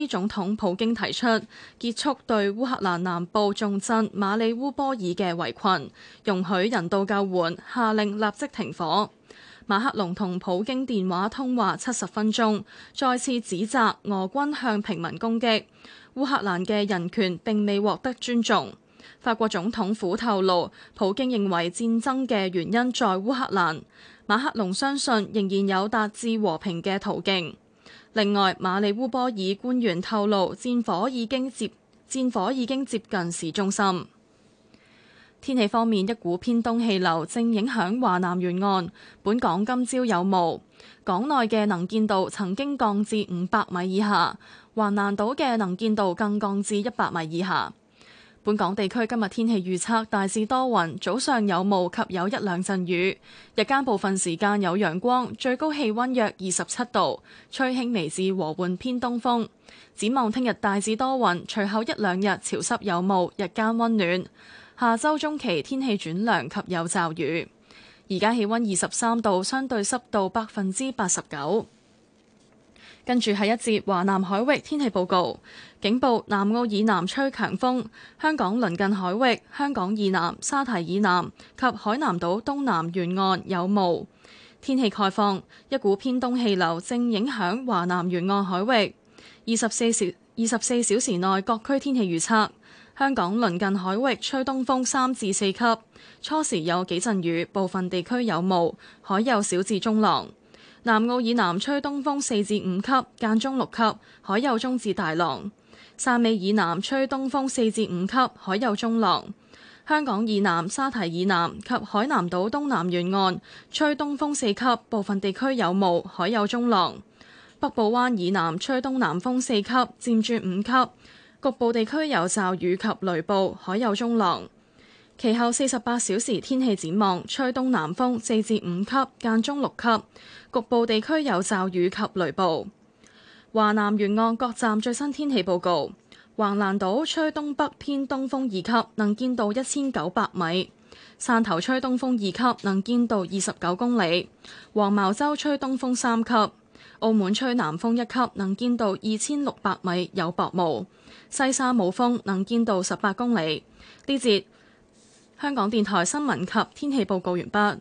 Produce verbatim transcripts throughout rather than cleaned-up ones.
總統普京提出結束對烏克蘭南部重鎮馬里烏波爾嘅圍困，容許人道救援，下令立即停火。馬克龍同普京電話通話七十分鐘，再次指責俄軍向平民攻擊，烏克蘭嘅人權並未獲得尊重。法國總統府透露，普京認為戰爭嘅原因在烏克蘭，馬克龍相信仍然有達至和平嘅途徑。另外，馬里烏波爾官員透露，戰火已經接戰火已經接近市中心。天氣方面，一股偏東氣流正影響華南沿岸，本港今朝有霧，港內嘅能見度曾經降至五百米以下，橫瀾島嘅能見度更降至一百米以下。本港地區今日天氣預測大致多雲，早上有霧及有一兩陣雨，日間部分時間有陽光，最高氣溫約二十七度，吹輕微至和緩偏東風。展望聽日大致多雲，隨後一兩日潮濕有霧，日間溫暖。下周中期天氣轉涼及有驟雨。而家氣溫二十三度，相對濕度百分之八十九。跟住係一節華南海域天氣報告，警報南澳以南吹強風，香港鄰近海域、香港以南、沙堤以南及海南島東南沿岸有霧。天氣概況，一股偏東氣流正影響華南沿岸海域。二十四小二十四小時內各區天氣預測。香港鄰近海域吹東風三至四級，初時有幾陣雨，部分地區有霧，海有小至中浪。南澳以南吹東風四至五級，間中六級，海有中至大浪。汕尾以南吹東風四至五級，海有中浪。香港以南、沙堤以南及海南島東南沿岸吹東風四級，部分地區有霧，海有中浪。北部灣以南吹東南風四級，漸轉五級。局部地區有驟雨及雷暴，海有中浪。其後四十八小時天氣展望，吹東南風四至五級，間中六級，局部地區有驟雨及雷暴。華南沿岸各站最新天氣報告：橫瀾島吹東北偏東風二級，能見度一千九百米；汕頭吹東風二級，能見度二十九公里；黃茅洲吹東風三級；澳門吹南風一級，能見度二千六百米，有薄霧。西沙冇風，能見度十八公里。呢節香港電台新聞及天氣報告完畢。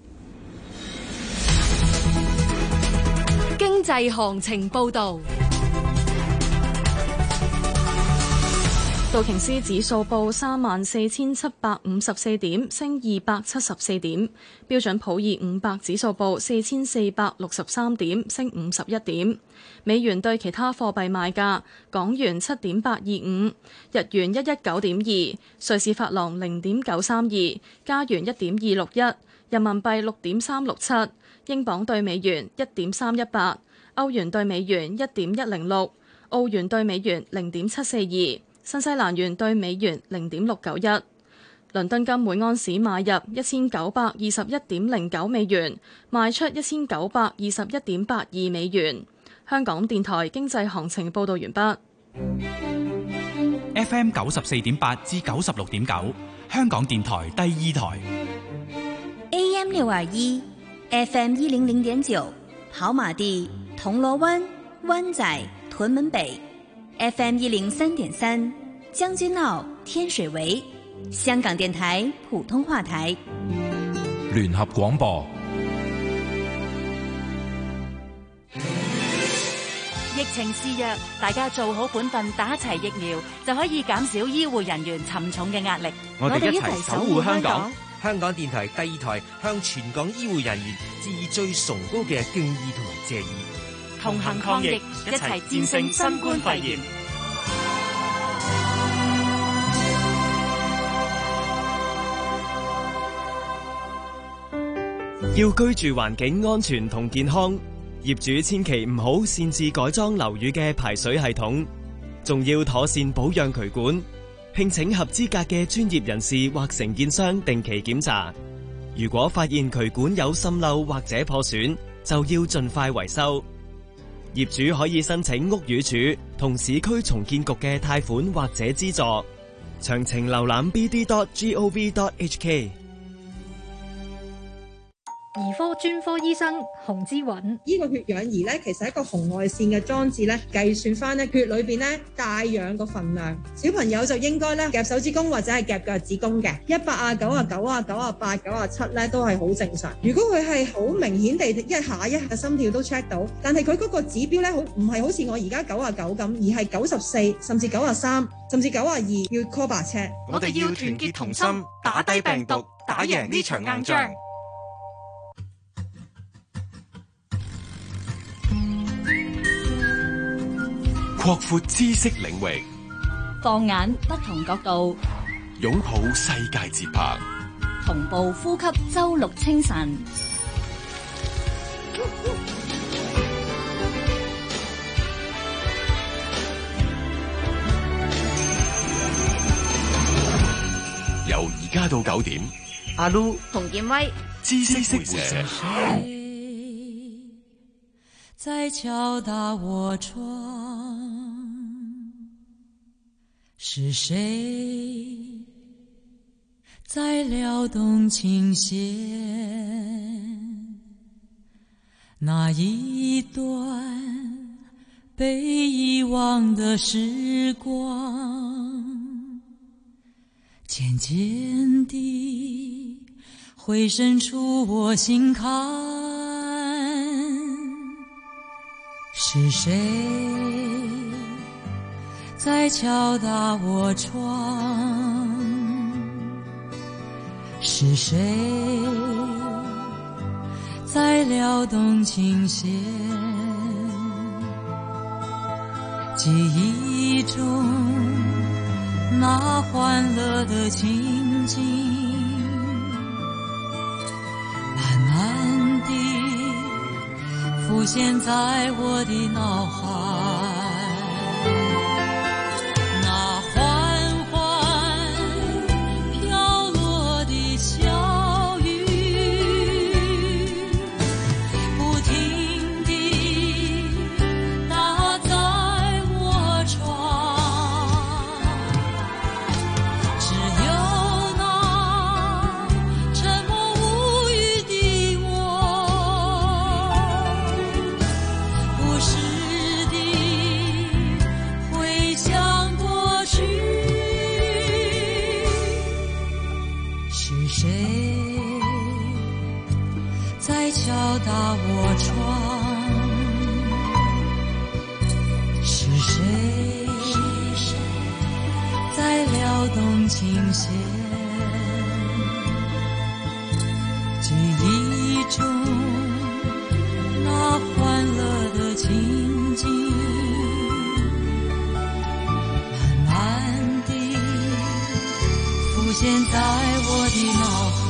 經濟行情報導。 道瓊斯指數報三萬四千七百五十四點，升二百七十四點。標準普爾五百指數報四千四百六十三點，升五十一點。美元對其他貨幣賣價：港元七點八二五，日元一一九點二，瑞士法郎零點九三二，加元一點二六一，人民幣六點三六七，英鎊對美元一點三一八，歐元對美元一點一零六，澳元對美元零點七四二。新西蘭元對美元零點六九一，倫敦金每安士買入一千九百二十一點零九美元，賣出一千九百二十一點八二美元。香港電台經濟行情報道完畢。 F M 九十四點八至九十六點九，香港電台第二台。 A M 六二一，F M 一零零點九，跑馬地、銅鑼灣、灣仔、屯門北。F M 一零三點三，將軍澳、天水圍，香港電台普通話台。 聯合廣播。 疫情肆虐，大家做好本分，打齊疫苗，就可以減少醫護人員沉重嘅壓力。 我哋一齊守護香港。 香港電台第二台向全港醫護人員致以最崇高嘅敬意同埋謝意。 同行抗疫，一齊戰勝新冠肺炎。 要居住環境安全同健康，業主千祈唔好擅自改裝樓宇嘅排水系統，仲要妥善保養渠管，聘請合資格嘅專業人士或承建商定期檢查。如果發現渠管有滲漏或者破損，就要盡快維修。業主可以申請屋宇署同市區重建局嘅貸款或者資助，詳情瀏覽 b d dot gov dot h k。 兒科專科醫生洪之韻， 呢個血氧儀咧，其實係一個紅外線嘅裝置咧，計算翻咧血裏邊咧帶氧個份量。小朋友就應該咧夾手指公或者係夾腳趾公嘅，一百啊、九啊、九啊、九啊、八、九啊、七咧都係好正常。如果佢係好明顯地一下一下心跳都 check 到，但係佢嗰個指標咧好唔係好似我而家九啊九咁，而係九十四甚至九啊三甚至九啊二，要 call 白車。 我哋要團結同心，打低病毒，打贏呢場硬仗。 擴闊知識領域， 放眼不同角度， 擁抱世界節拍， 同步呼吸周六清晨。 由而家到九點， 阿 Lu 洪建威， 知識會社。 在敲打我窗，是誰在撩動琴弦？那一段被遺忘的時光，漸漸地回滲出我心坎。是誰在敲打我窗？是誰在撩動琴弦？記憶中那歡樂的情景，慢慢地浮現在我的腦海，那緩緩飄落的小雨，不停地打在我窗，只有那沉默無語的我，不時地回想過去。是誰在敲打我窗？是誰在撩動琴弦？記憶中那歡樂的情景，慢慢地浮現在我的腦海。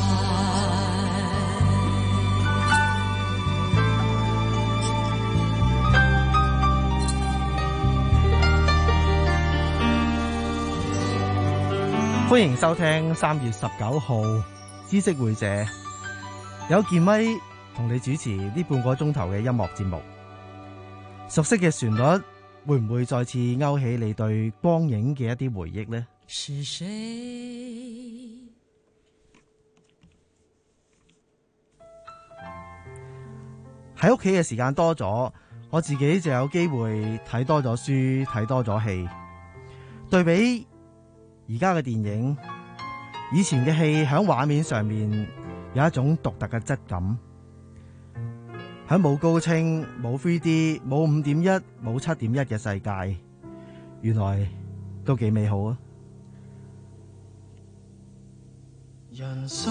歡迎收聽三月十九號知識會社，有健威同你主持呢半個鐘頭嘅音樂節目。熟悉嘅旋律會唔會再次勾起你對光影嘅一啲回憶呢？ 是誰喺屋企嘅時間多咗，我自己就有機會睇多咗書，睇多咗戲。對比而家嘅電影，以前嘅戲喺畫面上面有一種獨特嘅質感，喺冇高清、冇 三 D、冇五點一、冇七點一嘅世界，原來都幾美好啊！ 人生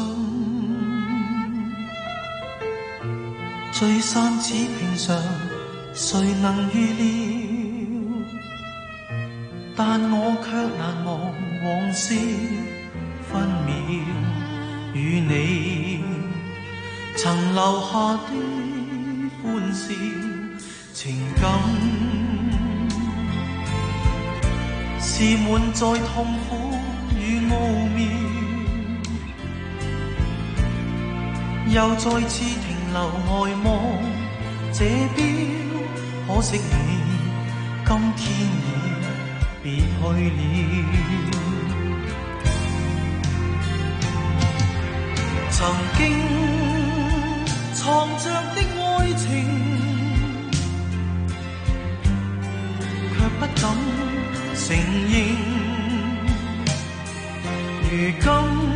聚散似平常，誰能預料？但我卻難忘往事分秒，與你曾留下的歡笑情感，是滿載痛苦與奧妙，又再次停留呆望這錶，可惜你今天已別去了。曾經承認，如今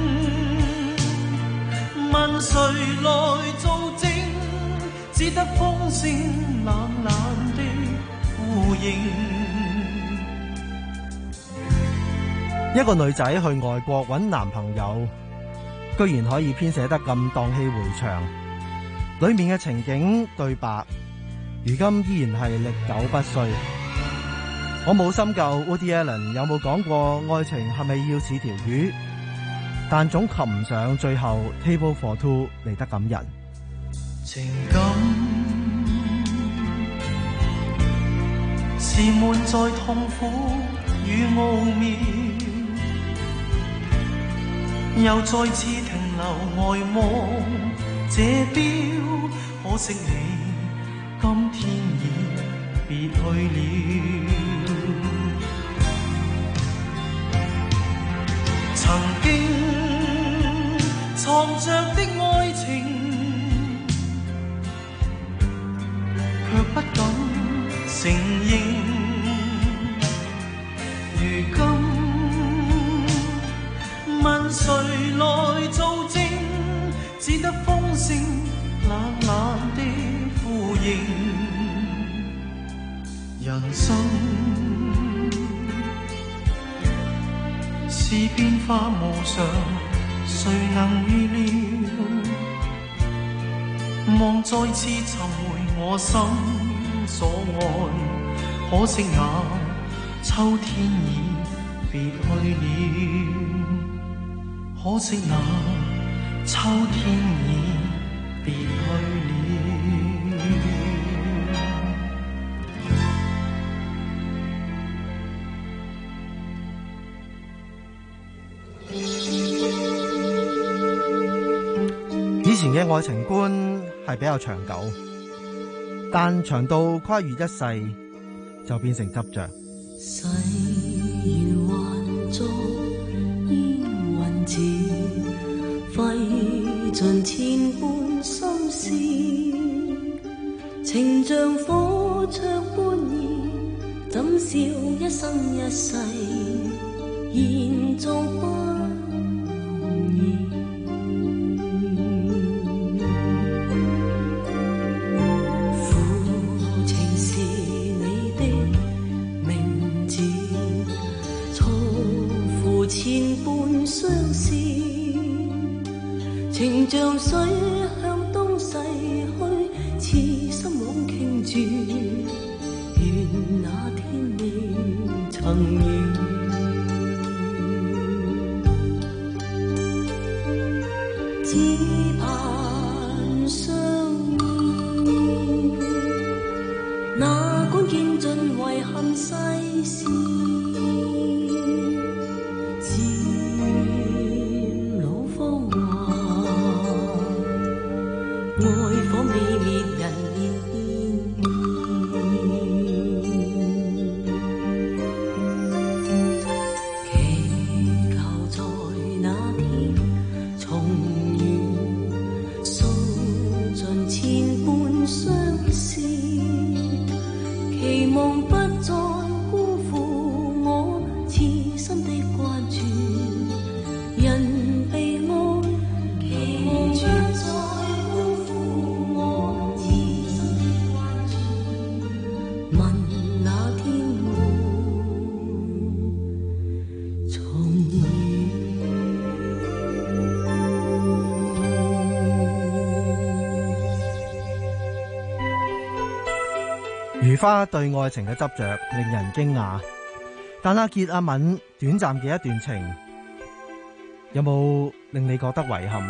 問誰來做證，只得風聲冷冷的呼應。 一個女仔去外國揾男朋友，居然可以編寫得咁蕩氣迴腸，裏面嘅情景對白，如今依然係歷久不衰。我冇深究 Woody Allen 有冇講過愛情係咪要似條魚，但總及唔上最後 Table for Two 嚟得感人。 情感是滿載痛苦與奧妙，又再次停留外望這標，可惜你今天已別去了。曾經藏着的愛情，卻不敢承認。如今問誰來做證，只得風聲冷冷的呼應。人生是變化無常，誰能預料？望再次尋回我心所愛，可惜那秋天已別去了，可惜那秋天已別去了。 以前嘅愛情觀係比較長久，但長到跨越一世就變成執着。 誓言還作煙雲字，揮盡千般心事，情像火灼般熱，怎笑一生一世延續不容易。情像水向東逝去，痴心枉傾注，願那天未曾遇。只盼相依，哪管見盡遺憾世事。 如花對愛情嘅執着令人驚訝，但阿傑阿敏短暫嘅一段情，有冇令你覺得遺憾？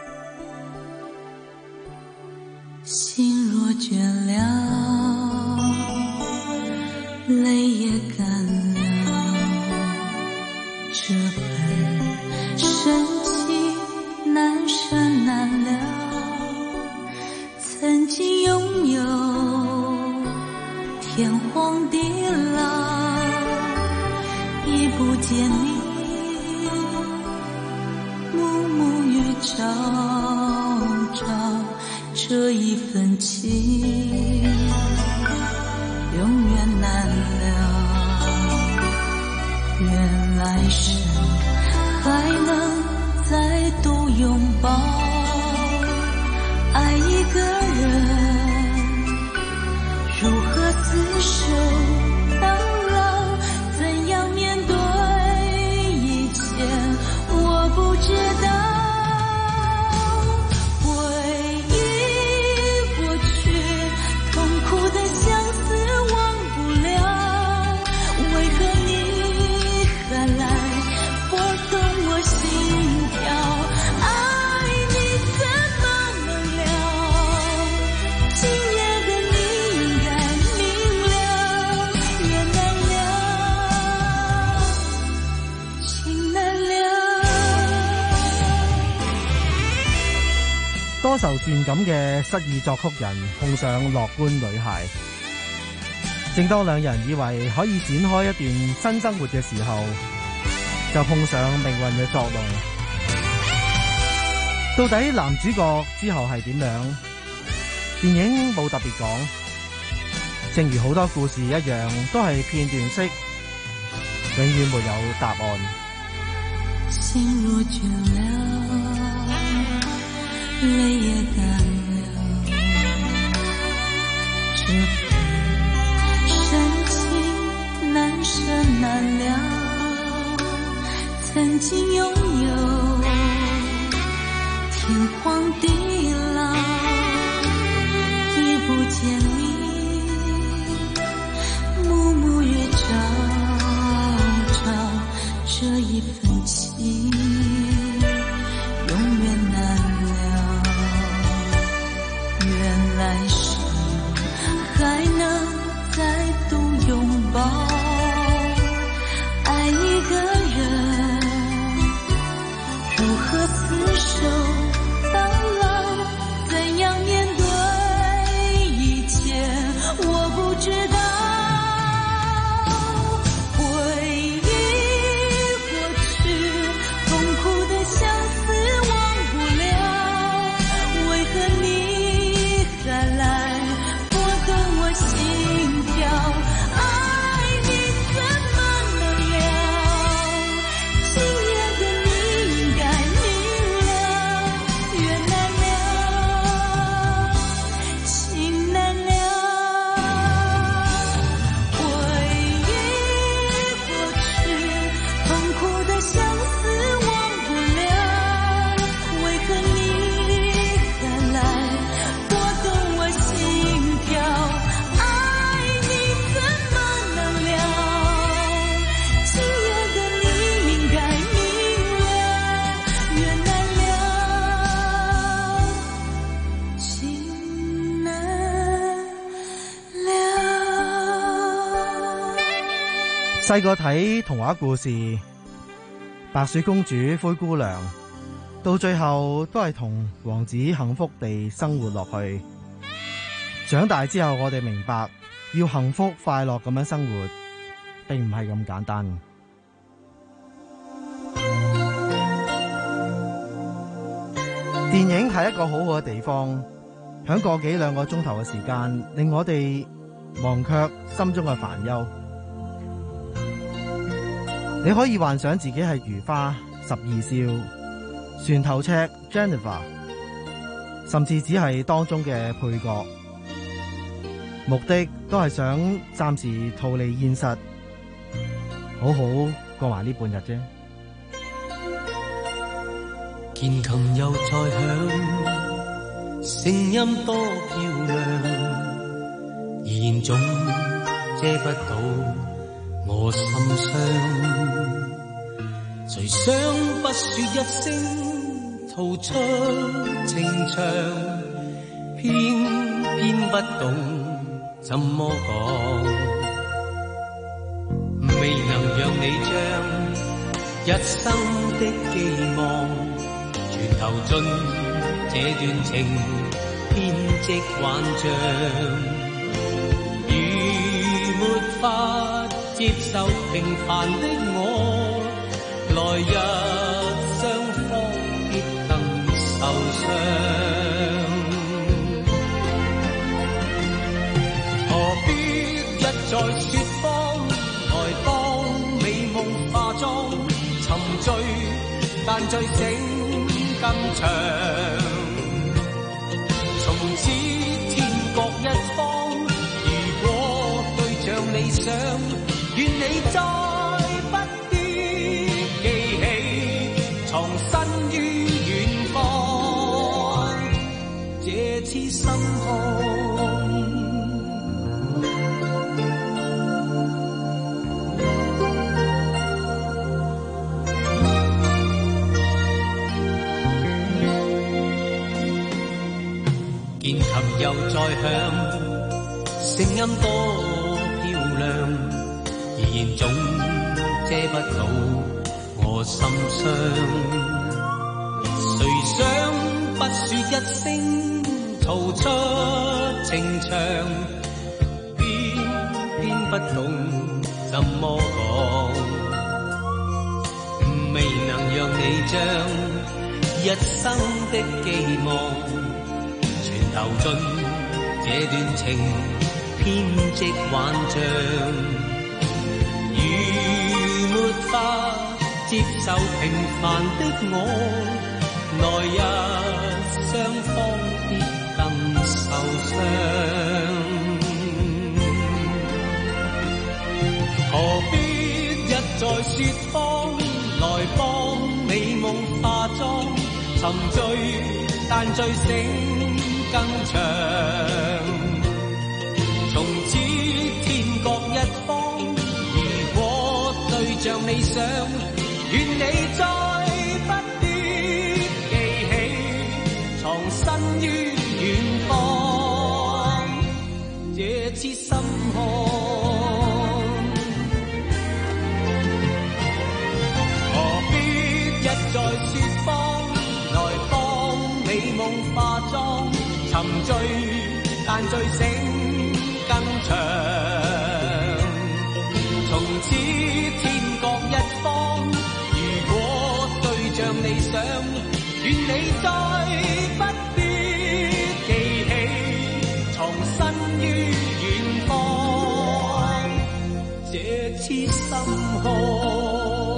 心若倦了，淚也乾了，這份深情難捨難了，曾經擁有天荒地老，已不見你暮暮與朝朝，這一份情永遠難了。 原來生還能再度擁抱，愛一個人如何廝守到老，怎樣面對一切，我不知道。 多愁善感嘅失意作曲人碰上樂觀女孩，正當兩人以為可以展開一段新生活嘅時候，就碰上命運嘅作弄。到底男主角之後係點樣？電影冇特別講，正如好多故事一樣，都係片段式，永遠沒有答案。 心若倦了，淚也乾了，這份深情難捨難了，曾經擁有天荒地老，已不見你暮暮月照照，這一份情永遠難了，原來生還能再度擁抱，愛一個人如何廝守到老，怎樣面對一切，我不知道。 細個睇童話故事，白雪公主、灰姑娘，到最後都係同王子幸福地生活落去。長大之後，我哋明白要幸福快樂咁樣生活，並唔係咁簡單。電影係一個好好嘅地方，響個幾兩個鐘頭嘅時間，令我哋忘卻心中嘅煩憂。你可以幻想自己係如花、十二少、船頭尺 Jennifer， 甚至只係當中嘅配角，目的都係想暫時逃離現實，好好過埋呢半日啫。 鍵琴又再響，聲音多漂亮，言總遮不到我心傷。誰想不說一聲，吐出情長，偏偏不懂怎麼講，未能讓你將一生的寄望全投進這段情編織幻象，如沒法接受平凡的我，來日雙方必更受傷，何必一再說謊，來當美夢醉，但醉醒更長。從此天各一方，如果對象理想，願你再不必記起，藏身於遠方，這次心看。鍵琴又再響，聲音多漂亮，而言總遮不到我心傷。誰想不說一聲，逃出情場，偏偏不懂怎麼講，未能讓你將一生的寄望投進這段情編織幻象，如沒法接受平凡的我，來日雙方必更受傷。何必一再說謊，來幫美夢化妝，沉醉但醉醒更長，從此天各一方，如果對象理想，願你再不必記起，藏身於遠方，這次心看。何必一再說謊，來幫美夢化妝，沉醉但醉醒更長，從此天各一方，如果對象理想，願你再不必記起，藏身於遠方，這次心看。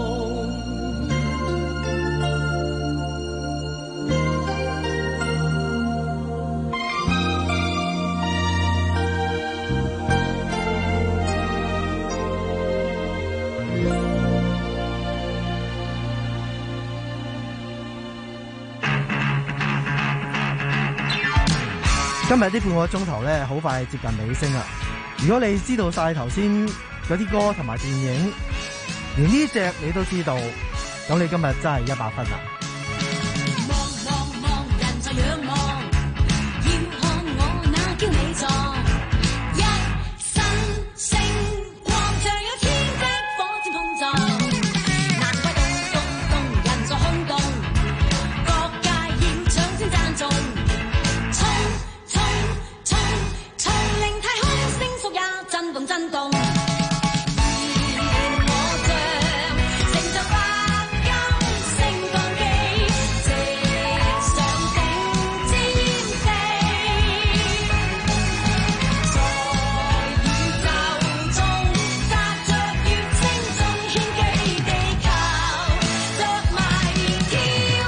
今日呢半個鐘頭咧，好快接近尾聲啦。如果你知道晒頭先嗰啲歌同埋電影，連呢隻你都知道，咁你今日真係一百分啦！ 望望望，人在仰望，要看我那嬌美狀，一身星光像有天的火箭碰撞，難怪動動動人在空洞，各界要搶先讚頌。震動，而我像乘着白金升降機，直上頂尖地，在宇宙中踏着月星中獻祭地球，着迷跳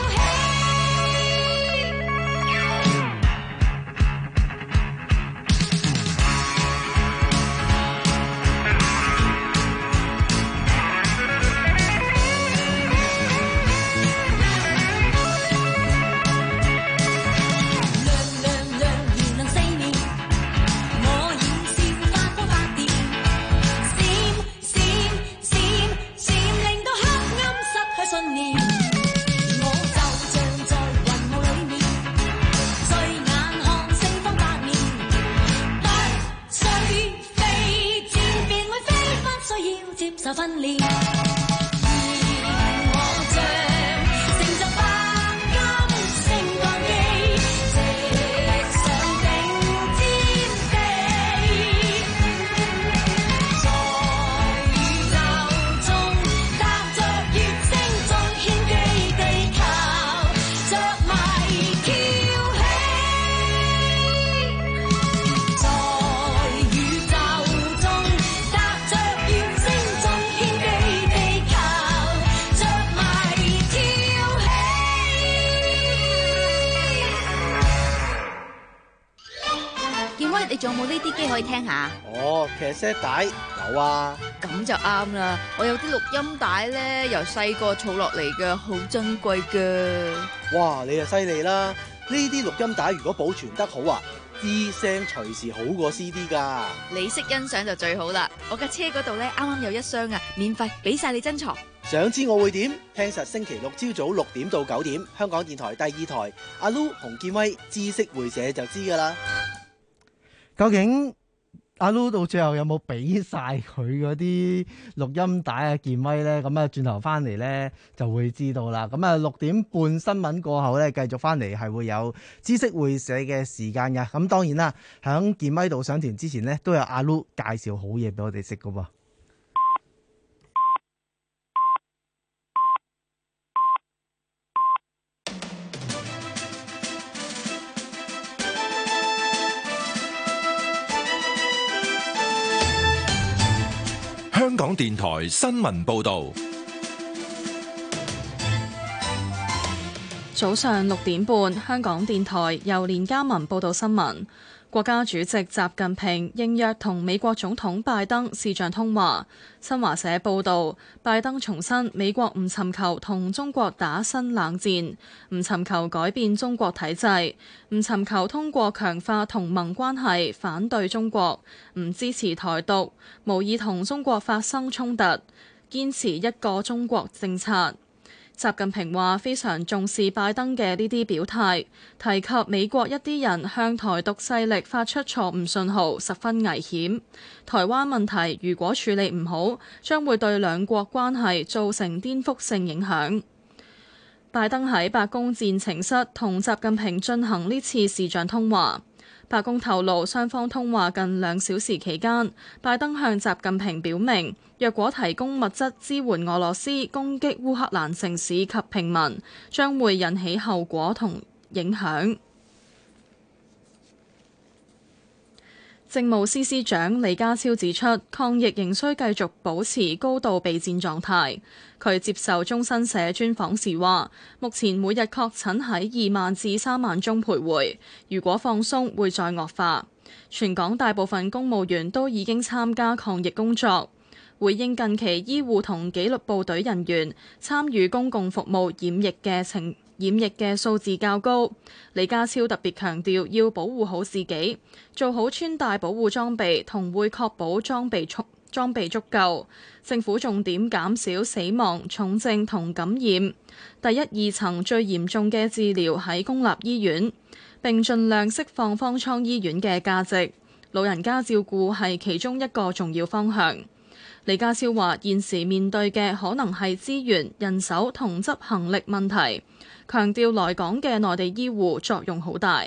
受訓練，而我像乘着白金升降機，直上頂尖地，在宇宙中踏着月星中獻祭地球，着迷跳起，在宇宙中踏着月星中獻祭地仲有冇呢啲機可以聽下？ 哦，卡式帶有啊。 咁就啱啦，我有啲錄音帶咧，由細個儲落嚟嘅，好珍貴㗎。 哇，你就犀利啦！呢啲錄音帶如果保存得好啊，啲聲隨時好過 C D 㗎。 你識欣賞就最好啦。我架車嗰度咧，啱啱有一箱啊，免費俾晒你珍藏。 想知我會點？聽實星期六朝早六點到九點，香港電台第二台，阿 Lu 洪建威知識會社就知㗎啦。 究竟阿 Lu 到最後有冇俾晒佢嗰啲錄音帶啊建威咧？咁啊轉頭翻嚟咧就會知道啦。咁啊六點半新聞過後咧，繼續翻嚟係會有知識會社嘅時間㗎。咁當然啦，響建威度上團之前咧，都有阿 Lu 介紹好嘢俾我哋食㗎噃。 香港電台新聞報道， 早上六點半，香港電台由連家文報道新聞。國家主席習近平應約同美國總統拜登視像通話。新華社報導，拜登重申美國唔尋求同中國打新冷戰，唔尋求改變中國體制，唔尋求通過強化同盟關係反對中國，唔支持台獨，無意同中國發生衝突，堅持一個中國政策。習近平話非常重視拜登嘅呢啲表態，提及美國一啲人向台獨勢力發出錯誤信號，十分危險。台灣問題如果處理唔好，將會對兩國關係造成顛覆性影響。拜登喺白宮戰情室同習近平進行呢次視像通話。白宮透露，雙方通話近兩小時期間，拜登向習近平表明，若果提供物質支援俄羅斯攻擊烏克蘭城市及平民，將會引起後果同影響。政務司司長李家超指出，抗疫仍需繼續保持高度備戰狀態。佢接受中新社專訪時話，目前每日確診喺二萬至三萬宗徘徊，如果放鬆會再惡化。全港大部分公務員都已經參加抗疫工作。回應近期醫護同紀律部隊人員參與公共服務染疫嘅情染疫嘅數字較高，李家超特別強調要保護好自己，做好穿戴保護裝備，同會確保裝備足裝備足夠。政府重點減少死亡、重症同感染。第一二層最嚴重嘅治療喺公立醫院，並盡量釋放方艙醫院嘅價值。老人家照顧係其中一個重要方向。李家超話：現時面對嘅可能係資源、人手同執行力問題，強調來港嘅內地醫護作用好大。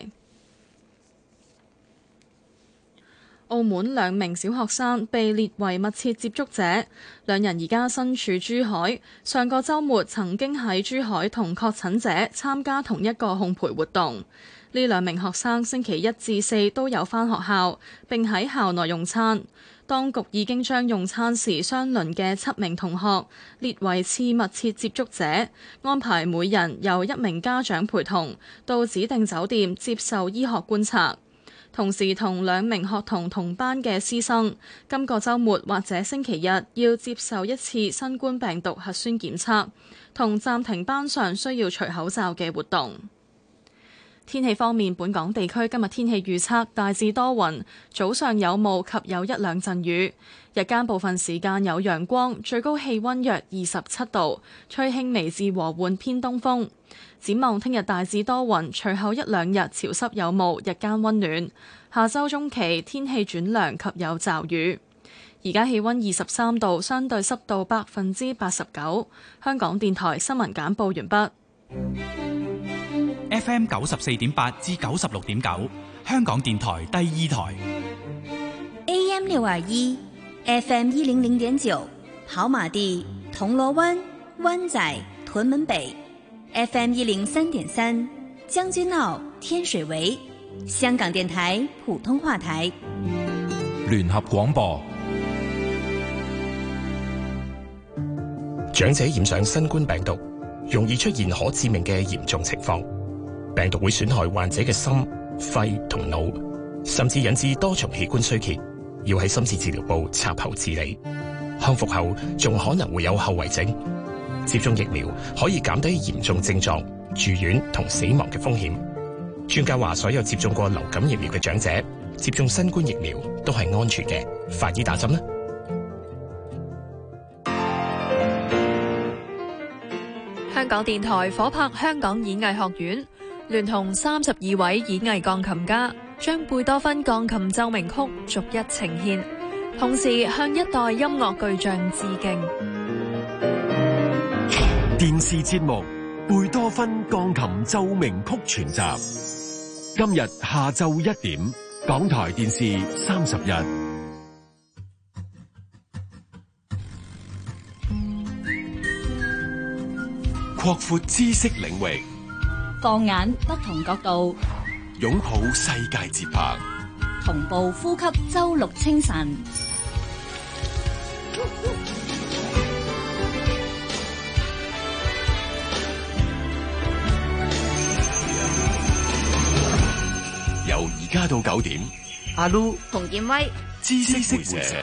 澳門兩名小學生被列為密切接觸者，兩人而家身處珠海，上個週末曾經喺珠海同確診者參加同一個烘焙活動。呢兩名學生星期一至四都有返學校，並喺校內用餐。當局已經將用餐時相鄰嘅七名同學列為次密切接觸者，安排每人由一名家長陪同到指定酒店接受醫學觀察。同時同兩名學童同班嘅師生，今個週末或者星期日要接受一次新冠病毒核酸檢測，同暫停班上需要除口罩嘅活動。天氣方面，本港地區今日天氣預測大致多雲，早上有霧及有一兩陣雨，日間部分時間有陽光，最高氣溫約二十七度，吹輕微至和緩偏東風。展望聽日大致多雲，隨後一兩日潮濕有霧，日間溫暖。下週中期天氣轉涼及有驟雨。而家氣溫二十三度，相對濕度百分之八十九。香港電台新聞簡報完畢。 F M 九十四點八至九十六點九，香港電台第二台。 A M 六二一，F M 一零零點九，跑馬地、銅鑼灣、灣仔、屯門北；F M 一零三點三，將軍澳、天水圍。香港電台普通話台。 聯合廣播。 長者染上新冠病毒，容易出現可致命嘅嚴重情況。病毒會損害患者嘅心、肺同腦， 甚至引致多重器官衰竭，要喺深切治療部插喉治理。康復後仲可能會有後遺症。接種疫苗可以減低嚴重症狀、住院同死亡嘅風險。專家話，所有接種過流感疫苗嘅長者接種新冠疫苗都係安全嘅，快啲打針啦！ 香港電台火拍香港演藝學院，聯同三十二位演藝鋼琴家，將貝多芬鋼琴奏鳴曲逐一呈獻，同時向一代音樂巨匠致敬。 電視節目《貝多芬鋼琴奏鳴曲全集》，今日下晝一點，港台電視三十一。擴闊知識領域， 放眼不同角度， 擁抱世界節拍， 同步呼吸周六清晨。 由而家到九點， 阿 Lu 洪建威， 知識會社。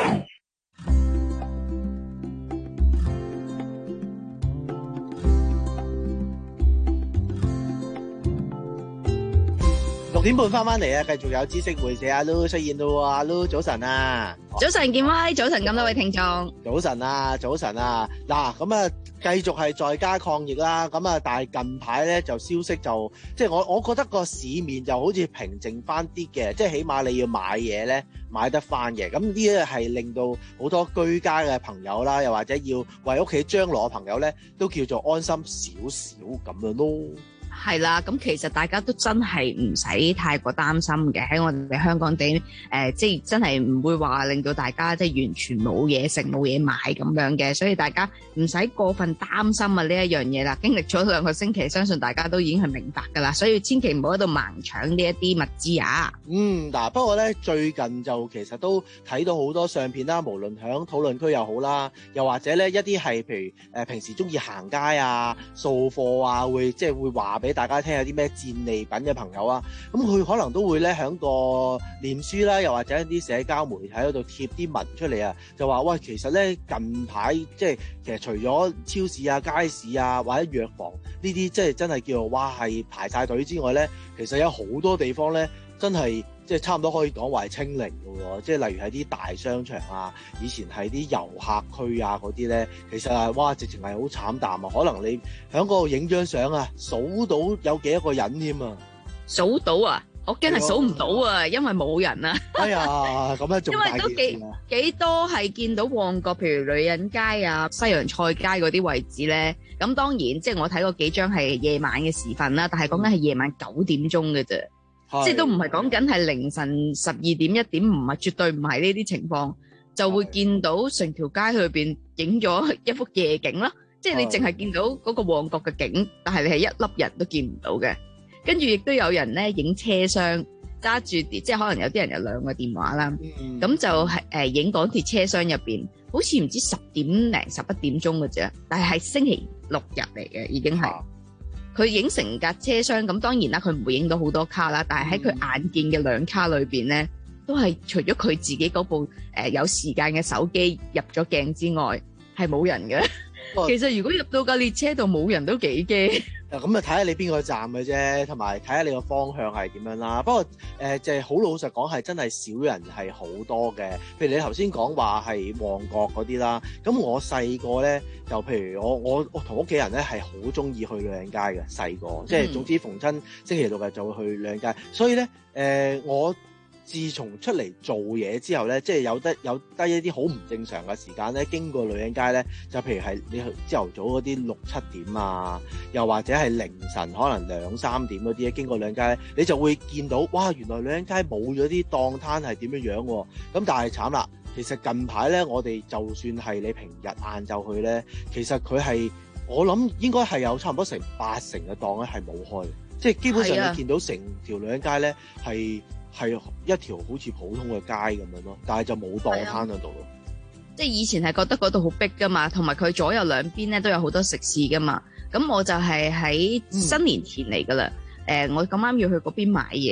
六點半翻翻嚟啊，繼續有知識會社阿 Lu 出現到喎，阿 Lu 早晨啊， 早晨建威，早晨咁多位聽眾， 早晨啊，早晨啊，嗱咁啊，繼續係在家抗疫啦，咁啊，但係近排咧就消息就即係我我覺得個市面就好似平靜翻啲嘅，即係起碼你要買嘢咧買得翻嘅，咁呢啲係令到好多居家嘅朋友啦，又或者要為屋企將來嘅朋友咧，都叫做安心少少咁樣咯。 係啦，咁其實大家都真係唔使太過擔心嘅，喺我哋香港地誒、呃，即係真係唔會話令到大家即係完全冇嘢食冇嘢買咁樣嘅，所以大家唔使過分擔心啊呢一樣嘢啦。經歷咗兩個星期，相信大家都已經係明白㗎啦，所以千祈唔好喺度盲搶呢一啲物資啊。 嗯，嗱，不過咧最近就其實都睇到好多相片啦，無論響討論區又好啦，又或者咧一啲係譬如誒、呃、平時中意行街啊、掃貨啊，會即係會話俾大家聽有啲咩戰利品嘅朋友啊，咁佢可能都會咧喺個臉書啦，又或者一啲社交媒體嗰度貼啲文出嚟啊，就話喂，其實咧近排即係其實除咗超市啊、街市啊或者藥房呢啲，即係真係叫做哇係排晒隊之外咧，其實有好多地方咧真係即係差唔多可以講話係清零㗎喎，即係例如係啲大商場啊，以前係啲遊客區啊嗰啲咧，其實係哇直情係好慘淡啊！可能你喺嗰度影張相啊，數到有幾多個人添啊？ 數到啊！我驚係數唔到啊，因為冇人啊。 哎呀，咁樣仲大件事啊！ 因為都幾幾多係見到旺角，譬如女人街啊、西洋菜街嗰啲位置咧。咁當然，即係我睇過幾張係夜晚嘅時分啦，但係講緊係夜晚九點鐘嘅啫。即係都唔係講緊係凌晨十二點一點，唔係絕對唔係呢啲情況，就會見到成條街裏邊影咗一幅夜景啦。即係你淨係見到嗰個旺角嘅景，但係你係一粒人都見唔到嘅。跟住亦都有人咧影車廂，揸住啲，即係可能有啲人有兩個電話啦。咁、嗯、就係誒影港鐵車廂入邊，好似唔知十點零十一點鐘嘅啫，但係係星期六日嚟嘅，已經係。佢影成架車廂，咁當然啦，佢唔會影到好多卡啦。但係喺佢眼見嘅兩卡裏邊咧，都係除咗佢自己嗰部誒、呃、有時間嘅手機入咗鏡之外，係冇人嘅。其實如果入到架列車度冇人都幾驚。 咁啊睇下你邊個站嘅啫，同埋睇下你個方向係點樣啦。不過誒，即係好老實講，係真係少人係好多嘅。譬如你頭先講話係旺角嗰啲啦，咁我細個咧就譬如我我我同屋企人咧係好中意去女人街嘅，細個、嗯、即係總之逢親星期六日就會去女人街。所以咧誒、呃、我。自從出嚟做嘢之後咧，即係有得有得一啲好唔正常嘅時間咧，經過女人街咧，就譬如係你去朝頭早嗰啲六七點啊，又或者係凌晨可能兩三點嗰啲咧，經過女人街咧，你就會見到哇，原來女人街冇咗啲檔攤係點樣樣喎。咁但係慘啦，其實近排咧，我哋就算係你平日晏晝去咧，其實佢係我諗應該係有差唔多成八成嘅檔咧係冇開嘅，即係基本上你見到成條女人街咧係。係一條好似普通嘅街咁樣咯，但係就冇檔攤喺度咯。 即係以前係覺得嗰度好逼噶嘛，同埋佢左右兩邊咧都有好多食肆噶嘛。咁我就係喺新年前嚟噶啦。誒、嗯呃，我咁啱要去嗰邊買嘢啊。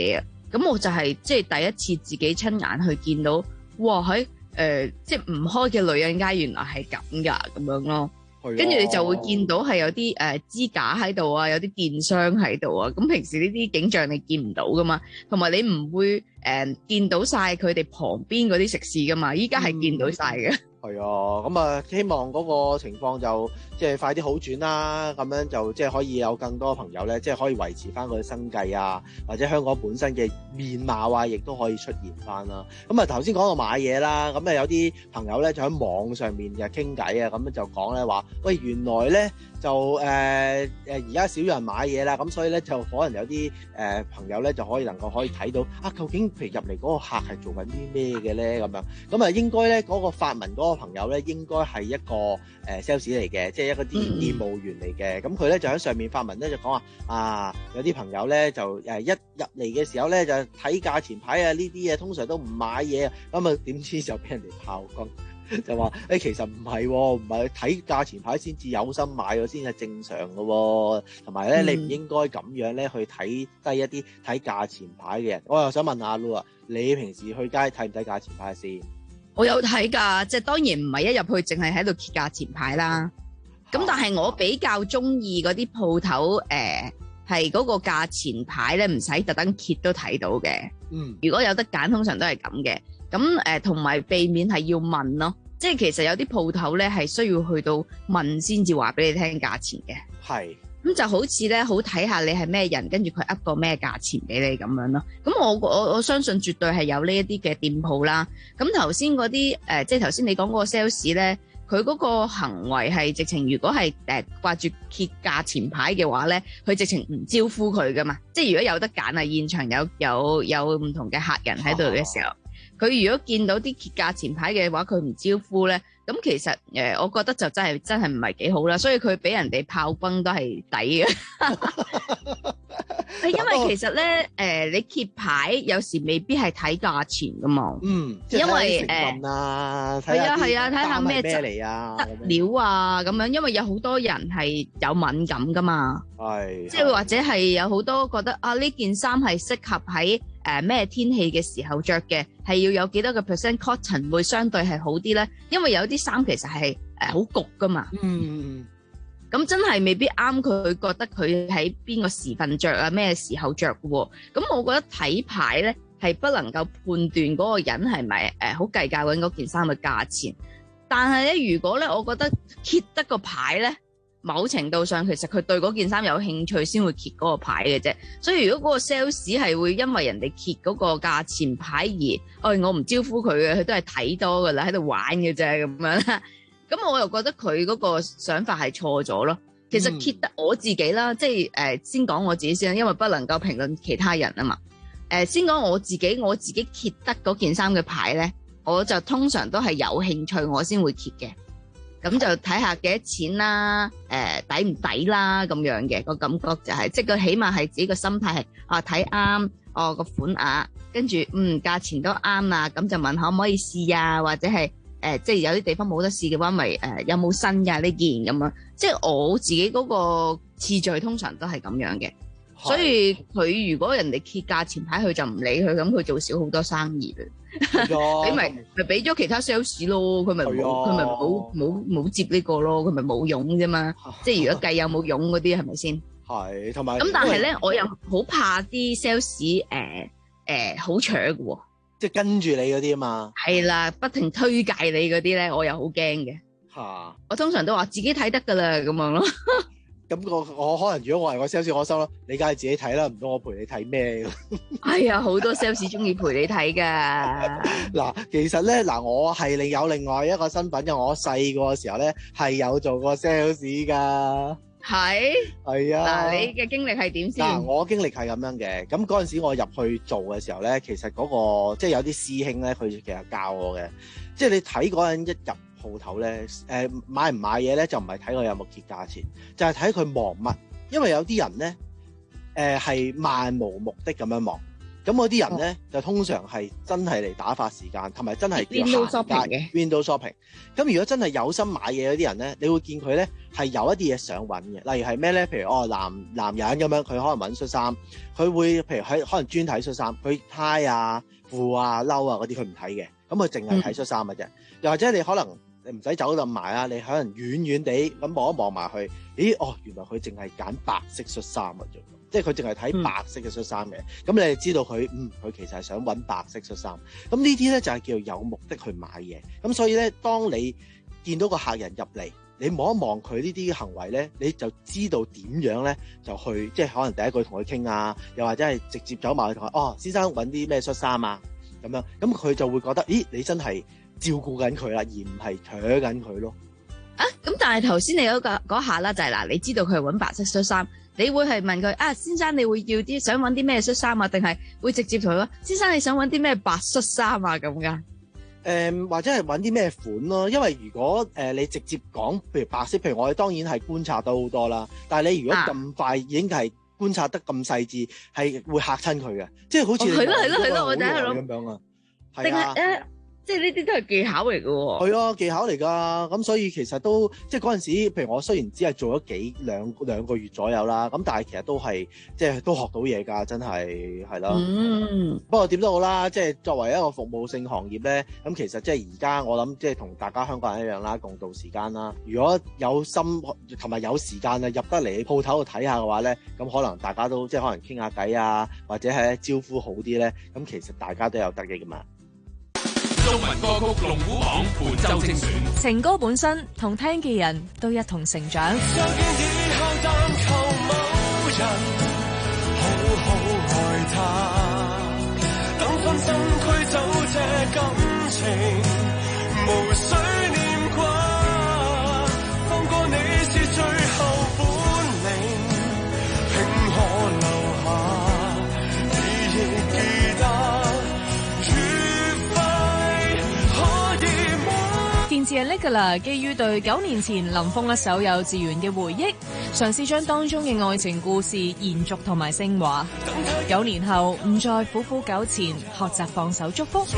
咁我就係即係第一次自己親眼去見到，哇喺誒、呃、即係唔開嘅女人街原來係咁噶咁樣咯。跟住你就會見到係有啲誒、呃、支架喺度啊，有啲電商喺度啊。咁平時呢啲景象你見唔到噶嘛，同埋你唔會誒、呃、見到晒佢哋旁邊嗰啲食肆噶嘛。依家係見到晒嘅。 係啊，咁啊希望嗰個情況就即係快啲好轉啦，咁樣就即係可以有更多朋友咧，即係可以維持翻佢嘅生計啊，或者香港本身嘅面貌啊，亦都可以出現翻啦。咁啊頭先講到買嘢啦，咁啊有啲朋友咧就喺網上面就傾偈啊，咁樣就講咧話，喂原來咧就誒誒而家少人買嘢啦，咁所以咧就可能有啲誒、呃、朋友咧就可以能夠可以睇到啊，究竟譬如入嚟嗰個客係做緊啲咩嘅咧咁樣，咁啊應該咧嗰個發文嗰個朋友咧應該係一個誒 sales 嚟嘅，即係一個店店務員嚟嘅。咁佢咧就喺上面發文咧就講話啊，有啲朋友咧就誒一入嚟嘅時候咧就睇價錢牌啊，呢啲嘢通常都唔買嘢啊，咁啊點知就俾人哋炮轟。就話誒、欸、其實唔係喎，唔係睇價錢牌先至有心買喎，先係正常嘅喎。同埋咧，你唔應該咁樣咧去睇低一啲睇價錢牌嘅人。我又想問下 Lu 啊，你平時去街睇唔睇價錢牌先？ 我有睇㗎，即係當然唔係一入去淨係喺度揭價錢牌啦。咁但係我比較中意嗰啲鋪頭誒係嗰個價錢牌咧，唔使特登揭都睇到嘅。嗯，如果有得揀，通常都係咁嘅。咁誒同埋避免係要問咯，即係其實有啲鋪頭咧係需要去到問先至話俾你聽價錢嘅。係，咁就好似咧好睇下你係咩人，跟住佢噏個咩價錢俾你咁樣咯。咁我我我相信絕對係有呢一啲嘅店鋪啦。咁頭先嗰啲誒，即係頭先你講嗰個 sales 咧，佢嗰個行為係直情，如果係誒掛住揭價錢牌嘅話咧，佢直情唔招呼佢噶嘛。即係如果有得揀啊，現場有有有唔同嘅客人喺度嘅時候。佢如果見到啲揭價錢牌嘅話，佢唔招呼咧，咁其實誒、呃，我覺得就真係真係唔係幾好啦。所以佢俾人哋炮轟都係抵嘅。係因為其實咧，誒、呃，你揭牌有時未必係睇價錢噶嘛。嗯，即係因為誒，啊，係啊係啊，睇下咩咩嚟啊，料啊咁樣。因為有好多人係有敏感噶嘛。係，即係或者係有好多覺得啊，呢件衫係適合喺誒咩天氣嘅時候着嘅，係要有幾多個 percent cotton 會相對係好啲咧？因為有啲衫其實係誒好焗噶嘛。嗯，咁真係未必啱佢，覺得佢喺邊個時份着啊，咩時候着嘅喎。咁我覺得睇牌咧係不能夠判斷嗰個人係咪誒好計較緊嗰件衫嘅價錢。但係咧，如果咧，我覺得揭得個牌咧，某程度上其實佢對嗰件衫有興趣先會揭嗰個牌嘅啫。所以如果嗰個 sales 係會因為人哋揭嗰個價錢牌而，哎我唔招呼佢嘅，佢都係睇多噶啦，喺度玩嘅啫咁樣。咁我又覺得佢嗰個想法係錯咗咯。其實揭得我自己啦，嗯、即係誒、呃、先講我自己先，因為不能夠評論其他人啊嘛。誒、呃、先講我自己，我自己揭得嗰件衫嘅牌咧，我就通常都係有興趣我先會揭嘅。咁就睇下幾多錢啦，誒、呃、抵唔抵啦咁樣嘅個感覺就係、是，即係佢起碼係自己個心態係啊睇啱哦個款額，跟住嗯價錢都啱啦，咁就問可唔可以試啊，或者係誒、呃、即係有啲地方冇得試嘅話，咪誒、呃、有冇新㗎呢件咁樣，即係我自己嗰個次序通常都係咁樣嘅，所以佢如果人哋揭價錢牌，佢就唔理佢，咁佢做少好多生意嘅。你咪咪俾咗其他 sales 咯，佢咪冇佢咪冇冇冇接呢個咯，佢咪冇佣啫嘛。即係如果計有冇佣嗰啲係咪先？係，同埋咁但係咧，我又好怕啲 sales 誒誒好搶嘅喎，即係跟住你嗰啲啊嘛。係啦，不停推介你嗰啲咧，我又好驚嘅。嚇！我通常都話自己睇得㗎啦，咁樣咯。咁我我可能如果我係個 sales，我收咯，你梗係自己睇啦，唔通我陪你睇咩？係啊，好多 sales 中意陪你睇噶。嗱，其實咧，嗱，我係另有另外一個身份，因為我細個嘅時候咧係有做過 sales 噶。係係啊。嗱，你嘅經歷係點先？嗱，我經歷係咁樣嘅。咁嗰陣時我入去做嘅時候咧，其實嗰個即係有啲師兄咧，佢其實教我嘅，即係你睇嗰人一入鋪頭咧，誒、呃、買唔買嘢咧，就唔係睇佢有冇揭價錢，就係睇佢望乜。因為有啲人咧，誒、呃、係漫無目的咁樣望， 咁嗰啲人咧就通常係真係嚟打發時間，同埋真係叫 Window 行 shopping 街嘅 window shopping。咁如果真係有心買嘢嗰啲人咧，你會見佢咧係有一啲嘢想揾嘅，例如係咩咧？譬如哦男男人咁樣，佢可能揾恤衫，佢會譬如喺可能專睇恤衫，佢呔啊、褲啊、褸啊嗰啲佢唔睇嘅，咁佢淨係睇恤衫嘅啫。又或者你可能你唔使走咁埋啊，你可能遠遠地咁望一望埋去，咦哦，原來佢淨係揀白色恤衫嘅啫。即係佢淨係睇白色嘅恤衫嘅，咁、嗯、你就知道佢嗯佢其實係想揾白色恤衫。咁呢啲咧就係叫做有目的去買嘢。咁所以咧，當你見到個客人入嚟，你望一望佢呢啲嘅行為咧，你就知道點樣咧就去，即係可能第一句同佢傾啊，又或者係直接走埋去同佢，哦，先生揾啲咩恤衫啊咁樣，咁佢就會覺得，咦，你真係照顧緊佢啦，而唔係搶緊佢咯。 啊，咁但係頭先你嗰個嗰下啦，就係嗱，你知道佢係揾白色恤衫。你會係問佢啊，先生你會要啲想揾啲咩恤衫啊？定係會直接同佢話，先生你想揾啲咩白恤衫啊？咁噶？誒、 嗯，或者係揾啲咩款咯？因為如果誒、呃、你直接講，譬如白色，譬如我哋當然係觀察到好多啦。但係你如果咁快已經係觀察得咁細緻，係會嚇親佢嘅，即係好似係咯係咯係咯，我就喺度諗咁樣啊， 定係誒。即係呢啲都係技巧嚟嘅喎， 係啊，技巧嚟㗎。咁所以其實都即係嗰陣時，譬如我雖然只係做咗幾兩兩個月左右啦，咁但係其實都係即係都學到嘢㗎，真係係咯。 嗯， 不過點都好啦，即係作為一個服務性行業咧，咁其實即係而家我諗即係同大家香港人一樣啦，共度時間啦。如果有心同埋有時間啊，入得嚟鋪頭度睇下嘅話咧，咁可能大家都即係可能傾下偈啊，或者係招呼好啲咧，咁其實大家都有得益㗎嘛。 中文歌曲龍虎榜本周精選， 情歌本身同聽嘅人都一同成長。 相見以後但求某人好好愛他，等分身驅走這感情，無需念掛，放過你是最後本領，拼可留下，你亦記得。 填詞人 Nicola 基於對九年前林峰一首幼稚園嘅回憶，嘗試將當中嘅愛情故事延續同埋升華。九年後唔再苦苦糾纏，學習放手祝福。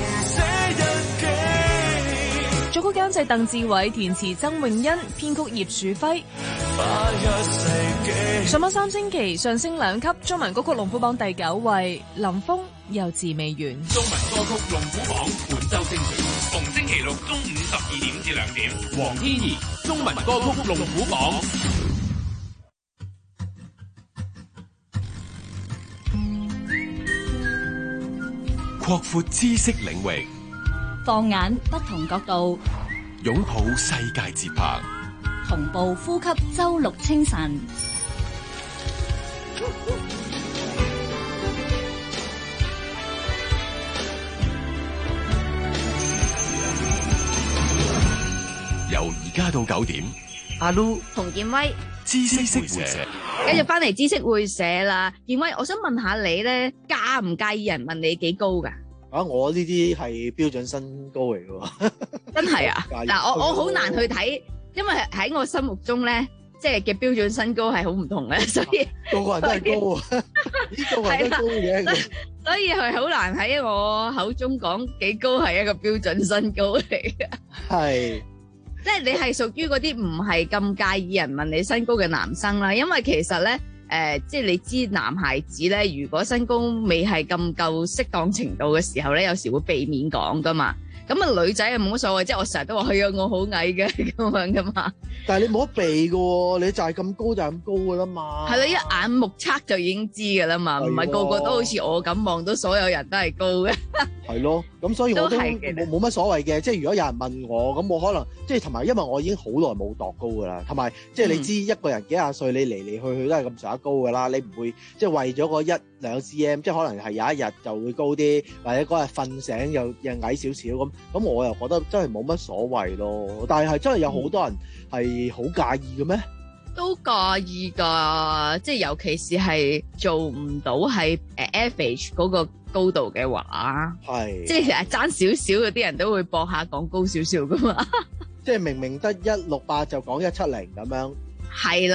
作曲監製鄧志偉，填詞曾詠欣，編曲葉樹輝。上網三星期上升兩級，中文歌曲龍虎榜第九位，林峰幼稚未完。 中文歌曲龍虎榜本周精選，逢星期六中午十二點至兩點，黃天怡中文歌曲龍虎榜。 擴闊知識領域， 放眼不同角度， 擁抱世界節拍， 同步呼吸周六清晨。 由而家到九點， 阿 Lu 同建威知識會社， 繼續翻嚟知識會社啦。建威，我想問下你咧，介唔介意人問你幾高噶？ 啊，我呢啲係標準身高嚟嘅，真係啊！嗱，我我好難去睇，因為喺我心目中咧，即係嘅標準身高係好唔同嘅，所以個個人都係高啊，呢個人都高嘅， 所以係好難喺我口中講幾高係一個標準身高嚟嘅。係。即係你係屬於嗰啲唔係咁介意人問你身高嘅男生啦，因為其實咧，誒、呃，即係你知男孩子咧，如果身高未係咁夠適當程度嘅時候咧，有時會避免講噶嘛。咁啊，女仔啊冇乜所謂，即係我成日都話係啊，我好矮嘅咁樣噶嘛。但係你冇得避噶喎，你就係咁高就係咁高噶啦嘛。係啦，一眼目測就已經知噶啦嘛，唔係個個都好似我咁望到所有人都係高嘅。係咯，咁所以我都冇冇乜所謂嘅。即係如果有人問我，咁我可能即係同埋，因為我已經好耐冇度高噶啦，同埋即係你知一個人幾廿歲，你嚟嚟去去都係咁上下高噶啦，你唔會即係為咗個一兩 cm，即係可能係有一日就會高啲，或者嗰日瞓醒又又矮少少咁。咁我又覺得真係冇乜所謂咯，但係係真係有好多人係好介意嘅咩？都介意㗎，即係尤其是係做唔到係誒 average 嗰個高度嘅話，係即係成日爭少少嗰啲人都會搏下講高少少㗎嘛。即係明明得一六八就講一七零咁樣。係啦，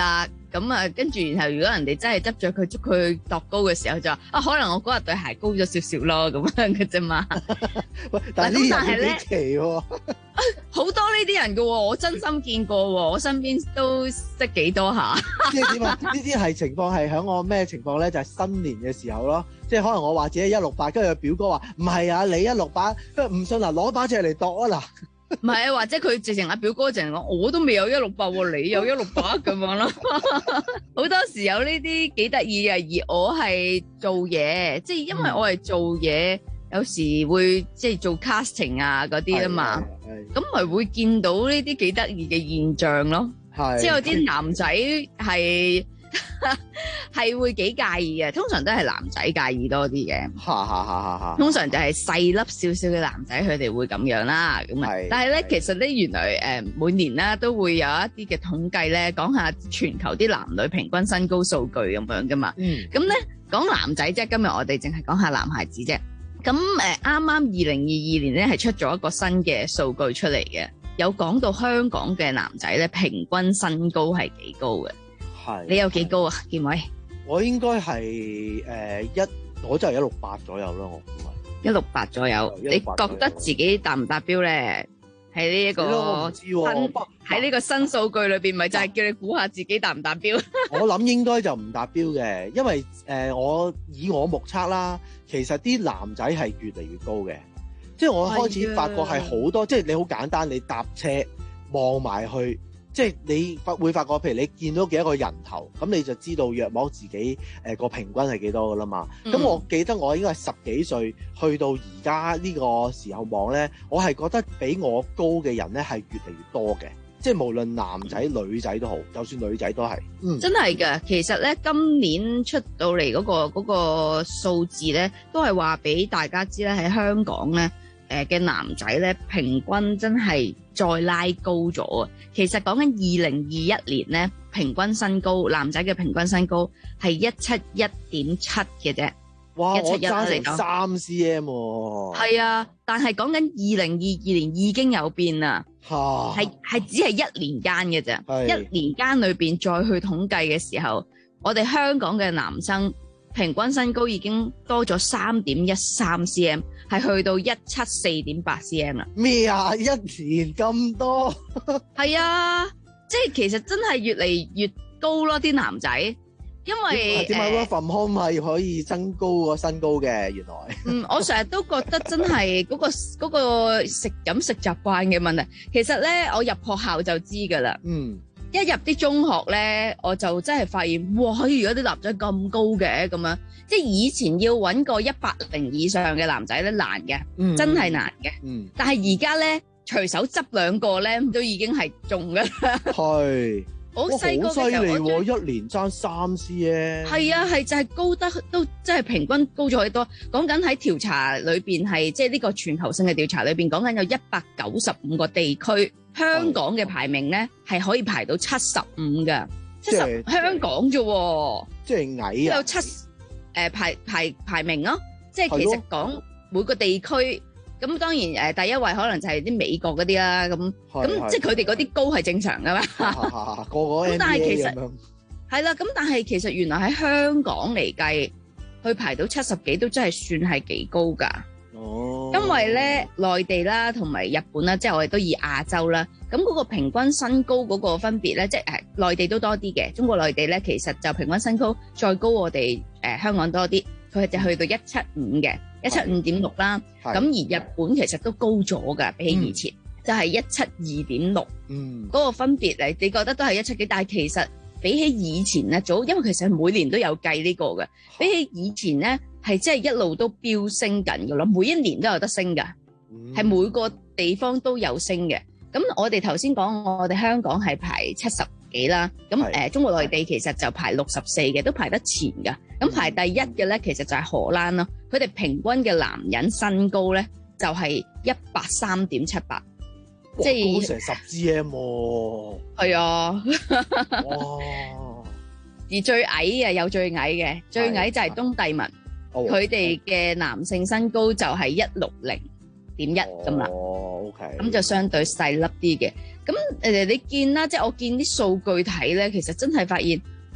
咁啊，跟住然後如果人哋真係執着佢捉佢度高嘅時候，就話啊，可能我嗰日對鞋高咗少少咯，咁樣嘅啫嘛。 喂，但係呢人幾奇喎， 好多呢啲人嘅喎，我真心見過喎，我身邊都識幾多下。 即係點啊？呢啲係情況係喺我咩情況咧？就係、是、新年嘅時候咯。即係可能我話自己一六八，跟住表哥話唔係啊，你一六八，跟住唔信啊，攞把尺嚟度啊嗱。 唔係啊，或者佢直情阿表哥直情講，我都未有一六八喎，你有一六八咁樣咯。好多時有呢啲幾得意嘅，而我係做嘢，即係因為我係做嘢，嗯、有時會即係做 casting 啊嗰啲啊嘛，咁咪會見到呢啲幾得意嘅現象咯。即係有啲男仔係。係會幾介意嘅，通常都係男仔介意多啲嘅。通常就係細粒少少嘅男仔，佢哋會咁樣啦。咁啊，但係咧，其實咧，原來誒、呃、每年咧都會有一啲嘅統計咧，講下全球啲男女平均身高數據咁樣噶嘛。嗯。咁咧講男仔啫，今日我哋淨係講下男孩子啫。咁誒，啱啱二零二二年咧係出咗一個新嘅數據出嚟嘅，有講到香港嘅男仔咧平均身高係幾高嘅。你有幾高啊？建偉， 我應該係誒一，我就係一六八左右咯，我估係一六八左右。你覺得自己達唔達標咧？喺呢一個新喺呢個新數據裏邊，咪就係叫你估下自己達唔達標？ 我諗應該就唔達標嘅，因為誒、呃、我以我目測啦，其實啲男仔係越嚟越高嘅，即係我開始發覺係好多，即係你好簡單，你搭車望埋去。即係你發會發覺，譬如你見到幾多個人頭，咁你就知道約莫自己誒個、呃、平均係幾多噶啦嘛。咁、嗯、我記得我應該係十幾歲去到而家呢個時候望咧，我係覺得比我高嘅人咧係越嚟越多嘅。即係無論男仔女仔都好，就算女仔都係。嗯，真係㗎。其實咧，今年出到嚟嗰個嗰、嗰個數字咧，都係話俾大家知咧，喺香港咧。誒嘅男仔咧，平均真係再拉高咗啊！其實講緊二零二一年咧，平均身高男仔嘅平均身高係一七一點七嘅啫。哇！我爭成三 cm 喎。 係啊，但係講緊二零二二年已經有變啦。嚇！係係只係一年間嘅啫。一年間裏邊再去統計嘅時候，我哋香港嘅男生平均身高已經多咗三點一三 cm。係去到一七四點八 cm 啦。咩啊？一年咁多？ 係啊，即係其實真係越嚟越高咯，啲男仔。因為點解 work from home 係可以增高個身高嘅？原來嗯，我成日都覺得真係嗰、嗰個嗰、嗰個食飲食習慣嘅問題。其實咧，我入學校就知㗎啦。嗯。一入啲中學咧，我就真係發現，哇！而家啲男仔咁高嘅咁樣，即係以前要揾個一百零以上嘅男仔咧難嘅，嗯、真係難嘅。嗯、但係而家咧，隨手執兩個咧，都已經係中㗎啦。係，好細個嘅時候，好犀利喎！一年爭三 cm。係啊，係就係高得都即係平均高咗好多。講緊喺調查裏邊係即係呢個全球性嘅調查裏邊，講緊有一百九十五個地區。香港嘅排名咧係可以排到七十五㗎，七十香港啫， 即係矮啊！ 有七誒、呃、排排排名咯，即係其實講每個地區咁，當然誒、呃、第一位可能就係啲美國嗰啲啦，咁咁即係佢哋嗰啲高係正常㗎嘛， 個個 N B A 咁樣。咁但係其實係啦，咁但係其實原來喺香港嚟計，去排到七十幾都真係算係幾高㗎。哦，因為咧內地啦同埋日本啦，即係我哋都以亞洲啦，咁嗰個平均身高嗰個分別咧，即係誒內地都多啲嘅，中國內地咧其實就平均身高再高我哋誒、呃、香港多啲，佢就去到一七五嘅，一七五點六啦，咁而日本其實都高咗噶，比起以前、嗯、就係一七二點六，嗯，嗰個分別嚟，你覺得都係一七幾，但係其實比起以前咧早，因為其實每年都有計呢個嘅，比起以前咧。係即係一路都飆升緊㗎咯，每一年都有得升㗎，係、嗯、每個地方都有升嘅。咁我哋頭先講，我哋香港係排七十幾啦，咁誒、呃、中國內地其實就排六十四嘅，都排得前㗎。咁排第一嘅咧，其實就係荷蘭咯，佢哋平均嘅男人身高咧就係一百三點七八，即係高成十 cm 喎。係啊， 哇！而最矮嘅有最矮嘅，最矮就係東帝汶。佢哋嘅男性身高就係一六零點一咁啦，哦 OK，咁就相對細粒啲嘅。咁誒，你見啦，即係我見啲數據睇咧，其實真係發現，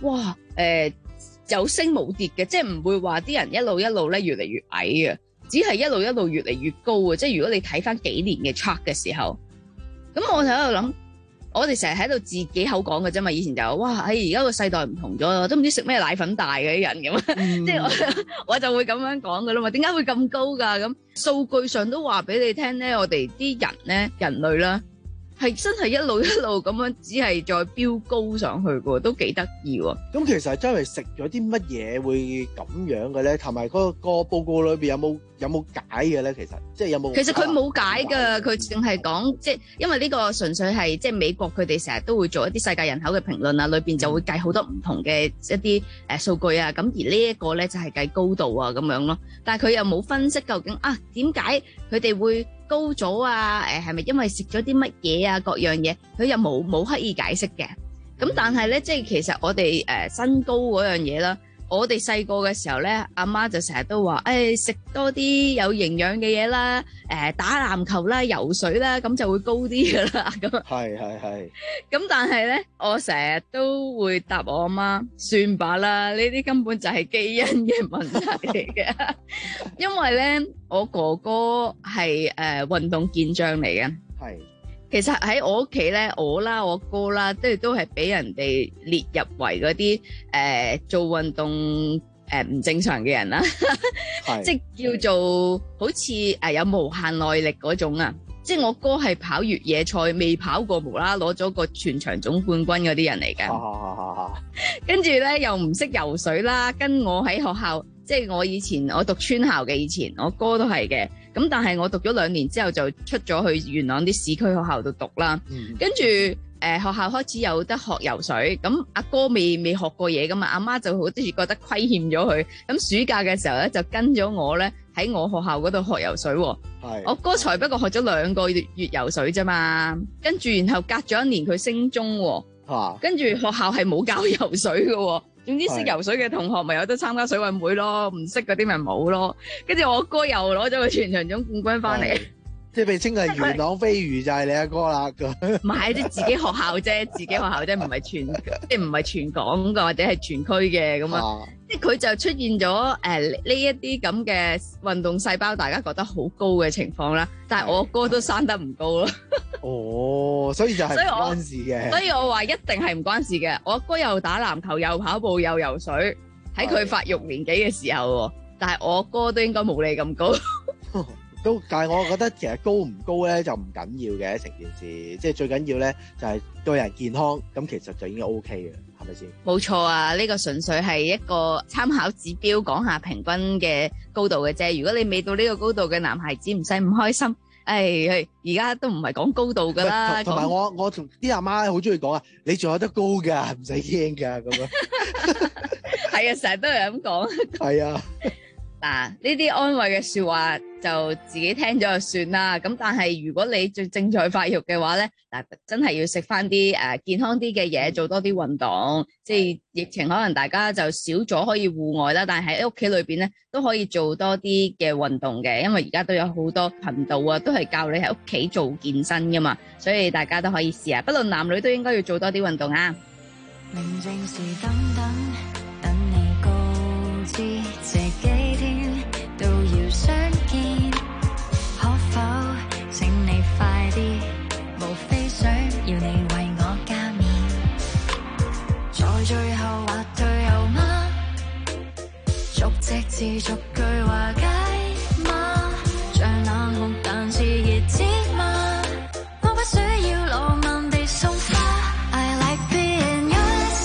哇誒、呃、有升冇跌嘅，即係唔會話啲人一路一路咧越嚟越矮嘅，只係一路一路越嚟越高嘅。即係如果你睇翻幾年嘅 chart 嘅時候，咁我就喺度諗。我哋成日喺度自己口講嘅啫嘛，以前就哇，唉而家個世代唔同咗，都唔知食咩奶粉大嘅啲人咁，嗯、即係我我就會咁樣講嘅啦嘛。點解會咁高㗎？咁數據上都話俾你聽咧，我哋啲人咧，人類啦，係真係一路一路咁樣，只係再飆高上去嘅，都幾得意喎。 咁其實真係食咗啲乜嘢會咁樣嘅咧？同埋嗰個報告裏邊有冇有冇解嘅咧？其實即係有冇？ 其實佢冇解㗎，佢淨係講即係因為呢個純粹係即係美國佢哋成日都會做一啲世界人口嘅評論啊，裏邊就會計好多唔同嘅一啲誒數據啊。咁而呢一個咧就係計高度啊咁樣咯。但係佢又冇分析究竟啊點解佢哋會高咗啊？誒係咪因為食咗啲乜嘢啊？各樣嘢佢又冇冇刻意解釋嘅。咁但係咧，即係其實我哋誒身高嗰樣嘢啦。我哋細個嘅時候咧，阿媽就成日都話，誒食多啲有營養嘅嘢啦，誒打籃球啦、游水啦，咁就會高啲噶啦。咁係係係。 咁但係咧，我成日都會答我阿媽，算吧啦，呢啲根本就係基因嘅問題嚟嘅。因為咧，我哥哥係誒運動健將嚟嘅。 係。 其實喺我屋企咧，我啦、我哥啦，都都係俾人哋列入為嗰啲誒做運動誒唔、呃、正常嘅人啦，即係叫做好似誒、呃、有無限耐力嗰種啊！即係我哥係跑越野賽，未跑過無啦攞咗個全場總冠軍嗰啲人嚟嘅。跟住咧又唔識游水啦，跟我喺學校，即係我以前我讀村校嘅，以前我哥都係嘅。咁但係我讀咗兩年之後就出咗去元朗啲市區學校度讀啦，嗯、跟住誒、呃、學校開始有得學游水，咁阿哥未未學過嘢噶嘛，阿媽就好似覺得虧欠咗佢，咁暑假嘅時候咧就跟咗我咧喺我學校嗰度學游水，係我哥才不過學咗兩個月月游水啫嘛，跟住然後隔咗一年佢升中，啊、跟住學校係冇教游水嘅。總之識游水嘅同學咪有得參加水運會咯，唔識嗰啲咪冇咯。跟住我哥又攞咗個全場總冠軍翻嚟， 即係被稱係元朗飛魚就係你阿哥啦。 唔係，即係自己學校啫，自己學校啫，唔係全即係唔係全港嘅或者係全區嘅咁啊。即係佢就出現咗誒呢一啲咁嘅運動細胞，大家覺得好高嘅情況啦。但係我哥都生得唔高咯。 哦，所以就係唔關事嘅。 所以我話一定係唔關事嘅。我哥又打籃球，又跑步，又游水，喺佢發育年紀嘅時候，但係我哥都應該冇你咁高。 都，但係我覺得其實高唔高咧就唔緊要嘅，成件事，即係最緊要咧就係對人健康，咁其實就已經 O K 嘅，係咪先？冇錯啊，呢個純粹係一個參考指標，講下平均嘅高度嘅啫。如果你未到呢個高度嘅男孩子，唔使唔開心。誒，而家都唔係講高度噶啦， 同埋我我同啲阿媽好中意講啊，你仲有得高噶，唔使驚噶咁樣。 係啊，成日都係咁講。係啊。嗱，呢啲安慰嘅說話就自己聽咗就算啦。咁但係如果你正正在發育嘅話咧，嗱，真係要食翻啲誒健康啲嘅嘢，做多啲運動。即係疫情可能大家就少咗可以戶外啦，但係喺屋企裏邊咧都可以做多啲嘅運動嘅，因為而家都有好多頻道啊，都係教你喺屋企做健身噶嘛，所以大家都可以試下。不論男女都應該要做多啲運動啊。 寧靜時等等，等你告知這幾天都要相見，可否請你快啲？無非想要你為我加冕，在最後或退後嗎？逐隻字逐句話解嗎？像冷酷但是熱切嗎？我不需要浪漫地送花。I like being yours,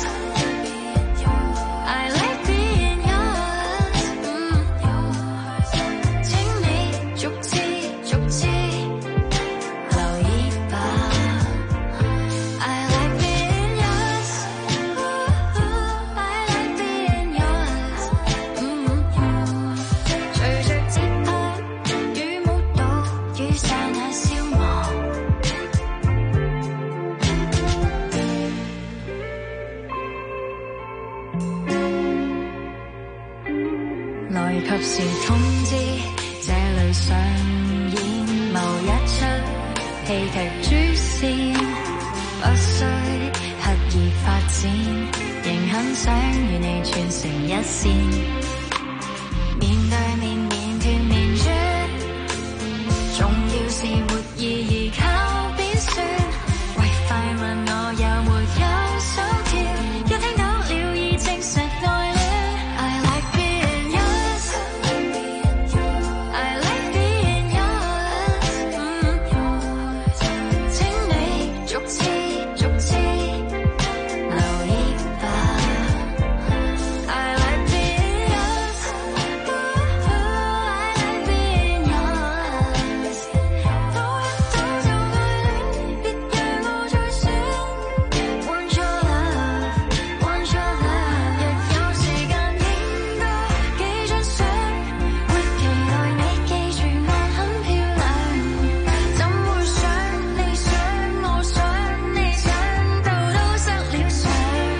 I like being yours、嗯、請你逐次逐次留意吧。I like being yours, I like being yours、嗯、隨着節拍與舞蹈與剎那消亡。來及時通知，這裏上演某一出戲劇主線，不需刻意發展。 仍很想與你串成一線，面對面面團面轉，重要是沒意義靠邊算，為快問我有沒有心跳，一聽到了已證實愛戀。I like being yours, I like being yours，請你逐次逐次留意吧。I like being yours, I like being yours，多一多就愛戀，別讓我再選。Want your love, want your love，若有時間影多幾張相，會期待你記住我很漂亮。怎會想你想我想你想到都失了常。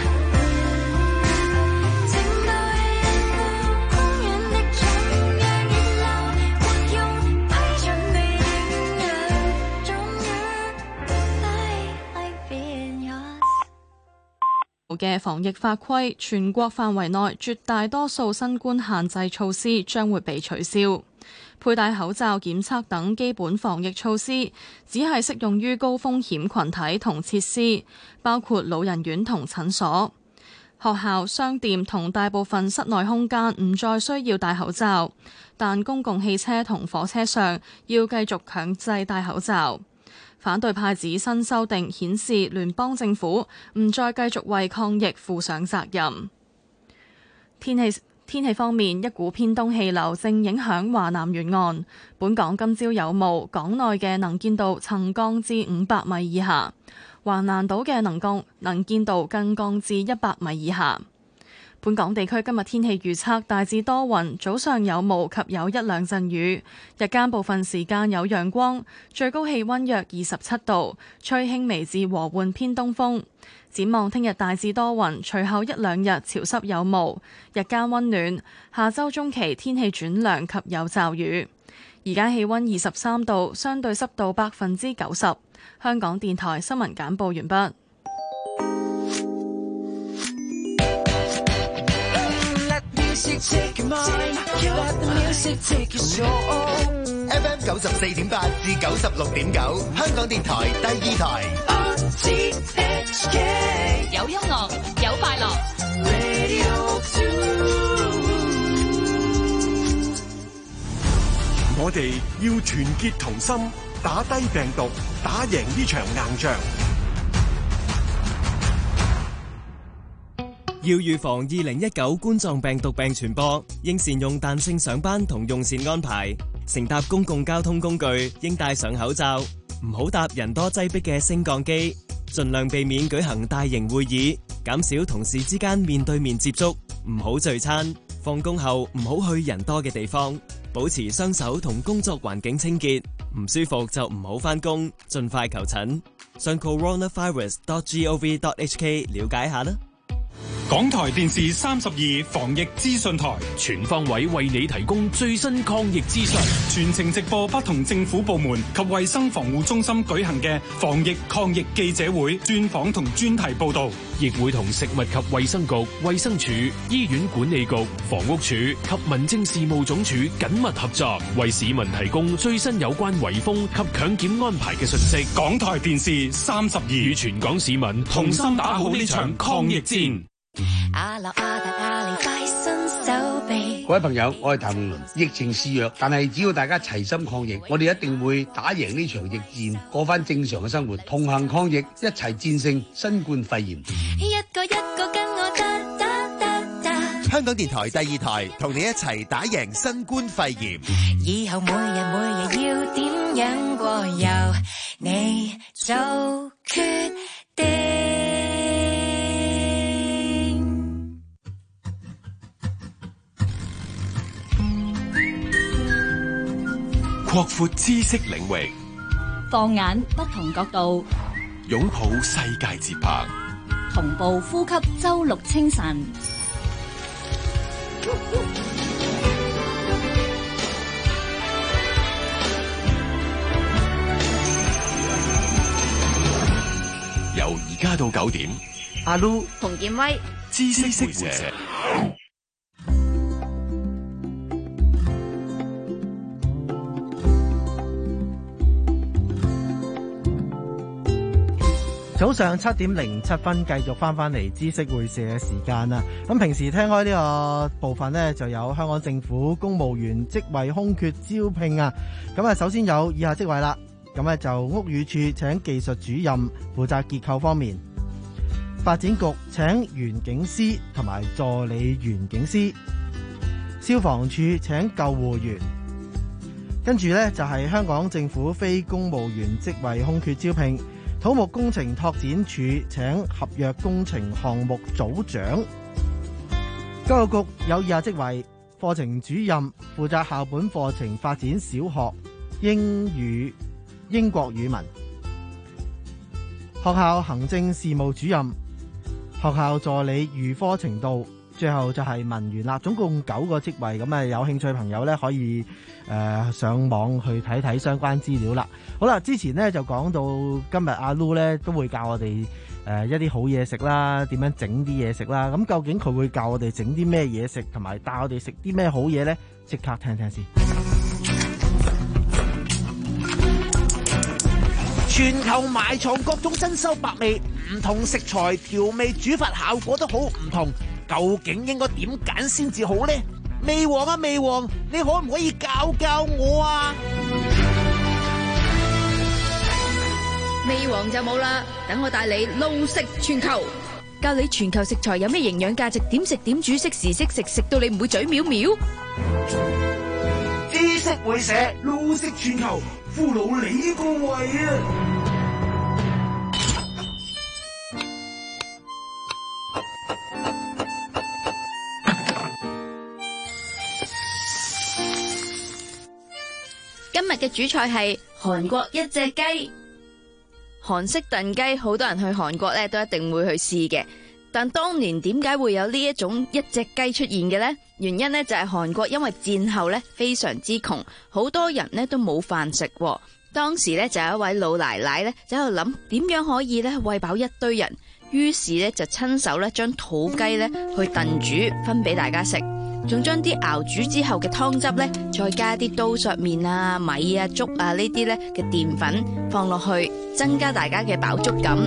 靜待人流公園的中央熱鬧，沒用批准你領養，終於 I like being yours。 嘅防疫法規，全國範圍內絕大多數新冠限制措施將會被取消。佩戴口罩、檢測等基本防疫措施只係適用於高風險群體同設施，包括老人院同診所。學校、商店同大部分室內空間唔再需要戴口罩，但公共汽車同火車上要繼續強制戴口罩。反對派指新修訂顯示聯邦政府唔再繼續為抗疫負上責任。天氣天氣方面，一股偏東氣流正影響華南沿岸，本港今朝有霧，港內嘅能見度曾降至五百米以下，華南島嘅能降能見度更降至一百米以下。本港地區今日天氣預測大致多雲，早上有霧及有一兩陣雨，日間部分時間有陽光，最高氣溫約二十七度，吹輕微至和緩偏東風。展望聽日大致多雲，隨後一兩日潮濕有霧，日間溫暖。下周中期天氣轉涼及有驟雨。而家氣溫二十三度，相對濕度百分之九十。香港電台新聞簡報完畢。 F M 九十四點八至九十六點九，香港電台第二台。 有音樂，有快樂。 我哋要團結同心，打低病毒，打贏呢場硬仗。 要預防二零一九冠狀病毒病傳播，應善用彈性上班同用膳安排。乘搭公共交通工具應戴上口罩，唔好搭人多擠迫嘅升降機。盡量避免舉行大型會議，減少同事之間面對面接觸，唔好聚餐。放工後唔好去人多嘅地方，保持雙手同工作環境清潔。唔舒服就唔好返工，盡快求診。上 coronavirus dot gov dot hk 了解下啦。 港台電視三十二防疫資訊台，全方位為你提供最新抗疫資訊，全程直播不同政府部門及衛生防護中心舉行嘅防疫抗疫記者會、專訪同專題報道，亦會同食物及衛生局、衛生署、醫院管理局、房屋署及民政事務總署緊密合作，為市民提供最新有關圍封及強檢安排嘅信息。港台電視三十二與全港市民同心打好呢場抗疫戰。 阿樂阿達阿里快伸手臂。 各位朋友，我係譚詠麟。疫情肆虐，但係只要大家齊心抗疫，我哋一定會打贏呢場疫戰，過翻正常嘅生活，同行抗疫，一齊戰勝新冠肺炎。 一個一個跟我得得得得。 香港電台第二台同你一齊打贏新冠肺炎。 以後每日每日要點樣過，由你做決定。 擴闊知識領域， 放眼不同角度， 擁抱世界節拍， 同步呼吸周六清晨。 由而家到九點， 阿 Lu 馮建威、 知識會社。 早上七點零七分，繼續翻翻嚟知識會社嘅時間啦。咁平時聽開呢個部分呢，就有香港政府公務員職位空缺招聘啊。咁啊，首先有以下職位啦。咁咧就屋宇署請技術主任負責結構方面，發展局請園境師同埋助理園境師，消防處請救護員。跟住呢，就係香港政府非公務員職位空缺招聘。土木工程拓展署請合約工程項目組長。教育局有以下職位：課程主任負責校本課程發展小學英語英國語文；學校行政事務主任、學校助理預科程度。最後就係文員啦，總共九個職位。咁啊，有興趣朋友咧可以誒、呃、上網去睇睇相關資料啦。好啦，之前咧就講到今日阿 Lu 咧都會教我哋誒、呃、一啲好嘢食啦，點樣整啲嘢食啦。咁究竟佢會教我哋整啲咩嘢食，同埋帶我哋食啲咩好嘢咧？即刻聽聽先。 全球埋藏各種珍饈百味，唔同食材調味煮法效果都好唔同。究竟應該點揀先至好呢？味王啊味王，你可唔可以教教我啊？ 味王就冇啦，等我帶你撈食全球，教你全球食材有咩營養價值，點食點煮，識時識食，食到你唔會嘴藐藐。 知識會社撈食全球，俘虜你個胃啊！ 今日嘅主菜係韓國一隻雞。韓式燉雞，好多人去韓國咧都一定會去試嘅。但當年點解會有呢一種一隻雞出現嘅呢？原因呢就係韓國因為戰後咧非常之窮，好多人呢都冇飯食。當時咧就有一位老奶奶咧就喺度諗點樣可以咧餵飽一堆人，於是咧就親手咧將土雞咧去燉煮，分俾大家食。仲將啲熬煮之後嘅湯汁咧，再加啲刀削麵啊、米啊、粥啊呢啲咧嘅澱粉放落去，增加大家嘅飽足感。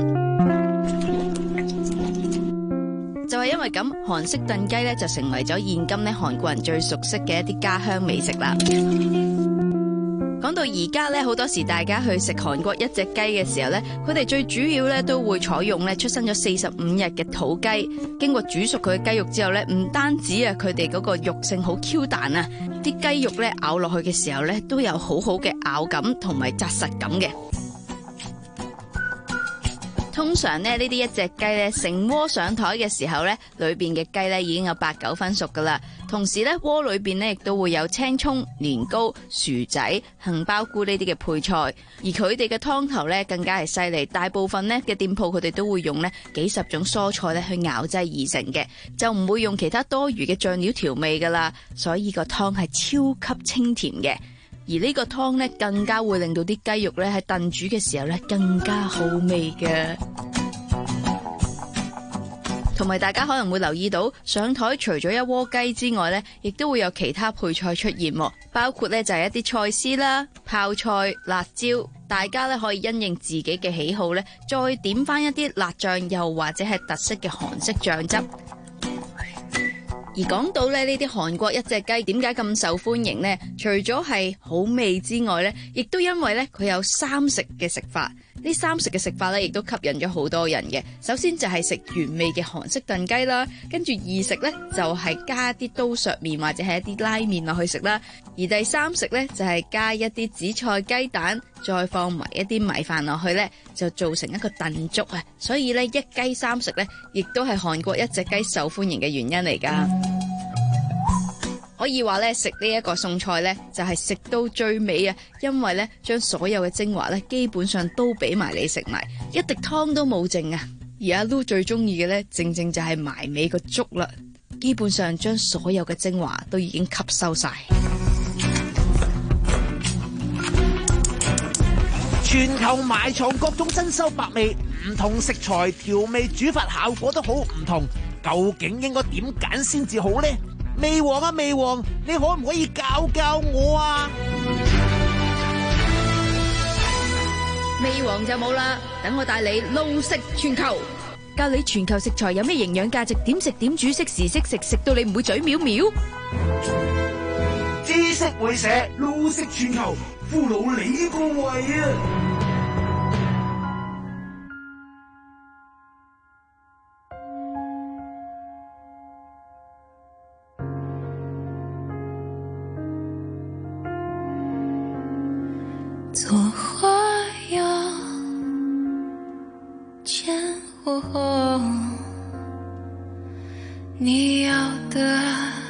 就係因為咁，韓式燉雞咧就成為咗現今咧韓國人最熟悉嘅一啲家鄉美食啦。講到而家咧，好多時大家去食韓國一隻雞嘅時候咧，佢哋最主要咧都會採用咧出生咗四十五日嘅土雞，經過煮熟佢嘅雞肉之後咧，唔單止啊佢哋嗰個肉性好 Q 彈啊，啲雞肉咧咬落去嘅時候咧都有好好嘅咬感同埋紮實感嘅。通常咧呢啲一隻雞咧成鍋上台嘅時候咧，裏邊嘅雞咧已經有八九分熟噶啦。同時咧鍋裏邊咧亦都會有青蔥、年糕、薯仔、杏鮑菇呢啲嘅配菜，而佢哋嘅湯頭咧更加係犀利。大部分咧嘅店鋪佢哋都會用咧幾十種蔬菜咧去熬製而成嘅，就唔會用其他多餘嘅醬料調味噶啦。所以個湯係超級清甜嘅。而呢個湯咧，更加會令到啲雞肉咧喺燉煮嘅時候咧，更加好味嘅。同埋大家可能會留意到，上台除咗一鍋雞之外咧，亦都會有其他配菜出現，包括咧就係一啲菜絲啦、泡菜、辣椒。大家咧可以因應自己嘅喜好咧，再點翻一啲辣醬，又或者係特色嘅韓式醬汁。而講到咧呢啲韓國一隻雞點解咁受歡迎呢？除咗係好味之外呢，亦都因為咧佢有三食嘅食法。呢三食嘅食法咧，亦都吸引咗好多人嘅。首先就係食原味嘅韓式燉雞啦，跟住二食咧就係加啲刀削麵或者係一啲拉麵落去食啦。而第三食咧就係加一啲紫菜雞蛋，再放埋一啲米飯落去咧，就做成一個燉粥啊！所以咧一雞三食咧，亦都係韓國一隻雞受歡迎嘅原因嚟噶。可以話咧食呢一個餸菜咧就係食到最尾啊，因為咧將所有嘅精華咧基本上都俾埋你食埋，一滴湯都冇剩啊！而阿 Lu 最中意嘅咧，正正就係埋尾個粥啦，基本上將所有嘅精華都已經吸收晒。 全球埋藏各種珍饈百味，唔同食材調味煮法效果都好唔同，究竟應該點揀先至好呢？味王啊味王，你可唔可以教教我啊？ 味王就冇啦，等我帶你路食全球，教你全球食材有咩營養價值，點食點煮，識時識食，食到你唔會嘴藐藐。 知識會社路食全球，俘虜你個胃啊！ 做花样见我，你要的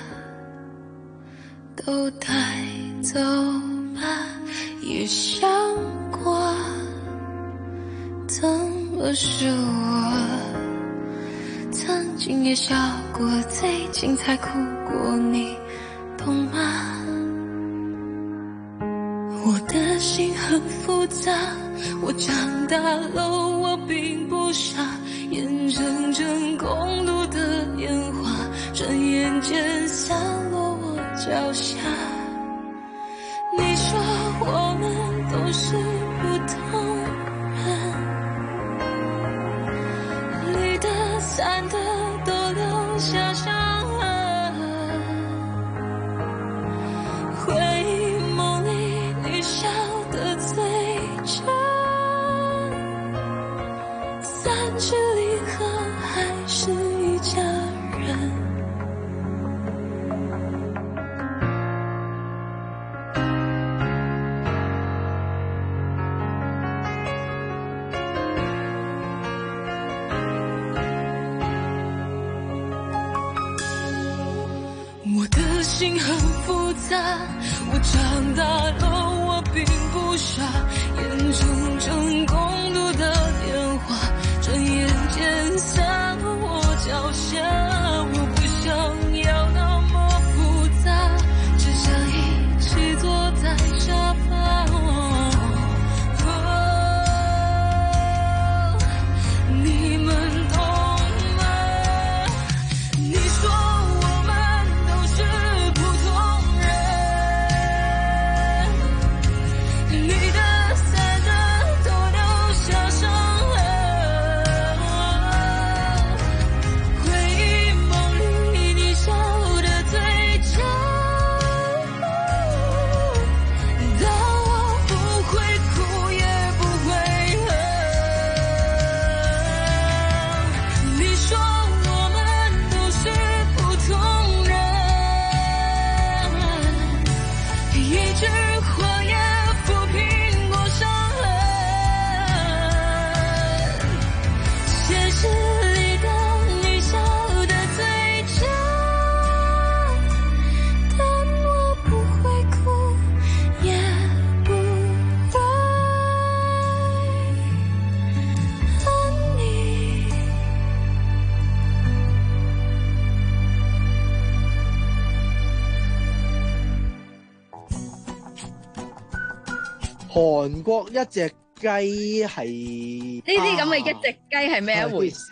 都带走吧，也想过怎么是我曾经也笑过，最近才哭过，你懂吗？我的心很复杂，我长大了，我并不傻，眼睁睁公路的烟花转眼间散落我脚下。你说我们都是普通人，绿的散的都留下伤痕，回忆梦里你笑的最真，散去离合还是一家人。我的心很复杂，我长大了，我并不傻，眼睁睁公路的烟花转眼间散落我脚下，我不想要那么复杂，只想一起坐在沙发，哦，你们懂吗？你说我们都是普通人，绿的散的都留下伤痕，回忆梦里你笑的最真，但我不会哭也不会恨。你说我们都是普通人，一句谎言抚平过伤痕，现实里的你笑得最真，但我不会哭也不会恨你。 韓國一隻雞係呢啲咁嘅一隻雞係咩一回事？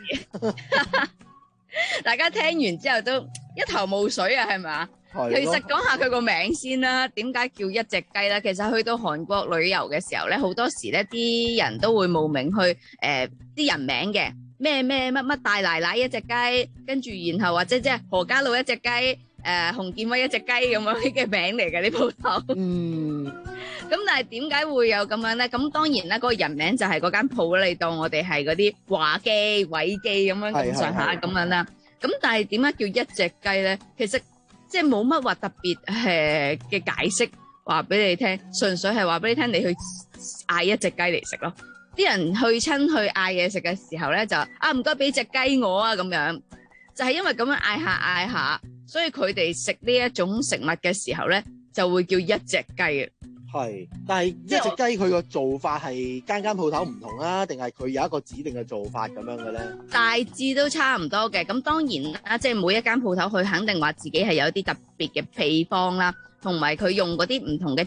大家聽完之後都一頭霧水啊，係咪啊？ 係咯其實講下佢個名先啦，點解叫一隻雞咧？其實去到韓國旅遊嘅時候咧，好多時咧啲人都會冒名去誒啲、人名嘅，咩咩乜乜大奶奶一隻雞，跟住然後或者即係何家路一隻雞，誒、洪建威一隻雞咁樣嘅名嚟嘅啲鋪頭。 嗯。 咁但係點解會有咁樣咧？咁當然啦，嗰個人名就係嗰間鋪啦。你當我哋係嗰啲華記、偉記咁樣咁上下咁樣啦。咁但係點解叫一隻雞咧？其實即係冇乜話特別誒嘅解釋話俾你聽，純粹係話俾你聽，你去嗌一隻雞嚟食咯。啲人去親去嗌嘢食嘅時候咧，就啊唔該俾隻雞我啊咁樣，就係因為咁樣嗌下嗌下，所以佢哋食呢一種食物嘅時候咧，就會叫一隻雞嘅。 係，但係一隻雞佢個做法係間間鋪頭唔同啊，定係佢有一個指定嘅做法咁樣嘅咧？ 大致都差唔多嘅，咁當然啦，即係每一間鋪頭佢肯定話自己係有啲特別嘅配方啦，同埋佢用嗰啲唔同嘅醬，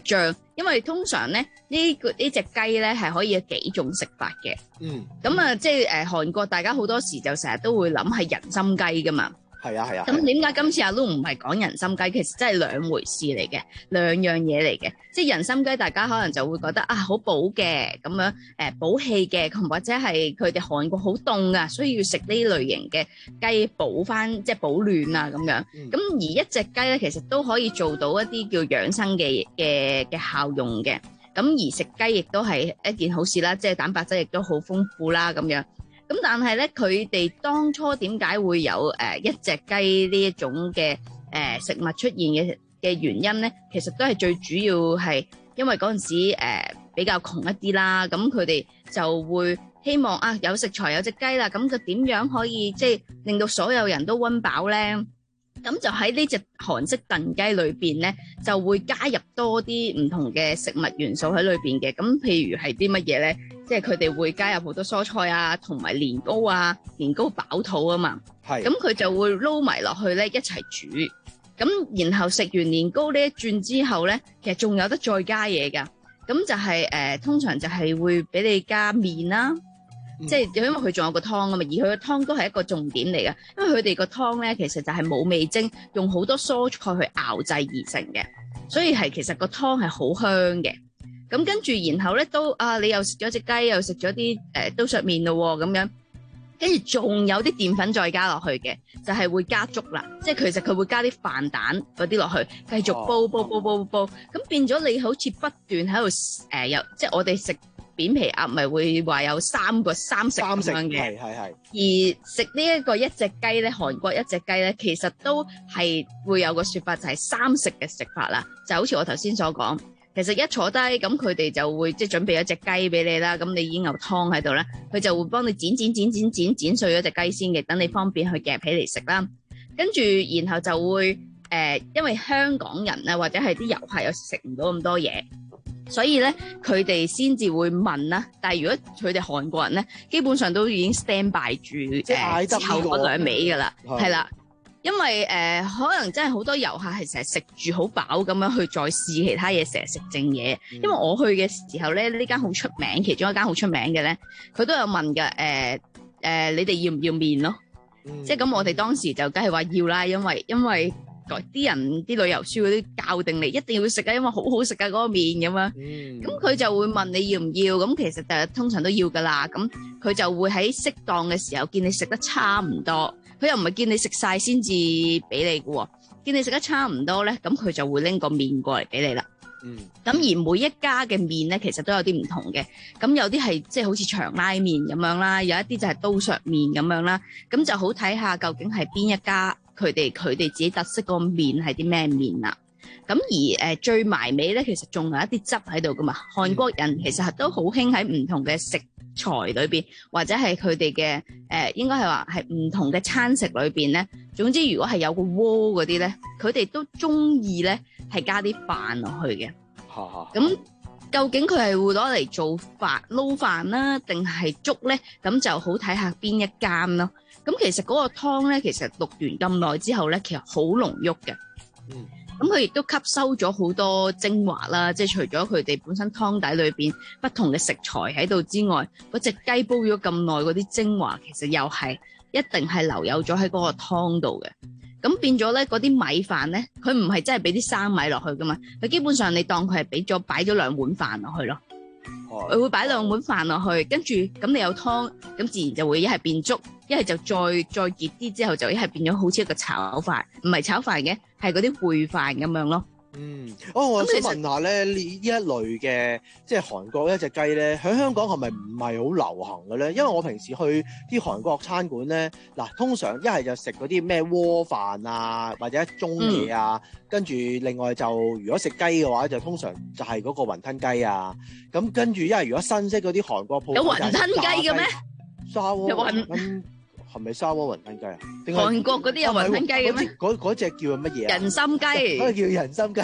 因為通常咧呢個呢隻雞咧係可以有幾種食法嘅。 嗯， 咁啊，即係誒韓國大家好多時就成日都會諗係人參雞噶嘛。 係啊係啊。 咁點解今次阿 Lu 唔係講人參雞？其實真係兩回事嚟嘅，兩樣嘢嚟嘅。即係人參雞，大家可能就會覺得啊好補嘅咁樣，誒補氣嘅，或者係佢哋韓國好凍啊，所以要食呢類型嘅雞補翻，即係保暖啊咁樣。咁、嗯、而一隻雞咧，其實都可以做到一啲叫養生嘅嘅嘅效用嘅。咁而食雞亦都係一件好事啦，即係蛋白質亦都好豐富啦咁樣。咁但係咧，佢哋當初點解會有誒、呃、一隻雞呢一種嘅誒、呃、食物出現嘅嘅原因咧？其實都係最主要係因為嗰陣時誒、呃、比較窮一啲啦，咁佢哋就會希望啊有食材有隻雞啦，咁就點樣可以即係令到所有人都溫飽咧？咁就喺呢隻韓式燉雞裏邊咧，就會加入多啲唔同嘅食物元素喺裏邊嘅。咁譬如係啲乜嘢咧？即係佢哋會加入好多蔬菜啊，同埋年糕啊，年糕飽肚啊嘛。係。咁佢就會撈埋落去咧，一齊煮。咁然後食完年糕呢一轉之後咧，其實仲有得再加嘢㗎。咁就係、是、誒、呃，通常就係會俾你加麵啦。即係因為佢仲有個湯啊嘛，而佢個湯都係一個重點嚟嘅，因為佢哋個湯咧其實就係冇味精，用好多蔬菜去熬製而成嘅，所以係其實個湯係好香嘅。咁跟住然後咧都啊，你又食咗隻雞，又食咗啲誒刀削麵咯咁樣，跟住仲有啲澱粉再加落去嘅，就係、是、會加粥啦，即係其實佢會加啲飯蛋嗰啲落去，繼續煲煲煲煲煲，咁變咗你好似不斷喺度誒，有即係我哋食扁皮鴨咪會話有三個三食咁樣嘅，係係係。而食呢一個一隻雞咧，韓國一隻雞咧，其實都係會有個説法，就係三食嘅食法啦。就好似我頭先所講，其實一坐低咁，佢哋就會即係準備一隻雞俾你啦。咁你已經有湯喺度啦，佢就會幫你剪剪剪剪剪剪碎咗隻雞先嘅，等你方便去夾起嚟食啦。跟住然後就會誒、呃，因為香港人啊或者係啲遊客有時食唔到咁多嘢。所以咧，佢哋先至會問啦。但係如果佢哋韓國人咧，基本上都已經 stand by 住誒之後嗰兩味㗎啦，係啦。因為誒、呃、可能真係好多遊客係成日食住好飽咁樣去再試其他嘢，成日食正嘢。嗯、因為我去嘅時候咧，呢間好出名，其中一間好出名嘅咧，佢都有問㗎誒誒，你哋要唔要麵咯？嗯、即係咁，我哋當時就梗係話要啦，因為因為。啲人啲旅遊書嗰啲教定你一定要食啊，因為好好食啊嗰個麵咁樣。咁佢、嗯、就會問你要唔要，咁其實就通常都要噶啦。咁佢就會喺適當嘅時候見你食得差唔多，佢又唔係見你食晒先至俾你嘅喎，見你食得差唔多咧，咁佢就會拎個麵過嚟俾你啦。嗯，咁而每一家嘅麵咧，其實都有啲唔同嘅。咁有啲係即係好似長拉麵咁樣啦，有一啲就係刀削麵咁樣啦。咁就好睇下究竟係邊一家。佢哋佢哋自己特色個麵係啲咩麵啊？咁而誒、呃、最埋尾咧，其實仲有一啲汁喺度噶嘛。韓國人其實都好興喺唔同嘅食材裏邊，或者係佢哋嘅誒應該係話係唔同嘅餐食裏邊咧。總之如果係有個鍋嗰啲咧，佢哋都中意咧係加啲飯落去嘅。咁究竟佢係會攞嚟做飯撈飯啦，定係粥咧？咁就好睇下邊一間咯。咁其實嗰個湯咧，其實淥完咁耐之後咧，其實好濃郁嘅。嗯。咁佢亦都吸收咗好多精華啦，即係除咗佢哋本身湯底裏邊不同嘅食材喺度之外，嗰隻雞煲咗咁耐嗰啲精華，其實又係一定係留有咗喺嗰個湯度嘅。咁變咗咧，嗰啲米飯咧，佢唔係真係俾啲生米落去噶嘛，佢基本上你當佢係俾咗擺咗兩碗飯落去咯。佢會擺兩碗飯落去，跟住咁你有湯，咁自然就會一係變粥，一係就再再熱啲之後就一係變咗好似一個炒飯，唔係炒飯嘅，係嗰啲燴飯咁樣咯。 嗯，哦，我想問下咧，呢呢一類嘅即係韓國一隻雞咧，喺香港係咪唔係好流行嘅咧？因為我平時去啲韓國餐館咧，嗱，通常一係就食嗰啲咩鍋飯啊，或者中嘢啊，嗯、跟住另外就如果食雞嘅話，就通常就係嗰個雲吞雞啊。咁跟住一係如果新式嗰啲韓國鋪有雲吞雞嘅咩？沙鍋雲吞。係咪沙鍋雲吞雞啊？ 韓國嗰啲有雲吞雞嘅咩？ 嗰嗰隻叫乜嘢啊？ 人參雞， 嗰個叫人參雞，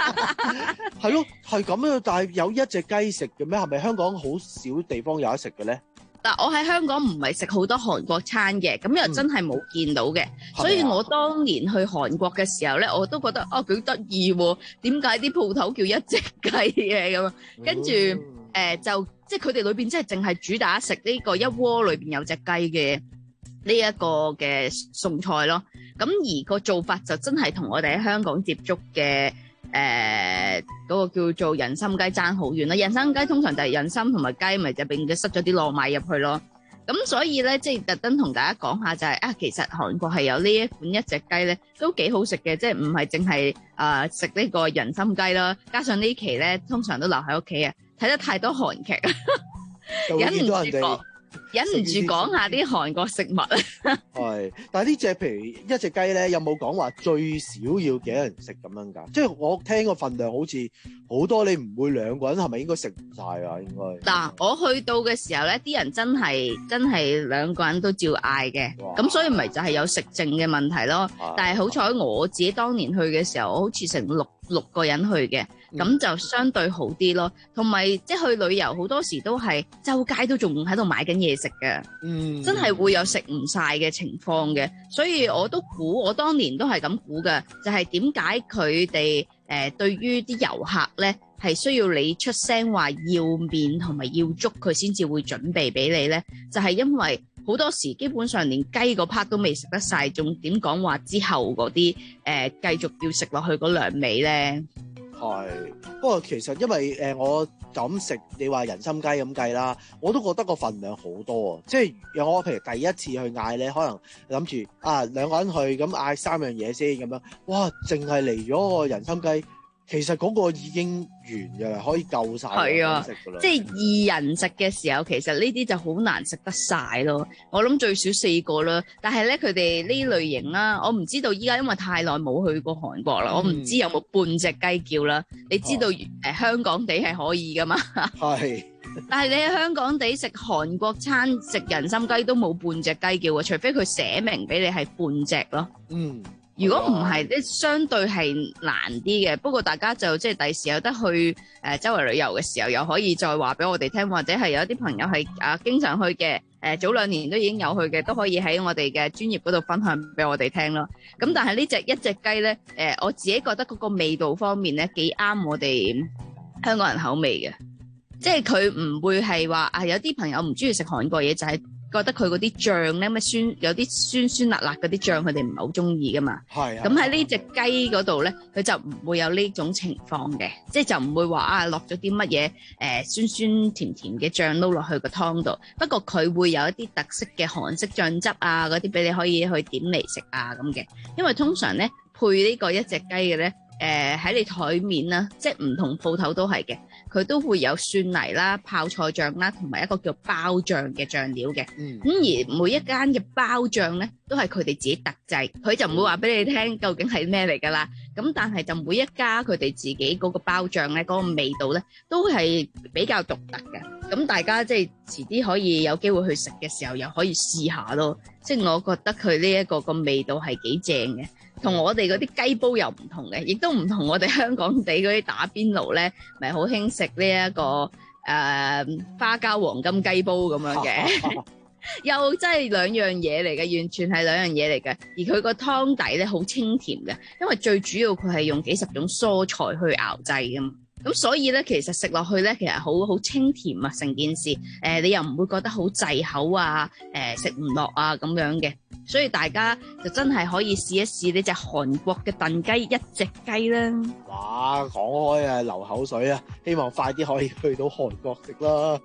係咯，係咁樣。但係有一隻雞食嘅咩？係咪香港好少地方有得食嘅咧？ 嗱，我喺香港唔係食好多韓國餐嘅，咁又真係冇見到嘅， 嗯、 所以我當年去韓國嘅時候咧，我都覺得啊幾得意喎，點解啲鋪頭叫一隻雞嘅咁啊？跟住誒、呃、就即係佢哋裏邊真係淨係主打食呢個一鍋裏邊有隻雞嘅呢一個嘅餸菜咯。咁而個做法就真係同我哋喺香港接觸嘅誒嗰個叫做人參雞爭好遠啦。人參雞通常就係人參同埋雞咪就並且塞咗啲糯米入去咯。咁所以咧，即係特登同大家講下就係、是、啊，其實韓國係有呢一款一隻雞咧，都幾好食嘅，即係唔係淨係誒食呢個人參雞啦。加上呢期咧，通常都留喺屋企啊，睇得太多韓劇啊，忍唔住講。忍唔住講下啲韓國食物啊！ 係，但係呢隻譬如一隻雞咧，有冇講話最少要幾多人食咁樣㗎？即係我聽個份量好似好多，你唔會兩個人係咪應該食唔晒啊？應該嗱，我去到嘅時候咧，啲人真係真係兩個人都照嗌嘅，咁所以咪就係有食剩嘅問題咯。但係好彩我自己當年去嘅時候，我好似成六六個人去嘅。咁就相對好啲咯，同埋即係去旅遊好多時都係周街都仲喺度買緊嘢食嘅，嗯，真係會有食唔晒嘅情況嘅，所以我都估，我當年都係咁估嘅，就係點解佢哋誒對於啲遊客咧係需要你出聲話要麵同埋要粥佢先至會準備俾你咧，就係因為好多時基本上連雞個 part 都未食得晒，仲點講話之後嗰啲誒繼續要食落去嗰兩味咧？ 係，不過其實因為誒、呃、我咁食，你話人參雞咁計啦，我都覺得個份量好多啊！即係有我譬如第一次去嗌咧，可能諗住啊兩個人去咁嗌三樣嘢先咁樣，哇！淨係嚟咗個人參雞，其實嗰個已經完嘅啦，可以夠晒係啊， 食噶啦。 即係二人食嘅時候，其實呢啲就好難食得晒咯。我諗最少四個啦，但係咧佢哋呢類型啦，我唔知道依家因為太耐冇去過韓國啦，嗯、我唔知有冇半隻雞叫啦。你知道誒、哦呃、香港地係可以噶嘛？係。但係你喺香港地食韓國餐食人參雞都冇半隻雞叫啊，除非佢寫明俾你係半隻咯。嗯。如果唔係，即相對係難啲嘅。不過大家就即係第時有得去誒、呃、周圍旅遊嘅時候，又可以再話俾我哋聽，或者係有一啲朋友係啊經常去嘅，誒、呃、早兩年都已經有去嘅，都可以喺我哋嘅專頁嗰度分享俾我哋聽咯。咁但係呢隻一隻雞咧，誒、呃、我自己覺得嗰個味道方面咧幾啱我哋香港人口味嘅，即係佢唔會係話啊有啲朋友唔中意食韓國嘢就係、是。覺得佢嗰啲醬咧，咩酸有啲酸酸辣辣嗰啲醬，佢哋唔係好中意噶嘛。係。咁喺呢隻雞嗰度咧，佢就唔會有呢種情況嘅，即係就唔會話啊落咗啲乜嘢誒酸酸甜甜嘅醬撈落去個湯度。不過佢會有一啲特色嘅韓式醬汁啊，嗰啲俾你可以去點嚟食啊咁嘅。因為通常咧配呢個一隻雞嘅咧，誒喺你台面啦，即係唔同鋪頭都係嘅。佢都會有蒜泥啦、泡菜醬啦，同埋一個叫包醬嘅醬料嘅。嗯。咁而每一間嘅包醬咧，都係佢哋自己特製，佢就唔會話俾你聽究竟係咩嚟㗎啦。咁但係就每一家佢哋自己嗰個包醬咧，嗰個味道咧，都係比較獨特嘅。咁大家即係遲啲可以有機會去食嘅時候，又可以試下咯。即係我覺得佢呢一個個味道係幾正嘅。同我哋嗰啲雞煲又唔同嘅，亦都唔同我哋香港地嗰啲打邊爐咧，咪好興食呢一個誒、呃、花膠黃金雞煲咁樣嘅，又真係兩樣嘢嚟嘅，完全係兩樣嘢嚟嘅。而佢個湯底咧好清甜嘅，因為最主要佢係用幾十種蔬菜去熬製㗎嘛。咁所以咧，其實食落去咧，其實好好清甜啊，成件事。誒、呃，你又唔會覺得好滯口啊，誒食唔落啊咁樣嘅。所以大家就真係可以試一試呢隻韓國嘅燉雞一隻雞啦。 哇，講開啊，流口水啊！希望快啲可以去到韓國食啦。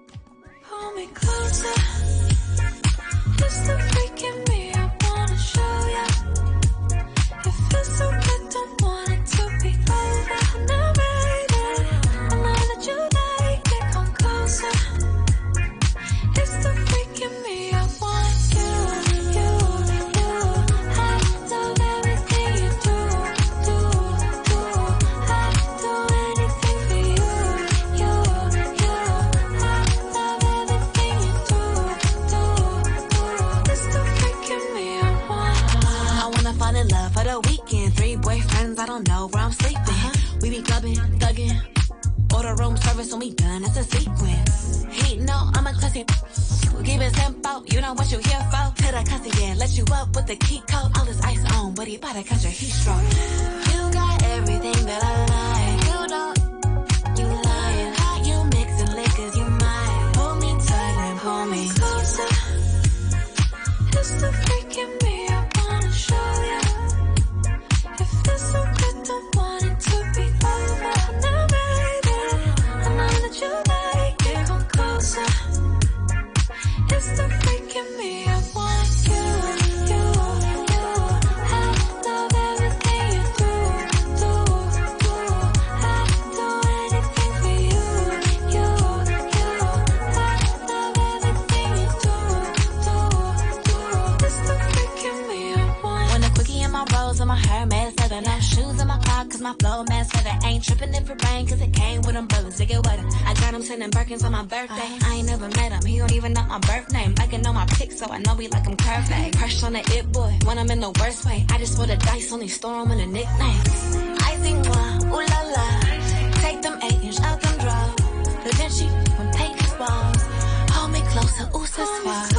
I don't know where I'm sleeping. Uh-huh. We be clubbing, thugging. Order room service when we done, that's a sequence. He know I'm a classy. Keep it simple, you know what you here for. Tell the cussy, yeah, let you up with the key code. All this ice on, but he bout to catch a heat stroke. You got everything that I like. You don't, you lying. How you mixing liquors, you might. Pull me tight and pull me closer. It's the freaking me, I wanna show you. If this so good, don't want it to be over. Now baby, I know that you like it, come closer. It's the freaking me, I want you, you, you. I love everything you do, do, do. I do anything for you, you, you. I love everything you do, do, do. It's the freaking me, I want. When the quickie in my rolls and my hair mad seven, no shoes in my car cause my flow mad seven. Ain't tripping if it rain cause it came with umbrellas to get wetter. I got him sending Birkins on my birthday. I ain't never met him, he don't even know my birth name. I can know my pics so I know he like him curvy. Crush on the it boy when I'm in the worst way. I just roll the dice, only store him in the nicknames. I think one, ooh la la. Take them eight inch out them draws. Da Vinci when paint his walls. Hold me closer, ooh so suave.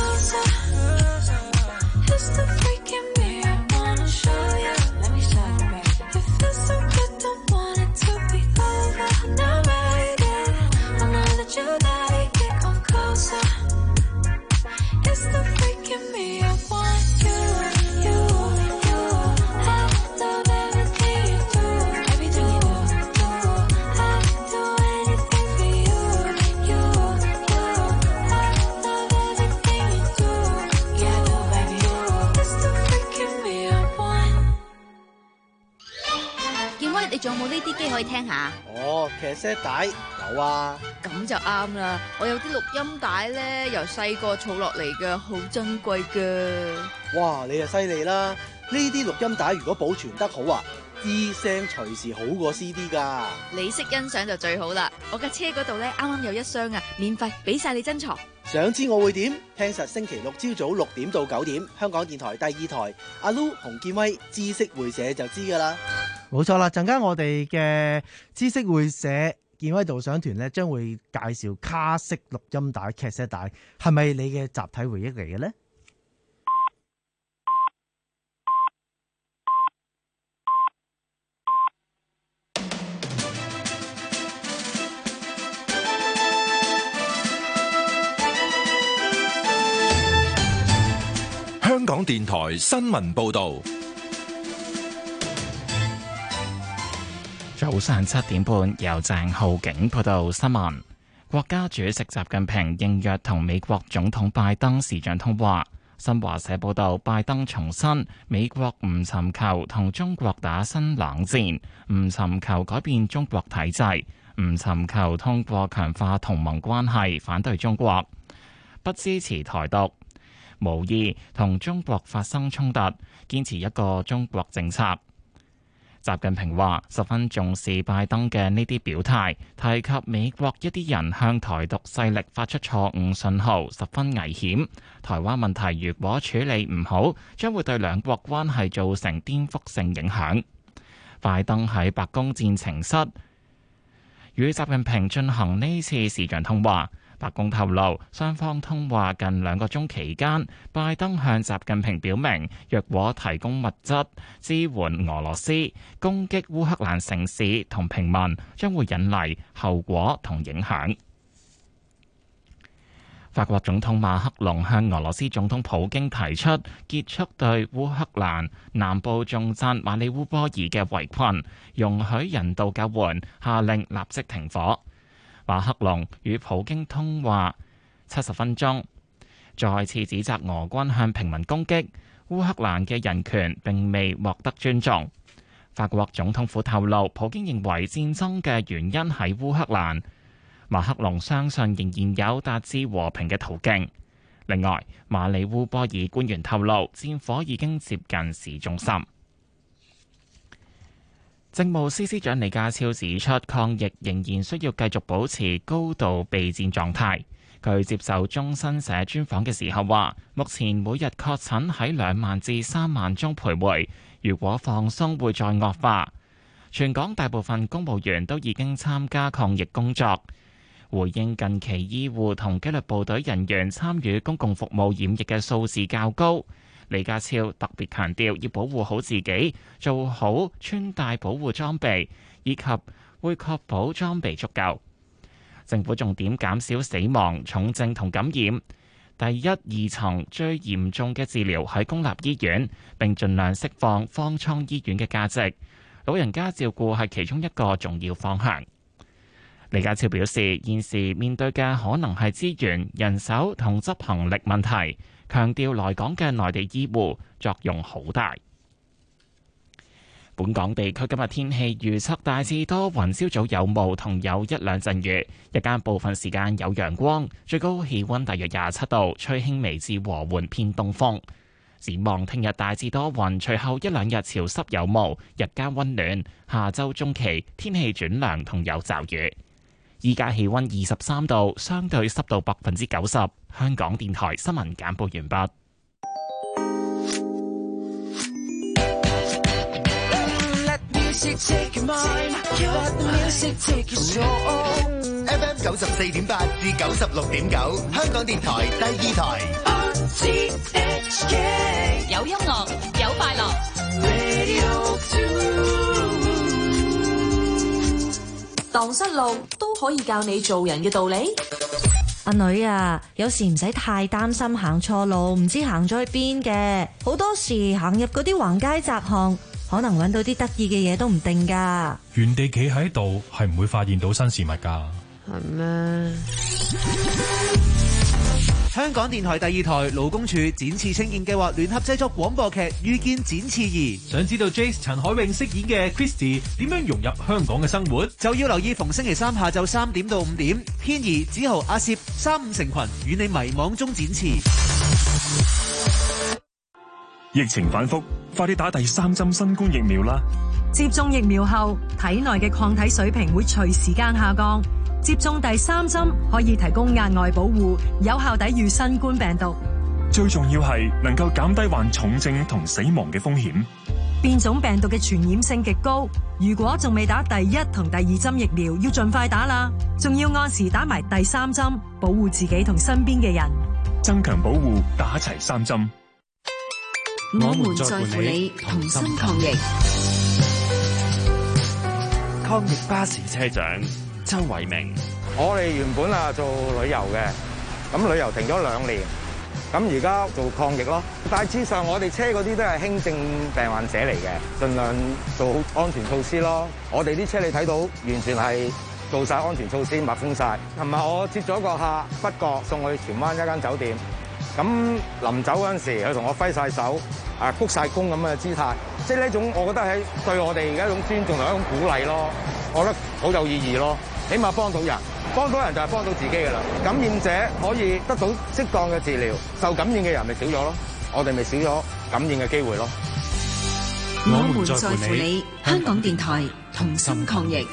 It's the freaking me, I wanna show you. Let me show you, baby. If it's so good, don't want it to be over. Now baby, I know that you like it, come closer. It's the freaking me, I want you, you, you. I love everything you do, everything you do, do. I do anything for you, you, you. I love everything you do, yeah I do baby. It's the freaking me, I want. 建威，你仲有冇呢啲機可以聽下？ 哦，騎車帶有啊。 咁就啱啦！我有啲錄音帶咧，由細個儲落嚟嘅，好珍貴嘅。 哇，你就犀利啦！呢啲錄音帶如果保存得好啊，啲聲隨時好過 C D 㗎。 你識欣賞就最好啦！我架車嗰度咧，啱啱有一箱啊，免費俾晒你珍藏。 想知我會點？聽實星期六朝早六點到九點，香港電台第二台，阿 Lu 同建威知識會社就知㗎啦。 冇錯啦，陣間我哋嘅知識會社建威導賞團咧，將會介紹卡式錄音帶、劇社帶，係咪你嘅集體回憶嚟嘅呢？ 香港電台新聞報導。 早上七點半，由鄭浩景報道新聞。國家主席習近平應約同美國總統拜登視像通話。新華社報道，拜登重申美國唔尋求同中國打新冷戰，唔尋求改變中國體制，唔尋求通過強化同盟關係反對中國，不支持台獨，無意同中國發生衝突，堅持一個中國政策。習近平話十分重視拜登嘅呢啲表態，提及美國一啲人向台獨勢力發出錯誤信號，十分危險。台灣問題如果處理唔好，將會對兩國關係造成顛覆性影響。拜登喺白宮戰情室與習近平進行呢次視像通話。白宮透露，雙方通話近兩個鐘期間，拜登向習近平表明，若果提供物質支援俄羅斯攻擊烏克蘭城市同平民，將會引嚟後果同影響。法國總統馬克龍向俄羅斯總統普京提出結束對烏克蘭南部重鎮馬里烏波爾嘅圍困，容許人道救援，下令立即停火。馬克龍與普京通話七十分鐘，再次指責俄軍向平民攻擊，烏克蘭嘅人權並未獲得尊重。法國總統府透露，普京認為戰爭嘅原因喺烏克蘭，馬克龍相信仍然有達至和平嘅途徑。另外，馬里烏波爾官員透露，戰火已經接近市中心。政務司司長李家超指出，抗疫仍然需要繼續保持高度備戰狀態。佢接受中新社專訪嘅時候話，目前每日確診喺兩萬至三萬宗徘徊，如果放鬆會再惡化。 全港大部分公務員都已經參加抗疫工作。回應近期醫護同紀律部隊人員參與公共服務染疫嘅數字較高，李家超特別強調要保護好自己，做好穿戴保護裝備，以及會確保裝備足夠。政府重點減少死亡、重症同感染。第一、二層最嚴重嘅治療喺公立醫院，並盡量釋放方艙醫院嘅價值。老人家照顧係其中一個重要方向。李家超表示，現時面對嘅可能係資源、人手同執行力問題，強調來港嘅內地醫護作用好大。本港地區今日天氣預測大致多雲，朝早有霧同有一兩陣雨，日間部分時間有陽光，最高氣溫大約廿七度，吹輕微至和緩偏東風。展望聽日大致多雲，隨後一兩日潮濕有霧，日間溫暖。下周中期天氣轉涼同有驟雨。依家氣溫二十三度，相對濕度百分之九十。香港電台新聞簡報完畢。 F M 九十四點八至九十六點九，香港電台第二台。 有音樂，有快樂。 蕩失路都可以教你做人嘅道理。 阿女啊，有時唔使太擔心行錯路，唔知行咗去邊嘅。好多時行入嗰啲橫街窄巷，可能揾到啲得意嘅嘢都唔定噶。 原地企喺度係唔會發現到新事物噶。 係咩？ 香港電台第二台勞工處展翅青見計劃聯合製作廣播劇《遇見展翅兒》，想知道 Jace 陳海詠飾演嘅 Christy 點樣融入香港嘅生活，就要留意逢星期三下晝三點到五點，天兒、子豪、阿攝三五成群與你迷惘中展翅。 疫情反覆，快啲打第三針新冠疫苗啦！ 接種疫苗後，體內嘅抗體水平會隨時間下降。接種第三針可以提供額外保護，有效抵禦新冠病毒。 最重要係能夠減低患重症同死亡嘅風險。 變種病毒嘅傳染性極高，如果仲未打第一同第二針疫苗，要盡快打啦。仲要按時打埋第三針，保護自己同身邊嘅人。 增強保護，打齊三針。 我們在乎你，同心抗疫。 抗疫巴士車長周偉明， 我哋原本啊做旅遊嘅，咁旅遊停咗兩年，咁而家做抗疫咯。大致上我哋車嗰啲都係輕症病患者嚟嘅，盡量做好安全措施咯。我哋啲車你睇到完全係做晒安全措施，密封晒。琴日我接咗個客北角送去荃灣一間酒店，咁臨走嗰陣時佢同我揮晒手，啊鞠晒躬咁嘅姿態，即係呢種我覺得係對我哋而家一種尊重同一種鼓勵咯，我覺得好有意義咯。起碼幫到人，幫到人就係幫到自己㗎啦。感染者可以得到適當嘅治療，受感染嘅人咪少咗咯，我哋咪少咗感染嘅機會咯。 我們在乎你，香港電台同心抗疫。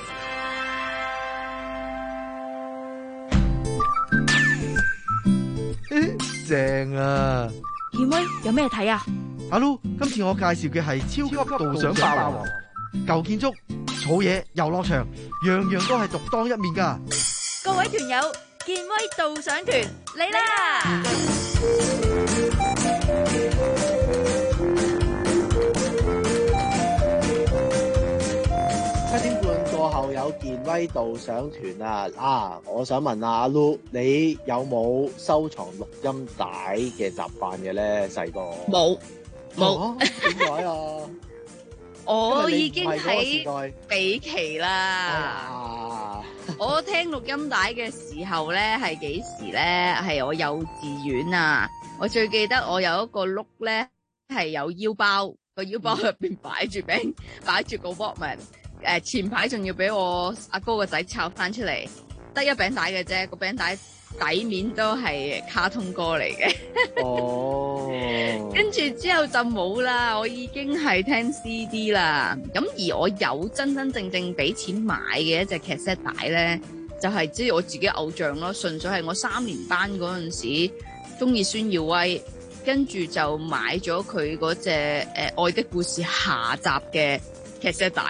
正啊！ 健威有咩睇啊？ 阿 Lu，今次我介紹嘅係超級導賞霸王，舊建築、草野、遊樂場，樣樣都係獨當一面噶。 各位團友，健威導賞團嚟啦！ 七點半過後有健威導賞團啊！啊，我想問阿 Lu，你有冇收藏錄音帶嘅習慣嘅咧？細個冇冇， 點解啊？ 我已經喺比期啦。我聽錄音帶嘅時候咧，係幾時咧？係我幼稚園啊！我最記得我有一個碌咧，係有腰包，個腰包入邊擺住餅，擺住個 Walkman。誒，前排仲要俾我阿哥個仔抄翻出嚟，得一餅帶嘅啫，個餅帶底面都係卡通歌嚟嘅。哦，跟住之後就冇啦，我已經係聽 C D 啦。咁而我有真真正正俾錢買嘅一隻卡式帶咧，就係即係我自己偶像咯，純粹係我三年班嗰陣時中意孫耀威，跟住就買咗佢嗰隻誒《愛的故事》下集嘅卡式帶咯。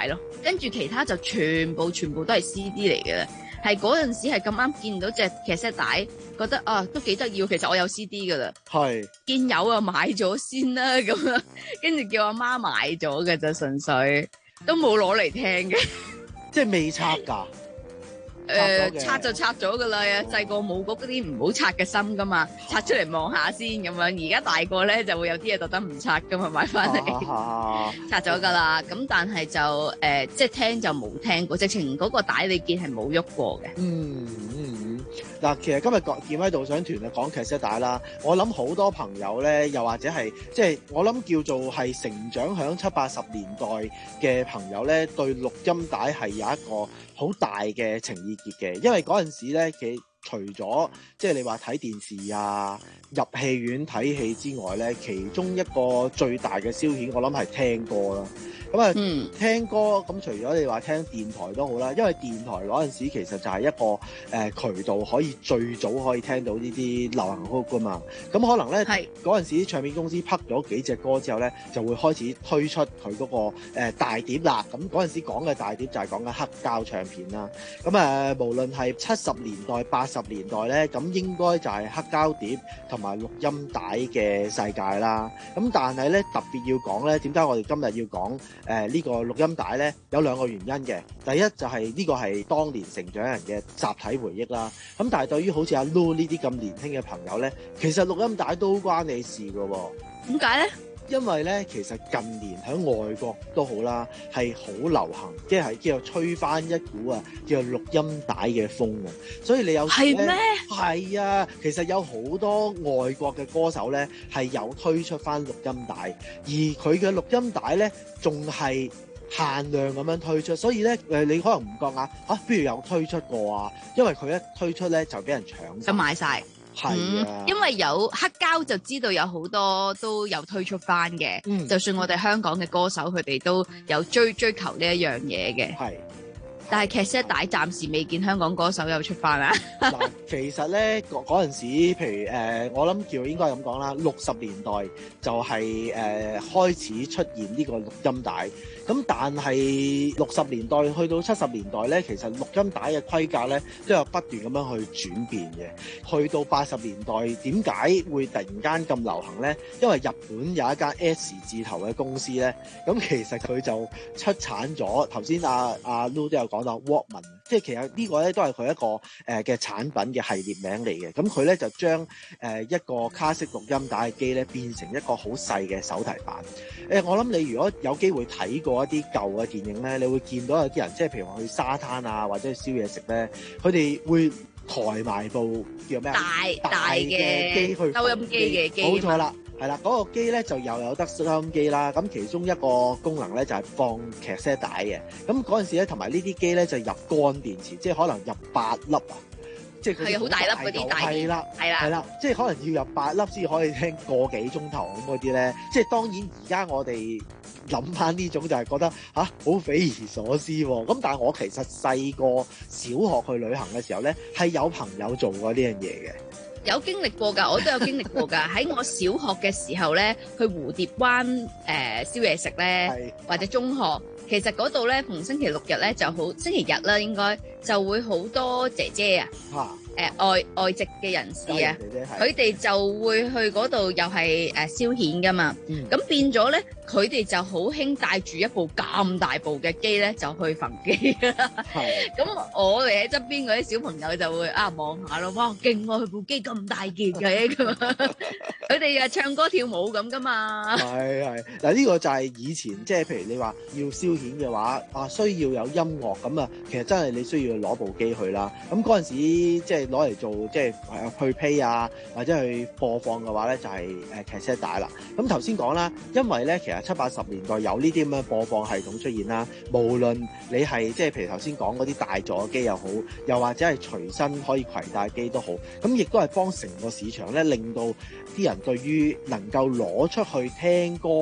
跟住其他就全部全部都係 C D 嚟嘅啦。係嗰陣時係咁啱見到隻卡式帶，覺得啊都幾得意。其實我有 C D 噶啦， 係見有啊買咗先啦咁樣，跟住叫阿媽買咗嘅就純粹都冇攞嚟聽嘅， 即係未拆㗎。 誒、呃、拆就拆咗噶啦，細個冇嗰啲唔好拆嘅心噶嘛，拆出嚟望下先咁樣。而家大個咧就會有啲嘢特登唔拆噶嘛，買翻嚟、啊、拆咗噶啦。咁但係就誒、呃、即係聽就冇聽過，直情嗰個帶你見係冇喐過嘅。 嗯嗯嗱，其實今日講見喺導賞團啊講卡式帶啦，我諗好多朋友咧，又或者係即係我諗叫做係成長響七八十年代嘅朋友咧，對錄音帶係有一個好大嘅情意結嘅，因為嗰陣時咧，其除咗即係你話睇電視啊、入戲院睇戲之外咧，其中一個最大嘅消遣，我諗係聽歌啦。咁啊，嗯、聽歌咁除咗你話聽電台都好啦，因為電台嗰陣時其實就係一個誒、呃、渠道，可以最早可以聽到呢啲流行曲噶嘛。咁可能咧嗰陣時唱片公司批咗幾隻歌之後咧，就會開始推出佢嗰、那個、呃、大碟啦。咁嗰陣時講嘅大碟就係講緊黑膠唱片啦。咁誒、呃，無論係七十年代、八十年代咧，咁應該就係黑膠碟同埋錄音帶嘅世界啦。咁但係咧特別要講咧，點解我哋今日要講？誒、呃、呢、這個錄音帶咧有兩個原因嘅，第一就係呢個係當年成長人嘅集體回憶啦。咁但係對於好似阿 Lu 呢啲咁年輕嘅朋友咧，其實錄音帶都關你事㗎喎。 點解咧？ 因為咧，其實近年喺外國都好啦，係好流行，即係叫做吹翻一股啊，叫做錄音帶嘅風啊。所以你有係咩？ 係啊，其實有好多外國嘅歌手咧係有推出翻錄音帶，而佢嘅錄音帶咧仲係限量咁樣推出，所以咧誒你可能唔覺眼啊，不如有推出過啊，因為佢一推出咧就俾人搶， 就買晒。 係啊、 嗯，因為有黑膠就知道有好多都有推出翻嘅、嗯，就算我哋香港嘅歌手佢哋都有追追求呢一樣嘢嘅。係，但係卡式帶暫時未見香港歌手有出翻啊。 嗱，其實咧嗰嗰陣時，譬如誒、呃，我諗叫應該咁講啦，六十年代就係、是、誒、呃、開始出現呢個錄音帶。咁但係六十年代去到七十年代咧，其實錄音帶嘅規格咧都有不斷咁樣去轉變嘅。去到八十年代，點解會突然間咁流行咧？因為日本有一間 S 字頭嘅公司咧，咁其實佢就出產咗頭先阿阿 Lu 都有講到 Walkman， 即係其實呢個咧都係佢一個誒嘅、呃、產品嘅系列名嚟嘅。咁佢咧就將誒、呃、一個卡式錄音帶機咧變成一個好細嘅手提版。誒、呃，我諗你如果有機會睇過一啲舊嘅電影咧，你會見到有啲人即係譬如話去沙灘啊，或者去燒嘢食咧，佢哋會抬埋部叫咩啊？ 大大嘅機去收音機嘅機， 冇錯啦，係啦，嗰、那個機咧就又有得收音機啦。咁其中一個功能咧就係、是、放卡式帶嘅。咁嗰陣時咧，同埋呢啲機咧就入乾電池，即係可能入八粒啊。即係佢好大粒嗰啲大電，係啦，係啦，係啦，即係可能要入八粒先可以聽個幾鐘頭咁嗰啲咧。即係當然而家我哋諗翻呢種就係覺得吓好匪夷所思喎。咁但係我其實細個小學去旅行嘅時候咧，係有朋友做過呢樣嘢嘅。 有經歷過㗎，我都有經歷過㗎。喺我小學嘅時候咧，去蝴蝶灣誒、呃、燒嘢食咧，或者中學，其實嗰度咧逢星期六日咧就好，星期日啦應該就會好多姐姐啊，誒、呃、外外籍嘅人士啊，佢哋就會去嗰度又係誒、呃、消遣㗎嘛。咁、嗯、變咗咧，佢哋就好興帶住一部咁大部嘅機咧，就去焚機啦。咁我哋喺側邊嗰啲小朋友就會啊望下咯，哇勁啊！佢部機咁大件嘅咁，佢哋啊唱歌跳舞咁噶嘛。係係嗱，呢個就係以前即係譬如你話要消遣嘅話啊，需要有音樂咁啊，其實真係你需要攞部機去啦。咁嗰陣時即係攞嚟做即係去 play 啊，或者去播放嘅話咧，就係誒卡式帶啦。咁頭先講啦，因為咧其實七八十年代有呢啲咁嘅播放系統出現啦，無論你係即係譬如頭先講嗰啲大座機又好，又或者係隨身可以攜帶機都好，咁亦都係幫成個市場咧，令到啲人對於能夠攞出去聽歌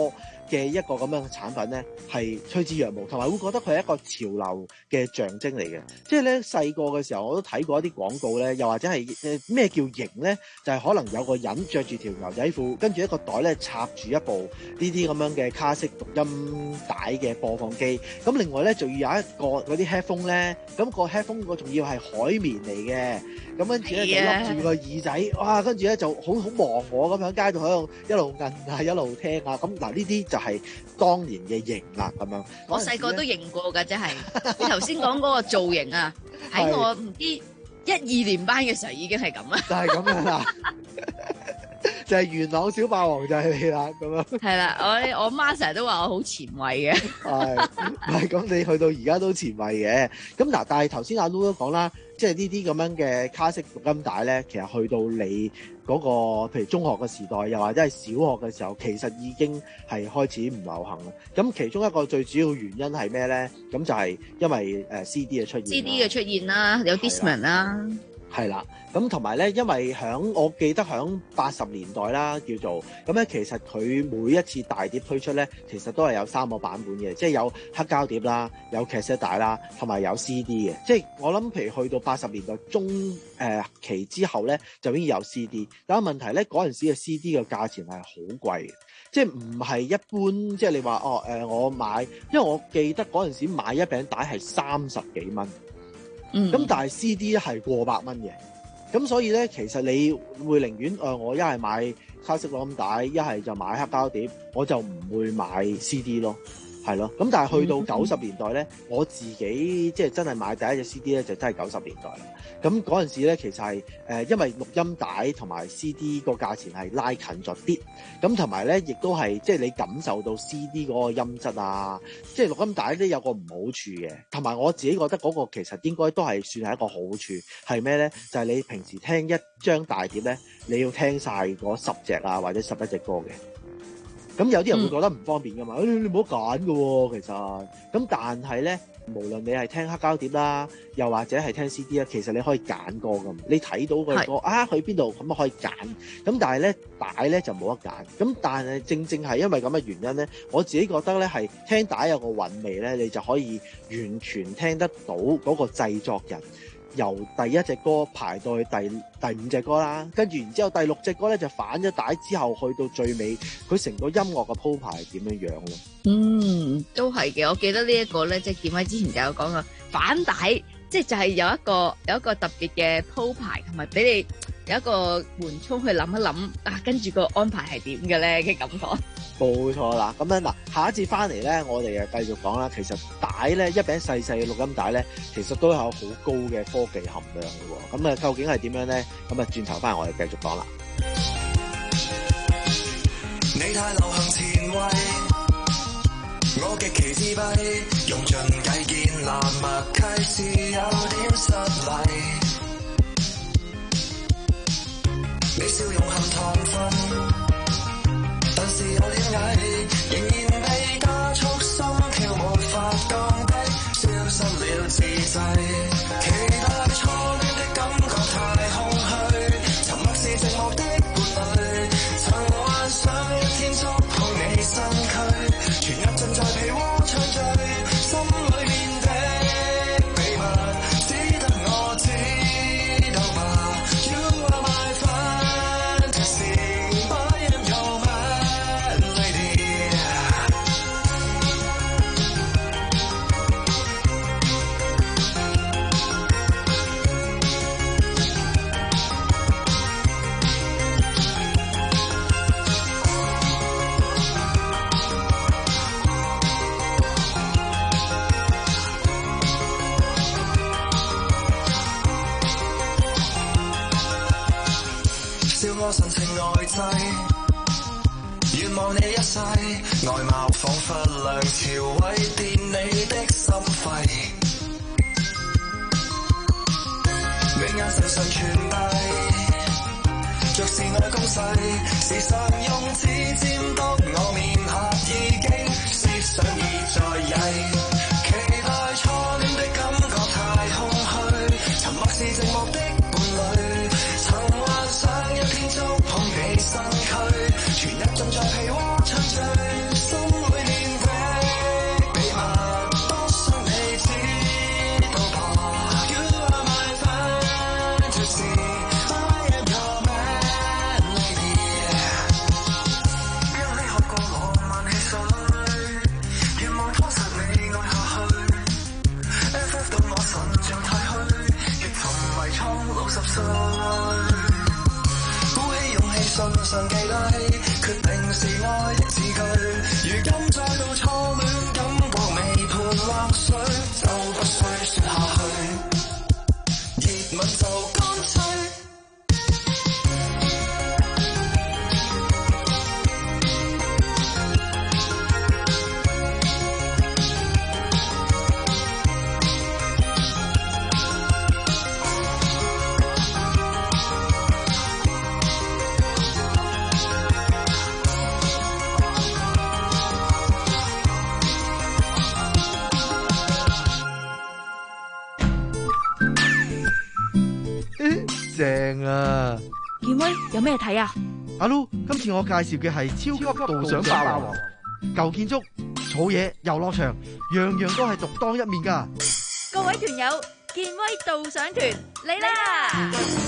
嘅一個咁樣嘅產品咧，係趨之若鶩，同埋會覺得佢係一個潮流嘅象徵嚟嘅。即係咧細個嘅時候，我都睇過一啲廣告咧，又或者係誒咩叫型咧，就係、是、可能有個人着住條牛仔褲，跟住一個袋咧插住一部呢啲咁樣嘅卡式錄音帶嘅播放機。咁另外咧，仲要有一個嗰啲 headphone 咧，咁、那個 headphone 個仲要係海綿嚟嘅。咁跟住咧就笠住個耳仔，哇！跟住咧就好好忘我咁喺街度喺度一路摁啊，一路聽啊。咁嗱呢啲就係當年嘅型啦，咁樣。 我細個都型過㗎，真係。你頭先講嗰個造型啊，喺我唔知一二年班嘅時候已經係咁啦。 就係咁樣啦。就係元朗小霸王就係你啦，咁樣。係啦，我我媽成日都話我好前衛嘅。係， 係咁你去到而家都前衛嘅。咁嗱，但係頭先阿 Lu 都講啦，即係呢啲咁樣嘅卡式錄音帶咧，其實去到你嗰個譬如中學嘅時代，又或者係小學嘅時候，其實已經係開始唔流行啦。咁其中一個最主要原因係咩咧？咁就係因為誒 C D 嘅出現。C D 嘅出現啦，有 Discman 啦。 係啦，咁同埋咧，因為響我記得響八十年代啦，叫做咁咧，其實佢每一次大碟推出咧，其實都係有三個版本嘅，即係有黑膠碟啦，有卡式帶啦，同埋有 C D 嘅。即係我諗，譬如去到八十年代中誒、呃、期之後咧，就已經有 C D。但係問題咧，嗰陣時嘅 C D 嘅價錢係好貴嘅，即係唔係一般，即係你話哦誒、呃，我買，因為我記得嗰陣時買一餅帶係三十幾蚊。咁、嗯、但係 C D 係過百蚊嘅，咁所以咧，其實你會寧願誒、呃，我一係買卡式錄音帶，一係就買黑膠碟，我就唔會買 C D 咯，係咯。咁但係去到九十年代咧，我自己即係真係買第一隻 C D 咧，就真係九十年代啦。咁嗰陣時咧，其實係誒、呃，因為錄音帶同埋 C D 個價錢係拉近咗啲，咁同埋咧，亦都係即係你感受到 C D 嗰個音質啊，即係錄音帶咧有個唔好處嘅，同埋我自己覺得嗰個其實應該都係算係一個好處，係咩咧？就係、是、你平時聽一張大碟咧，你要聽晒嗰十隻啊或者十一隻歌嘅。咁有啲人會覺得唔方便噶嘛？嗯、你唔好揀㗎喎，其實。咁但係咧，無論你係聽黑膠碟啦，又或者係聽 C D 啦，其實你可以揀歌㗎嘛。你睇到個歌啊，去邊度咁啊可以揀。咁但係咧帶咧就冇得揀。咁但係正正係因為咁嘅原因咧，我自己覺得咧係聽帶有個韻味咧，你就可以完全聽得到嗰個製作人。由第一隻歌排到去第第五隻歌啦，跟住然之後第六隻歌咧就反咗帶之後去到最尾，佢成個音樂嘅鋪排係點樣樣咯？嗯， 都係嘅。我記得呢一個咧，即係建威之前就有講過反帶，即係就係有一個有一個特別嘅鋪排，同埋俾你有一個緩衝去諗一諗啊，跟住個安排係點嘅咧嘅感覺。 冇錯啦，咁樣嗱，下一節翻嚟咧，我哋誒繼續講啦。其實帶咧一餅細細嘅錄音帶咧，其實都有好高嘅科技含量嘅喎。咁啊，究竟係點樣咧？咁啊，轉頭翻嚟我哋繼續講啦。 你太流行前衛，我極其自閉，用盡計建立默契是有點失禮。你笑容含糖分。但是有點矮，仍然被加速心跳無法降低，消失了自制。期待初戀的感覺太空虛，沉默是寂寞的伴侶。曾幻想一天觸碰你身軀，全入盡在被窩暢醉，心裏面的秘密只得我知道吧。You are my fantasy, I am your man.笑我神情呆滯，願望你一世，外貌彷彿梁朝偉，電你的心肺，你眼神常傳遞，若是我攻勢，時常用指尖篤我面頰，已經思想已在曳。期待初戀的感覺太空虛，沉默是寂寞的伴侶。曾幻想一天觸碰你身軀，全日盡在被窩暢醉，心是愛的字句，如今再度初戀，感覺未判或許就不需說下去，熱吻就乾脆。 正啊！ 健威有咩睇啊？ 阿 Lu，今次我介紹嘅係超級導賞霸王，舊建築、草野、遊樂場，樣樣都係獨當一面噶。 各位團友，健威導賞團嚟啦！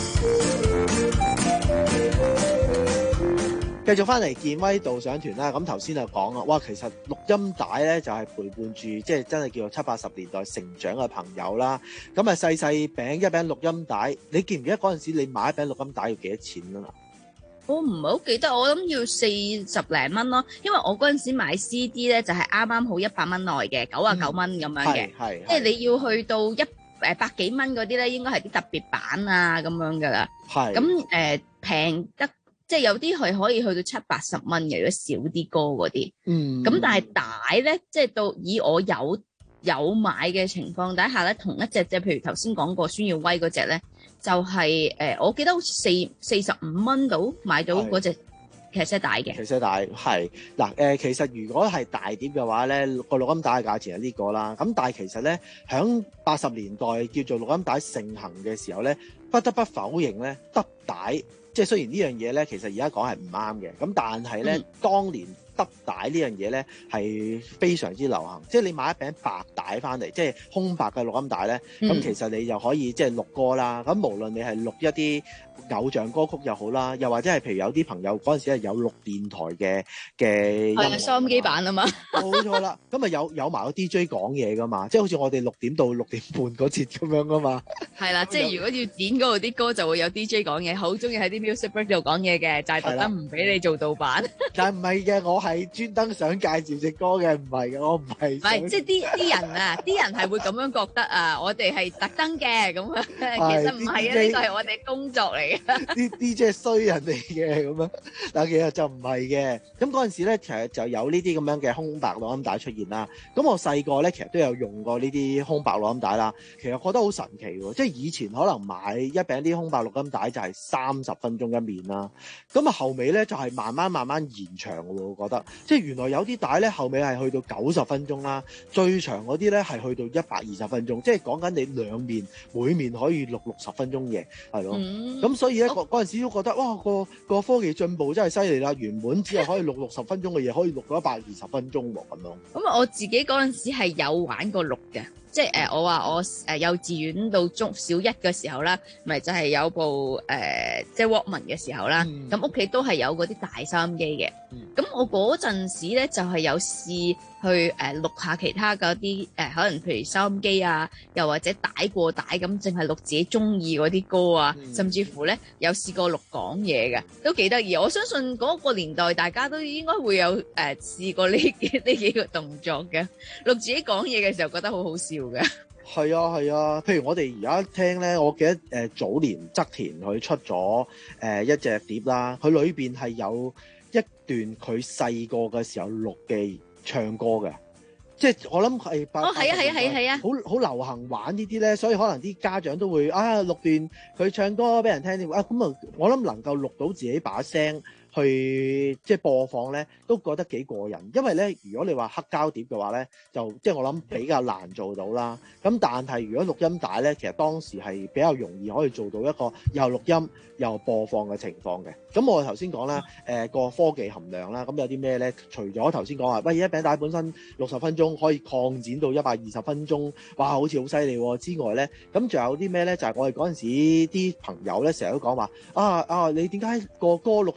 繼續翻嚟健威導賞團啦，咁頭先就講啦，哇，其實錄音帶咧就係陪伴住，即係真係叫做七八十年代成長嘅朋友啦。咁啊細細餅一餅錄音帶，你記唔記得嗰陣時你買一餅錄音帶要幾多錢啊？ 我唔係好記得，我諗要四十零蚊咯，因為我嗰陣時買 C D 咧就係啱啱好一百蚊內嘅，九啊九蚊咁樣嘅， 係即係你要去到一誒百幾蚊嗰啲咧，應該係啲特別版啊咁樣噶啦。 係咁誒平得。即係有啲係可以去到七八十蚊嘅，如果少啲歌嗰啲。嗯。咁但係帶咧，即係到以我有有買嘅情況底下咧，同一隻即係譬如頭先講過孫耀威嗰隻咧，就係、是、誒、呃，我記得好似四四十五蚊到買到嗰隻卡式帶嘅。卡式帶係嗱誒，其實如果係大碟嘅話咧，個錄音帶嘅價錢係呢個啦。咁但係其實咧，響八十年代叫做錄音帶盛行嘅時候咧，不得不否認咧，得帶。即係雖然呢樣嘢咧，其實而家講係唔啱嘅，咁但係咧，嗯、當年得帶呢樣嘢咧係非常之流行。即係你買一餅白帶翻嚟，即係空白嘅錄音帶咧，咁、嗯、其實你就可以即係錄歌啦。咁無論你係錄一啲偶像歌曲又好啦，又或者係譬如有啲朋友嗰陣時係有錄電台嘅嘅音樂， 收音機版啊嘛， 冇錯啦。咁啊有有埋個 D J 講嘢噶嘛，即係好似我哋六點到六點半嗰節咁樣噶嘛。 係啦，即係如果要剪嗰度啲歌，就會有 D J 講嘢，好中意喺啲 music break 度講嘢嘅，就係特登唔俾你做盜版。 但係唔係嘅，我係專登想介紹隻歌嘅，唔係嘅，我唔係。唔係， 即係啲啲人啊，啲人係會咁樣覺得啊，我哋係特登嘅咁啊，其實唔係啊，呢個係我哋工作嚟嘅。 啲 D J 衰人哋嘅咁樣，但其實就唔係嘅。咁嗰陣時咧，其實就有呢啲咁樣嘅空白錄音帶出現啦。咁我細個咧，其實都有用過呢啲空白錄音帶啦。其實覺得好神奇喎，即係以前可能買一餅啲空白錄音帶就係三十分鐘一面啦。咁啊後尾咧就係慢慢慢慢延長喎，我覺得。即係原來有啲帶咧後尾係去到九十分鐘啦，最長嗰啲咧係去到一百二十分鐘。即係講緊你兩面每面可以錄六十分鐘嘅，係咯。咁、嗯、所以咧嗰陣時都覺得哇，個個科技進步真係犀利啦！原本只係可以錄六十分鐘嘅嘢，可以錄到一百二十分鐘喎咁樣。 咁我自己嗰陣時係有玩過錄嘅。即係誒、呃，我話我誒、呃、幼稚園到中小一嘅時候啦，咪就係、是、有部誒、呃、即係 Walkman 嘅時候啦。咁屋企都係有嗰啲大收音機嘅。咁、嗯、我嗰陣時咧就係、是、有試去誒、呃、錄下其他嗰啲誒，可能譬如收音機啊，又或者帶過帶咁，淨係錄自己中意嗰啲歌啊，嗯、甚至乎咧有試過錄講嘢嘅，都幾得意。我相信嗰個年代大家都應該會有誒、呃、試過呢幾呢幾個動作嘅，錄自己講嘢嘅時候覺得好好笑。 係啊係啊，譬如我哋而家聽咧，我記得誒、呃、早年側田佢出咗誒、呃、一隻碟啦，佢裏邊係有一段佢細個嘅時候錄嘅唱歌嘅，即係我諗係八哦係啊係啊係啊係啊，好好流行玩呢啲咧，所以可能啲家長都會啊錄段佢唱歌俾人聽啲啊，咁啊我諗能夠錄到自己把聲。去即係播放咧，都覺得幾過癮。因為咧，如果你話黑膠碟嘅話咧，就即係我諗比較難做到啦。咁但係如果錄音帶咧，其實當時係比較容易可以做到一個又錄音又播放嘅情況嘅。咁我頭先講啦，誒、呃、個科技含量啦，咁有啲咩咧？除咗頭先講話，喂，一餅帶本身六十分鐘可以擴展到一百二十分鐘，哇，好似好犀利喎！之外咧，咁仲有啲咩咧？就係、是、我哋嗰陣時啲朋友咧，成日都講話啊啊，你點解個歌錄出嚟唔好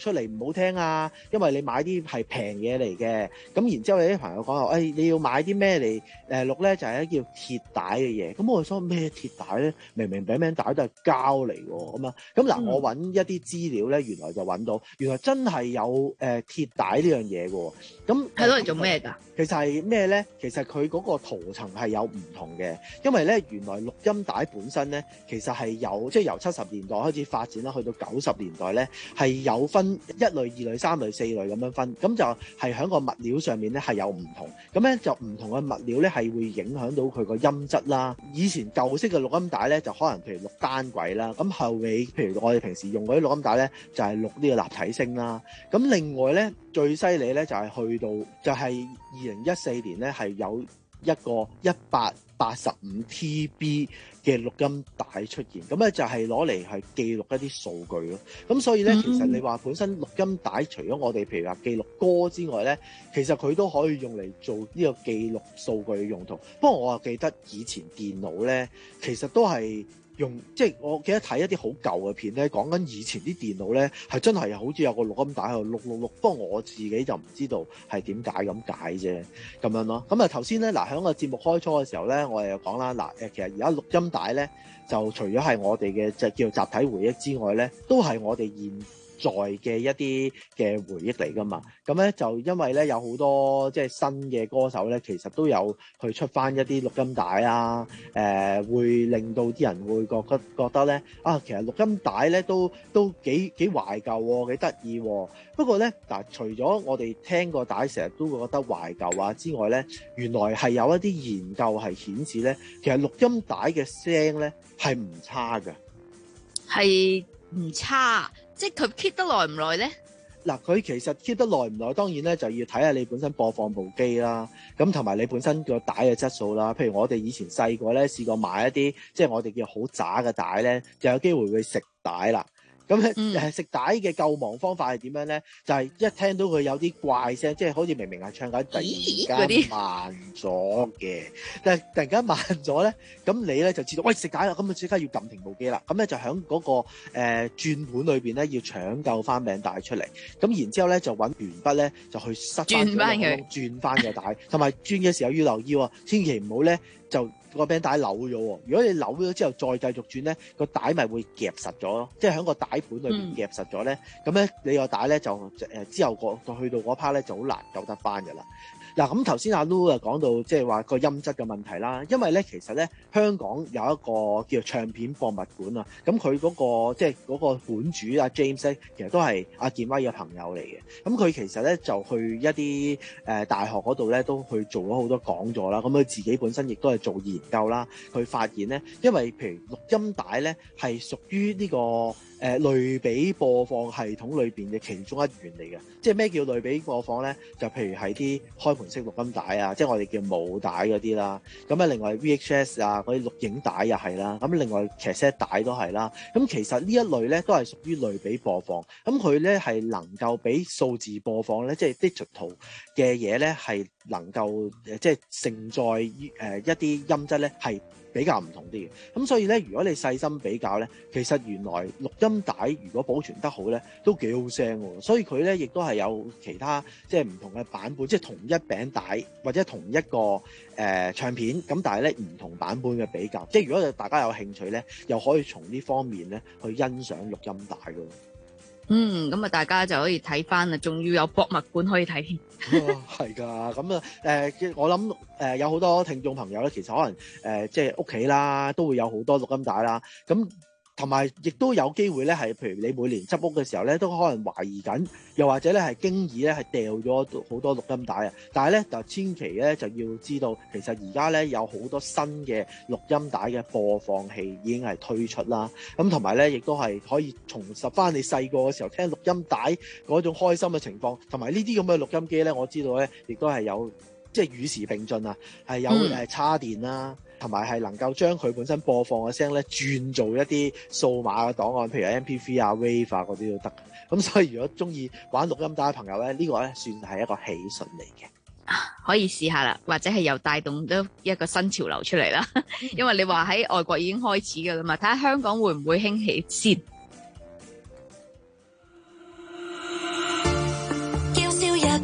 好聽啊，因為你買啲係平嘢嚟嘅。咁然之後有啲朋友講話，誒、哎、你要買啲咩嚟誒錄咧？就係、是、一叫鐵帶嘅嘢。咁我想咩鐵帶咧？明明餅餅帶都係膠嚟喎，咁啊。咁嗱，我揾一啲資料咧，原來就揾到，原來真係有誒、呃、鐵帶呢樣嘢嘅喎。咁係攞嚟做咩㗎？ 其實係咩咧？其實佢嗰個塗層係有唔同嘅，因為咧原來錄音帶本身咧，其實係有即係由七十年代開始發展啦，去到九十年代咧係有分一類、二類、三類、四類咁樣分，咁就係喺個物料上面咧係有唔同，咁咧就唔同嘅物料咧係會影響到佢個音質啦。以前舊式嘅錄音帶咧就可能譬如錄單軌啦，咁後尾譬如我哋平時用嗰啲錄音帶咧就係錄呢個立體聲啦。咁另外咧最犀利咧就係去到就係二零一四年咧係有一個一百八十五 T B 嘅錄音帶出現，咁咧就係攞嚟係記錄一啲數據咯。咁所以咧，其實你話本身錄音帶除咗我哋譬如話記錄歌之外咧，其實佢都可以用嚟做呢個記錄數據嘅用途。不過我啊記得以前電腦咧，其實都係用即係我記得睇一啲好舊嘅片咧，講緊以前啲電腦咧係真係好似有個錄音帶喺度錄錄錄。不過我自己就唔知道係點解咁解啫，咁樣咯。咁啊頭先咧嗱，喺個節目開初嘅時候咧，我哋又講啦嗱誒，其實而家錄音帶咧就除咗係我哋嘅即係叫做集體回憶之外咧，都係我哋現在嘅一啲嘅回憶嚟㗎嘛。咁咧就因為咧有好多即係新嘅歌手咧，其實都有去出翻一啲錄音帶啊，誒、呃、會令到啲人會覺得覺得咧啊，其實錄音帶咧都都幾幾懷舊喎，幾得意喎。不過咧嗱，除咗我哋聽個帶成日都會覺得懷舊啊之外咧，原來係有一啲研究係顯示咧，其實錄音帶嘅聲咧係唔差㗎， 係唔差。即係佢 keep 得耐唔耐咧？ 嗱，佢其實 keep 得耐唔耐，當然咧就要睇下你本身播放部機啦，咁同埋你本身個帶嘅質素啦。譬如我哋以前細個咧試過買一啲，即係我哋叫好渣嘅帶咧，就有機會會食帶啦。咁咧誒食帶嘅救亡方法係點樣咧？就係、是、一聽到佢有啲怪聲，即係好似明明係唱緊，突然間慢咗嘅，但係突然間慢咗咧，咁你咧就知道，喂食帶啦，咁啊即刻要撳停部機啦。咁咧就喺嗰、那個誒、呃、轉盤裏邊咧要搶救翻餅帶出嚟。咁然之後咧就揾鉛筆咧就去塞翻轉翻佢，轉翻個帶，同埋轉嘅時候要留意喎，千祈唔好咧就個餅帶扭咗喎。如果你扭咗之後再繼續轉咧，個帶咪會夾實咗咯，即係喺個帶盤裏邊夾實咗咧，咁咧、嗯、你個帶咧就誒之後個去到嗰 part 咧就好難救得翻㗎啦。嗱，咁頭先阿 Lu 啊講到即係話個音質嘅問題啦，因為咧其實咧香港有一個叫做唱片博物館啊，咁佢嗰個即係嗰個館主阿 James 咧，其實都係阿健威嘅朋友嚟嘅。咁佢其實咧就去一啲誒、呃、大學嗰度咧都去做咗好多講座啦。咁佢自己本身亦都係做研究啦，佢發現咧，因為譬如錄音帶咧係屬於呢個誒、呃、類比播放系統裏邊嘅其中一員嚟嘅。即係咩叫類比播放咧？就譬如係啲開盤式錄音帶啊，即係我哋叫母帶嗰啲啦。咁啊，另外 V H S 啊嗰啲錄影帶又係啦。咁另外卡式帶都係啦。咁其實呢一類咧都係屬於類比播放。咁佢咧係能夠俾數字播放咧，即係 digital 嘅嘢咧係能夠誒即係承載誒一啲音質咧係比較唔同啲嘅。咁所以咧，如果你細心比較咧，其實原來錄音帶如果保存得好咧，都幾好聲喎。所以佢咧亦都係有其他即係唔同嘅版本，即係同一餅帶或者同一個誒、呃、唱片咁，但係咧唔同版本嘅比較。即係如果大家有興趣咧，又可以從呢方面咧去欣賞錄音帶㗎。 嗯，咁啊，大家就可以睇翻啦，仲要有博物館可以睇添。 係㗎，咁啊誒，我諗誒、呃、有好多聽眾朋友咧，其實可能誒、呃、即係屋企啦，都會有好多錄音帶啦，咁。同埋亦都有機會咧，係譬如你每年執屋嘅時候咧，都可能懷疑緊，又或者咧係經已咧係掉咗好多錄音帶啊！但係咧就千祈咧就要知道，其實而家咧有好多新嘅錄音帶嘅播放器已經係推出啦。咁同埋咧，亦都係可以重拾翻你細個嘅時候聽錄音帶嗰種開心嘅情況。同埋呢啲咁嘅錄音機咧，我知道咧亦都係有即係與時並進啊，係有誒叉電啦。嗯同埋係能夠將佢本身播放嘅聲咧轉做一啲數碼嘅檔案，譬如 M P three 啊、Wave 啊嗰啲都得。咁所以如果中意玩錄音帶嘅朋友咧，呢、這個咧算係一個喜訊嚟嘅， 可以試下啦，或者係又帶動咗一個新潮流出嚟啦。因為你話喺外國已經開始㗎啦嘛，睇下香港會唔會興起先。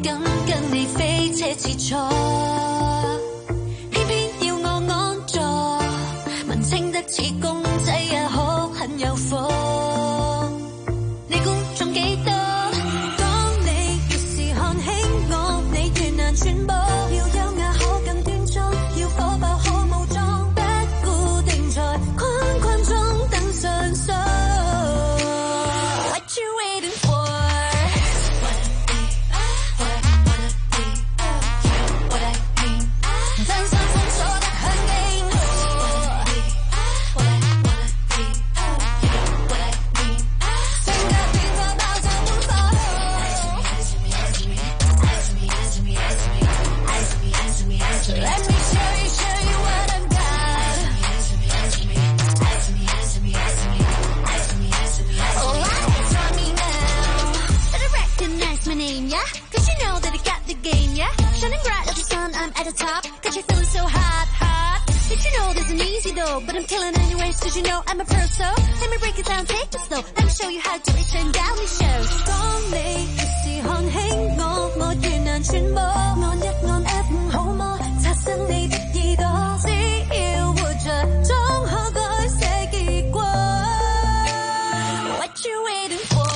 敢跟你飛車似錯，偏偏要我安坐，文青得似公仔也可很有火。你估中幾多？當你越是看輕我，你越難揣摩。要優雅可更端莊，要火爆可武裝，不固定在框框中等上鎖。What you waiting for？But I'm killing anyways, cause you know I'm a pro, so let me break it down, take it slow. Let me show you how to do it, turn down the show. 當你越是看輕我，我越難揣摩。按一按 F 五好麼？刷新你的耳朵，只要活着，總可改寫結果。What you waiting for？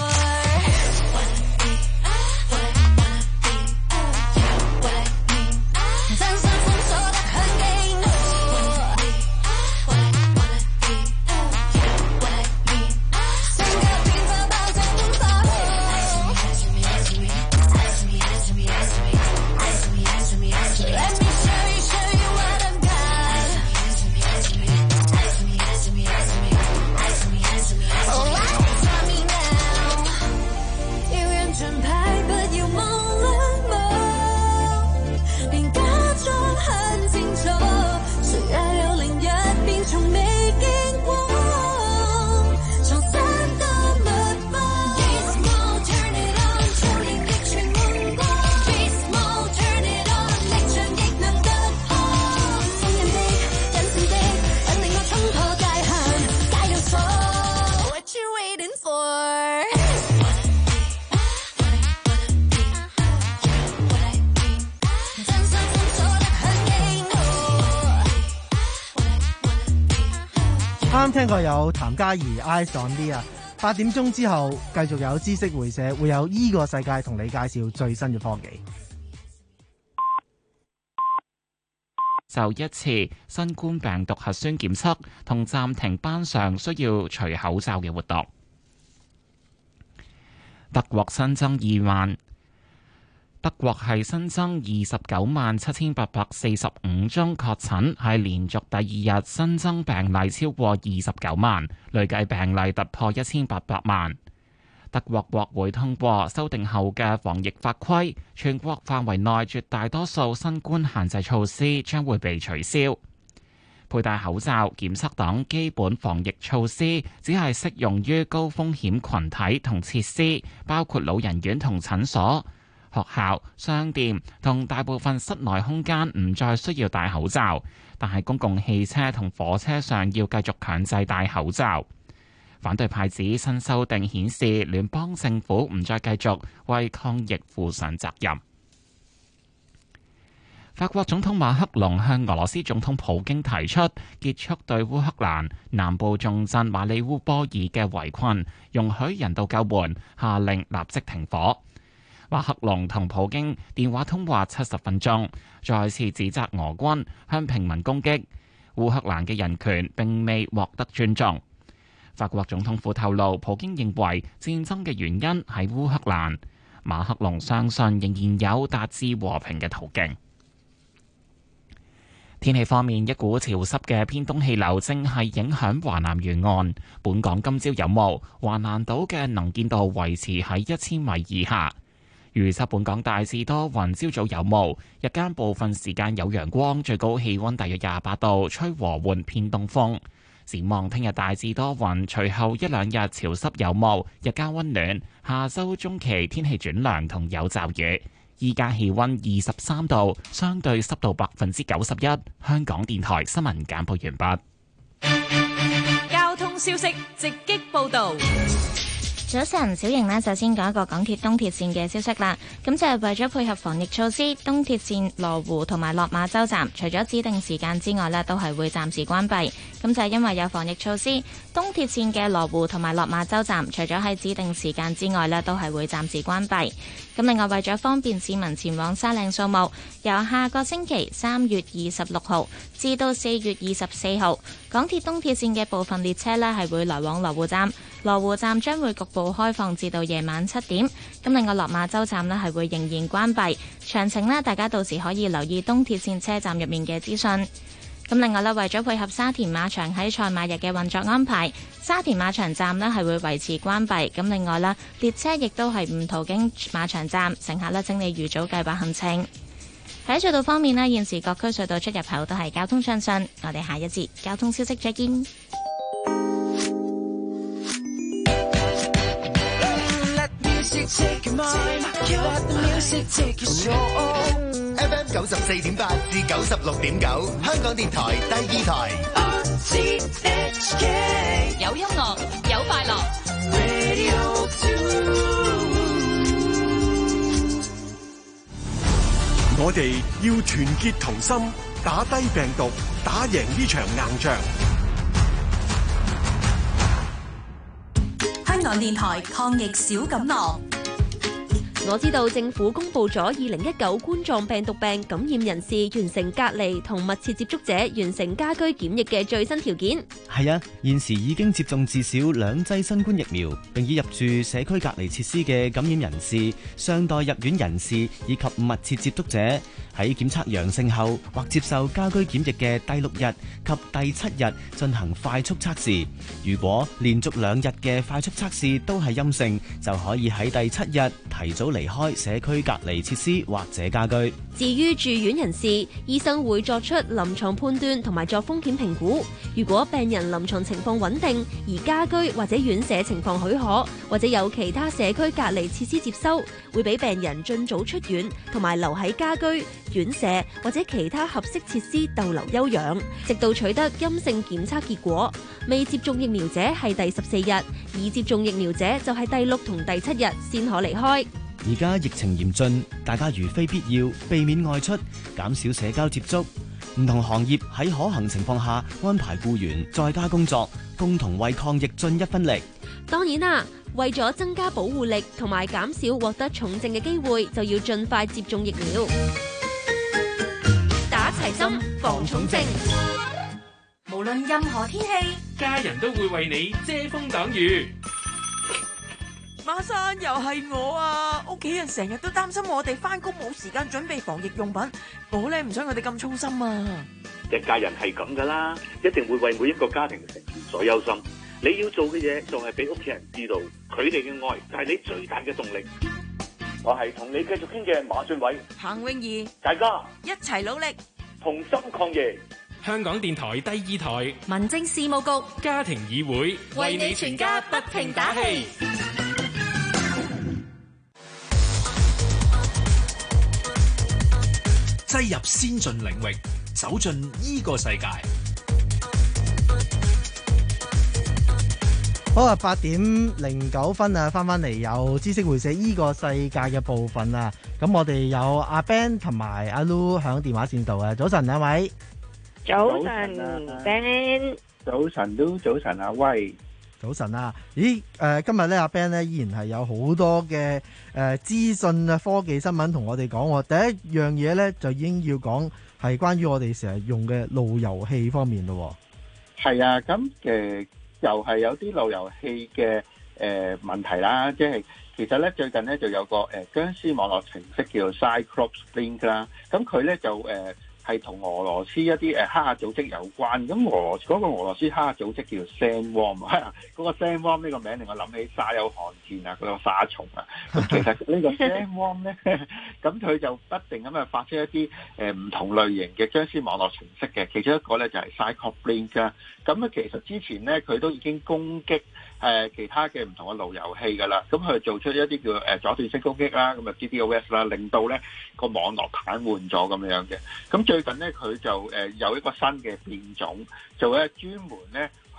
啱聽過有譚嘉儀 Eyes on Me 啊，八點鐘之後繼續有知識會社，會有依個世界同你介紹最新嘅科技。 就一次新冠病毒核酸檢測同暫停班上需要除口罩嘅活動。德國新增二萬。德國係新增二十九萬七千八百四十五宗確診，係連續第二日新增病例超過二十九萬，累計病例突破一千八百萬。德國國會通過修訂後嘅防疫法規，全國範圍內絕大多數新冠限制措施將會被取消。佩戴口罩、檢測等基本防疫措施只係適用於高風險群體同設施，包括老人院同診所。學校、商店同大部分室內空間唔再需要戴口罩，但係公共汽車同火車上要繼續強制戴口罩。反對派指新修訂顯示聯邦政府唔再繼續為抗疫負上責任。法國總統馬克龍向俄羅斯總統普京提出結束對烏克蘭南部重鎮馬里烏波爾嘅圍困，容許人道救援，下令立即停火。馬克龍同普京電話通話七十分鐘，再次指責俄軍向平民攻擊，烏克蘭嘅人權並未獲得尊重。法國總統府透露，普京認為戰爭嘅原因喺烏克蘭，馬克龍相信仍然有達至和平嘅途徑。天氣方面，一股潮濕嘅偏東氣流正係影響華南沿岸，本港今朝有霧，華南島嘅能見度維持喺一千米以下。預測本港大致多雲，朝早有霧，日間部分時間有陽光，最高氣溫大約廿八度，吹和緩偏東風。展望聽日大致多雲，隨後一兩日潮濕有霧，日間溫暖。下周中期天氣轉涼同有驟雨。依家氣溫二十三度，相對濕度百分之九十一。香港電台新聞簡報完畢。 交通消息直擊報道。 早晨，小瑩呢，就先講一個港鐵東鐵線嘅消息啦。咁就係為咗配合防疫措施，東鐵線羅湖同埋落馬洲站，除咗指定時間之外呢，都係會暫時關閉。咁就係因為有防疫措施，東鐵線嘅羅湖同埋落馬洲站，除咗喺指定時間之外呢，都係會暫時關閉。咁另外為咗方便市民前往沙嶺掃墓，由下個星期三月二十六號至到四月二十四號，港鐵東鐵線嘅部分列車呢係會來往羅湖站，羅湖站將會局部開放至到夜晚七點。咁另外落馬洲站呢係會仍然關閉，詳情呢大家到時可以留意東鐵線車站入面嘅資訊。咁另外呢，為咗配合沙田馬場喺賽馬日嘅運作安排，沙田馬場站呢係會維持關閉。咁另外啦，列車亦都係唔途經馬場站，乘客呢請你預早計劃行程。喺隧道方面呢，現時各區隧道出入口都係交通暢順。我哋下一節交通消息再見。 F M 九十四點八至九十六點九，香港電台第二台。 有音樂，有快樂。 我哋要團結同心，打低病毒，打贏呢場硬仗。 香港電台抗疫小錦囊。 我知道政府公布咗二零一九冠狀病毒病感染人士完成隔離同密切接觸者完成家居檢疫嘅最新條件。 係啊，現時已經接種至少兩劑新冠疫苗，並已入住社區隔離設施嘅感染人士、尚待入院人士以及密切接觸者，喺檢測陽性後或接受家居檢疫嘅第六日及第七日進行快速測試。如果連續兩日嘅快速測試都係陰性，就可以喺第七日提早離開社區隔離設施或者家居。 至於住院人士，醫生會作出臨床判斷同埋作風險評估。如果病人臨床情況穩定，而家居或者院舍情況許可，或者有其他社區隔離設施接收，會俾病人盡早出院，同埋留喺家居、院舍或者其他合適設施逗留休養，直到取得陰性檢測結果。未接種疫苗者係第十四日，已接種疫苗者就係第六同第七日先可離開。 而家疫情嚴峻，大家如非必要，避免外出，減少社交接觸。唔同行業喺可行情況下安排僱員在家工作，共同為抗疫盡一分力。 當然啦，為咗增加保護力同埋減少獲得重症嘅機會，就要盡快接種疫苗，打齊針防重症。 無論任何天氣， 家人都會為你遮風擋雨。 馬生又係我啊！屋企人成日都擔心我哋返工冇時間準備防疫用品，我咧唔想佢哋咁操心啊！ 一家人係咁噶啦，一定會為每一個家庭成員所憂心。你要做嘅嘢就係俾屋企人知道，佢哋嘅愛就係你最大嘅動力。我係同你繼續傾嘅馬俊偉、 彭詠儀， 大家一齊努力， 同心抗疫。 香港電台第二台民政事務局家庭議會為你全家不停打氣。 擠入先進領域，走進依個世界。 好啊，八點零九分啊，翻翻嚟有知識會社依個世界嘅部分啊。咁我哋有阿 Ben 同埋阿 Lu 響電話線度啊。早晨，兩位。 早晨 Ben。 早晨都早晨啊，喂。 早晨啊，咦？誒、呃，今日咧阿 Ben 咧依然係有好多嘅誒資訊啊、科技新聞同我哋講。第一樣嘢咧就已經要講係關於我哋成日用嘅路由器方面咯。 係啊，咁誒、呃、又係有啲路由器嘅誒問題啦。即係其實咧最近咧就有個誒殭屍網絡程式叫做 Cyclops Link 啦。咁佢咧就誒。呃係同俄羅斯一啲誒黑客組織有關，咁俄羅嗰個俄羅斯黑客組織叫 Sandworm， 嗰個 Sandworm 呢個名令我諗起沙丘瀚戰啊，嗰個沙蟲啊。咁其實呢個 Sandworm 咧，咁佢就不定咁啊發出一啲誒唔同類型嘅殭屍網絡程式嘅，其中一個咧就係 Cyclops Link 啊。咁啊其實之前咧佢都已經攻擊誒其他嘅唔同嘅路由器㗎啦，咁佢做出一啲叫誒阻斷式攻擊啦，咁啊 D DoS 啦，令到咧個網絡癱瘓咗咁樣嘅。咁最近咧佢就誒有一個新嘅變種，就咧專門咧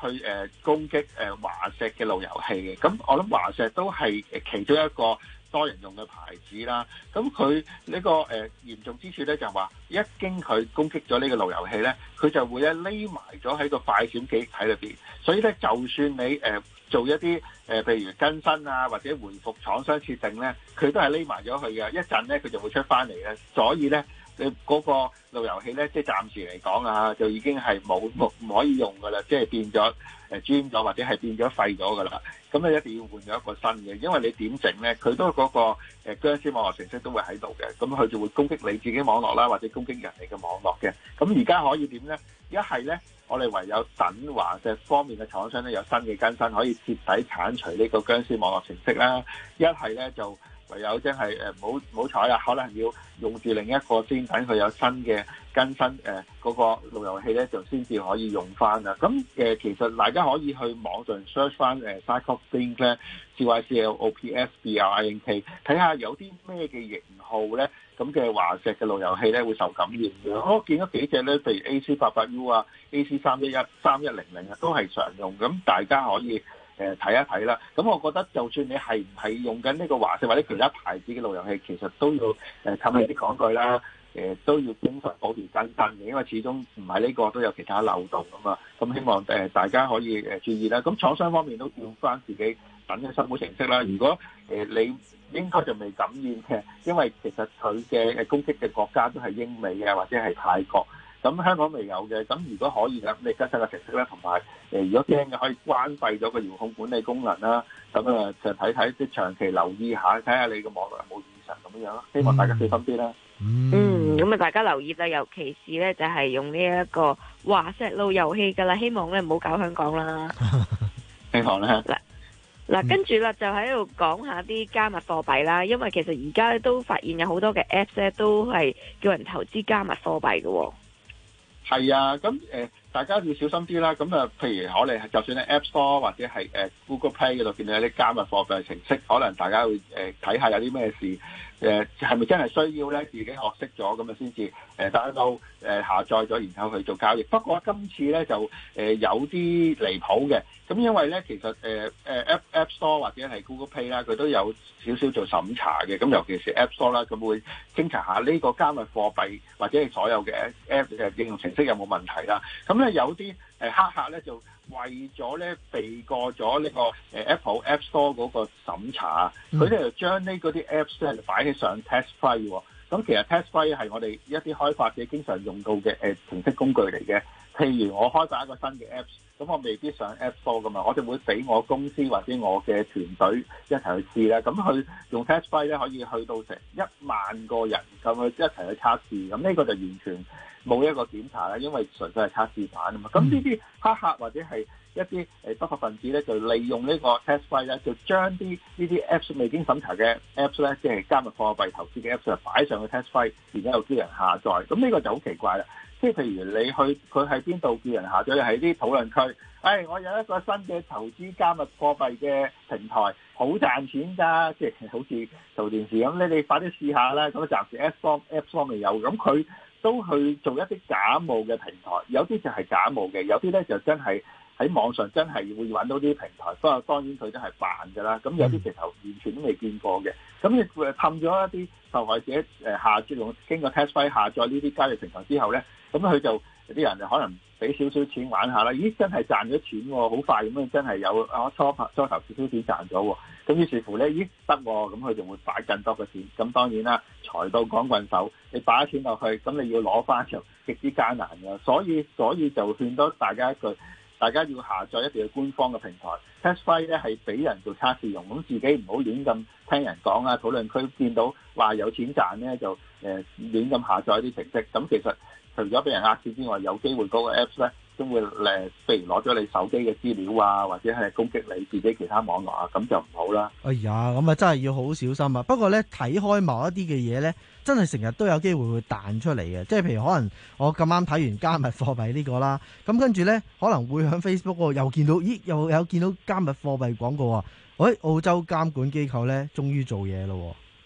去誒攻擊誒華碩嘅路由器嘅。咁我諗華碩都係誒其中一個多人用嘅牌子啦。咁佢呢個誒嚴重之處咧就係話，一經佢攻擊咗呢個路由器咧，佢就會咧匿埋咗喺個快閃記憶體裏邊。所以咧，就算你誒做一啲誒譬如更新啊，或者回復廠商設定咧，佢都係匿埋咗佢嘅。一陣咧佢就會出翻嚟嘅。所以咧，你嗰個路由器咧，即係暫時嚟講啊，就已經係冇冇唔可以用噶啦，即係變咗誒 Jam 咗或者係變咗廢咗噶啦。咁你一定要換咗一個新嘅，因為你點整咧，佢都嗰個誒殭屍網絡程式都會喺度嘅。咁佢就會攻擊你自己網絡啦，或者攻擊人哋嘅網絡嘅。咁而家可以點咧？一係咧，我哋唯有等華碩方面嘅廠商咧有新嘅更新，可以徹底剷除呢個殭屍網絡程式啦。一係咧就唯有真係誒唔好唔好彩啦，可能要用住另一個先，等佢有新嘅更新誒嗰、呃那個路由器咧，就先至可以用翻啦。咁誒、呃、其實大家可以去網上 search 翻誒 Cyclops Link 咧 ，C Y C L O P S B R I N K， 睇下有啲咩嘅型號咧，咁嘅華碩嘅路由器咧會受感染嘅。我見咗幾隻咧，譬如 A C 八八 U 啊、A C 三一一、三一零零啊，都係常用。咁大家可以誒睇一睇啦，咁我覺得就算你係唔係用緊呢個華碩或者其他牌子嘅路由器，其實都要誒冚你啲講句啦，誒都要經常保持更新嘅，因為始終唔係呢個都有其他漏洞啊嘛。咁希望誒大家可以誒注意啦。咁廠商方面都要翻自己等嘅新保程式啦。如果誒你應該就未感染嘅，因為其實佢嘅誒攻擊嘅國家都係英美啊或者係泰國。咁香港未有嘅，咁如果可以嘅，你更新個程式咧，同埋誒，如果驚嘅可以關閉咗個遙控管理功能啦。咁啊，就睇睇即係長期留意下，睇下你個網絡有冇異常咁樣咯。希望大家小心啲啦。 嗯，咁啊，大家留意啦，尤其是咧就係用呢一個華碩路由器噶啦，希望咧唔好搞香港啦。 希望咧。 嗱嗱，跟住啦，就喺度講下啲加密貨幣啦，因為其實而家咧都發現有好多嘅 Apps 咧都係叫人投資加密貨幣嘅。 係啊，咁誒、呃、大家要小心啲啦。咁啊，譬如我哋就算喺 App Store 或者係誒 Google Play 嗰度見到有啲加密貨幣程式，可能大家會誒睇下有啲咩事，誒係咪真係需要咧？自己學識咗咁啊，先至誒 download 誒下載咗，然後去做交易。不過今次咧就誒、呃、有啲離譜嘅，咁因為咧其實誒誒、呃、App App Store 或者係 Google Play 啦，佢都有少少做審查嘅。咁尤其是 App Store 啦，咁會偵查下呢個加密貨幣或者係所有嘅 App 嘅應用程式有冇問題啦。咁咧有啲誒黑客咧就為咗咧避過咗呢個誒 Apple App Store 嗰個審查，佢哋就將呢嗰啲 Apps 咧擺起上 TestFlight 喎。咁其實 TestFlight 係我哋一啲開發者經常用到嘅誒程式工具嚟嘅。譬如我開發一個新嘅 Apps，咁我未必上 App Store 噶嘛，我就會俾我公司或者我嘅團隊一齊去試啦。咁佢用 TestFlight 咧可以去到成一萬個人咁去一齊去測試，咁呢個就完全冇一個檢查啦，因為純粹係測試版啊嘛。咁呢啲黑客或者係一啲誒不法分子咧，就利用呢個 TestFlight 咧，就將啲呢啲 Apps 未經審查嘅 Apps 咧，即係加密貨幣投資嘅 Apps 就擺上去 TestFlight，然之後叫人下載。咁呢個就好奇怪啦。即係譬如你去佢喺邊度叫人下載，喺啲討論區。誒，我有一個新嘅投資加密貨幣嘅平台，好賺錢㗎，即係好似做電視咁。你哋快啲試下啦。咁暫時 App Store App Store 未有，咁佢都去做一啲假冒嘅平台，有啲就係假冒嘅，有啲咧就真係喺網上真係會揾到啲平台。不過當然佢都係扮㗎啦。咁有啲直頭完全都未見過嘅。咁你誒氹咗一啲受害者誒下載用經過 TestFlight 下載呢啲交易平台之後咧，咁佢就有啲人就可能俾少少錢玩下啦。咦，真係賺咗錢喎，好快咁樣真係有啊初初頭少少錢賺咗喎。咁於是乎咧，咦得喎，咁佢就會擺更多嘅錢。咁當然啦，財到光棍手，你擺咗錢落去，咁你要攞翻就極之艱難㗎。所以所以就勸多大家一句，大家要下載一定要官方嘅平台。TestFlight 咧係俾人做測試用，咁自己唔好亂咁聽人講啊。討論區見到話有錢賺咧，就誒亂咁下載啲程式。咁其實除咗俾人呃錢之外，有機會嗰個 Apps 咧都會誒，譬如攞咗你手機嘅資料啊，或者係攻擊你自己其他網絡啊，咁就唔好啦。 哎呀，咁啊真係要好小心啊！不過咧睇開某一啲嘅嘢咧，真係成日都有機會會彈出嚟嘅，即係譬如可能我咁啱睇完加密貨幣呢個啦，咁跟住咧可能會喺 Facebook 嗰度又見到，咦又有見到加密貨幣廣告啊！喂，澳洲監管機構咧終於做嘢咯。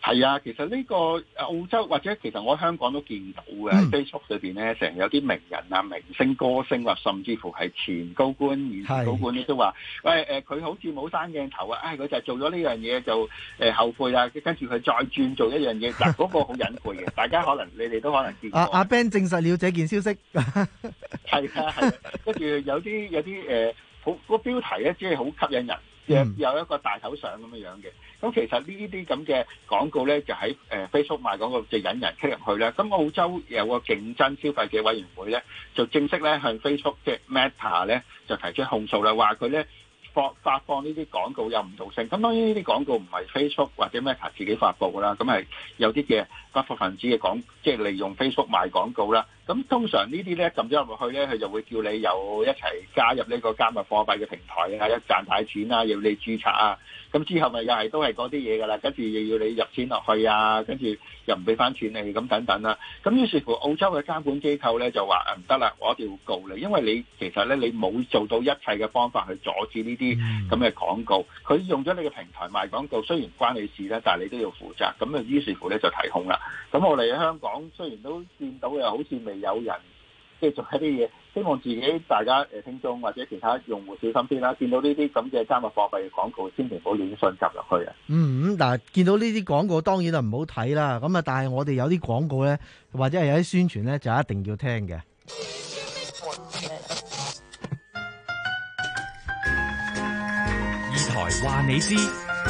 係啊，其實呢個澳洲或者其實我喺香港都見到嘅，喺 Facebook 裏邊咧，成日有啲名人啊、明星、歌星或甚至乎係前高官、現前高官咧都話：喂誒，佢、呃、好似冇生鏡頭啊！唉、哎，佢就做咗呢樣嘢就誒、呃、後悔啦，跟住佢再轉做一樣嘢，嗱嗰個好隱晦嘅，大家可能你哋都可能見過。阿阿 Ben 證實了這件消息， 係啊係，跟住有啲有啲誒好個標題咧，即係好吸引人。嗯、有一個大頭相咁樣樣嘅，咁其實呢啲咁嘅廣告咧，就喺誒 Facebook 賣廣告就引人 click 入去啦。咁澳洲有個競爭消費者委員會咧，就正式咧向 Facebook 即係 Meta 咧就提出控訴啦，話佢咧放發放呢啲廣告有誤導性。咁當然呢啲廣告唔係 Facebook 或者 Meta 自己發布㗎啦，咁係有啲嘅不法分子嘅廣，即係利用 Facebook 賣廣告啦。咁通常呢啲咧撳咗入去咧，佢就會叫你有一齊加入呢個加密貨幣嘅平台啊，一賺大錢啊，要你註冊啊。咁之後咪又係都係嗰啲嘢㗎啦，跟住又要你入錢落去啊，跟住又唔俾翻錢你咁等等啦。咁於是乎澳洲嘅監管機構咧就話唔得啦，我一定要告你，因為你其實咧你冇做到一切嘅方法去阻止呢啲咁嘅廣告。佢用咗你嘅平台賣廣告，雖然關你事咧，但係你都要負責。咁啊於是乎咧就提控啦。咁我哋喺香港雖然都見到又好似未有人即係做一啲嘢，希望自己大家誒聽眾或者其他用戶小心啲啦。見到呢啲咁嘅加密貨幣嘅廣告，千祈唔好亂信入落去啊！ 嗯，但係見到呢啲廣告當然就唔好睇啦。咁啊，但係我哋有啲廣告咧，或者係有啲宣傳咧，就一定要聽嘅。 二台話你知。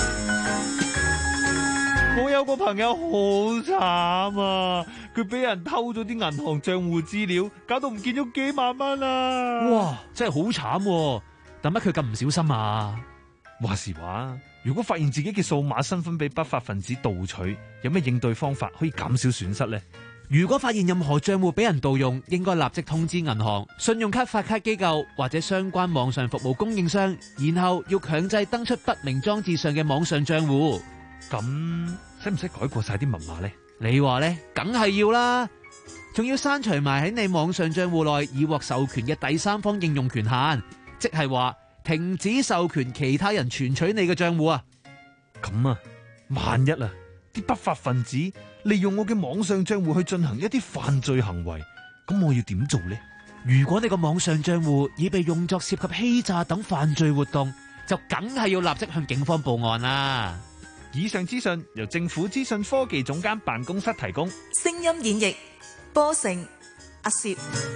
我有個朋友好慘啊，佢俾人偷咗啲銀行賬戶資料，搞到唔見咗幾萬蚊啊！ 哇，真係好慘，但乜佢咁唔小心啊？ 話時話，如果發現自己嘅數碼身份被不法分子盜取，有咩應對方法可以減少損失呢？ 如果發現任何賬戶俾人盜用，應該立即通知銀行、信用卡發卡機構或者相關網上服務供應商，然後要強制登出不明裝置上嘅網上賬戶。 咁使唔使改過晒啲密碼呢？ 你話呢？梗係要啦，仲要刪除埋喺你網上賬戶內已獲授權嘅第三方應用權限，即係話停止授權其他人存取你嘅賬戶啊！ 咁啊，萬一啊，啲不法分子利用我嘅網上賬戶去進行一啲犯罪行為，咁我要點做呢？ 如果你個網上賬戶已被用作涉及欺詐等犯罪活動，就梗係要立即向警方報案啦。 以上資訊由政府資訊科技總監辦公室提供。 聲音演繹波成阿攝。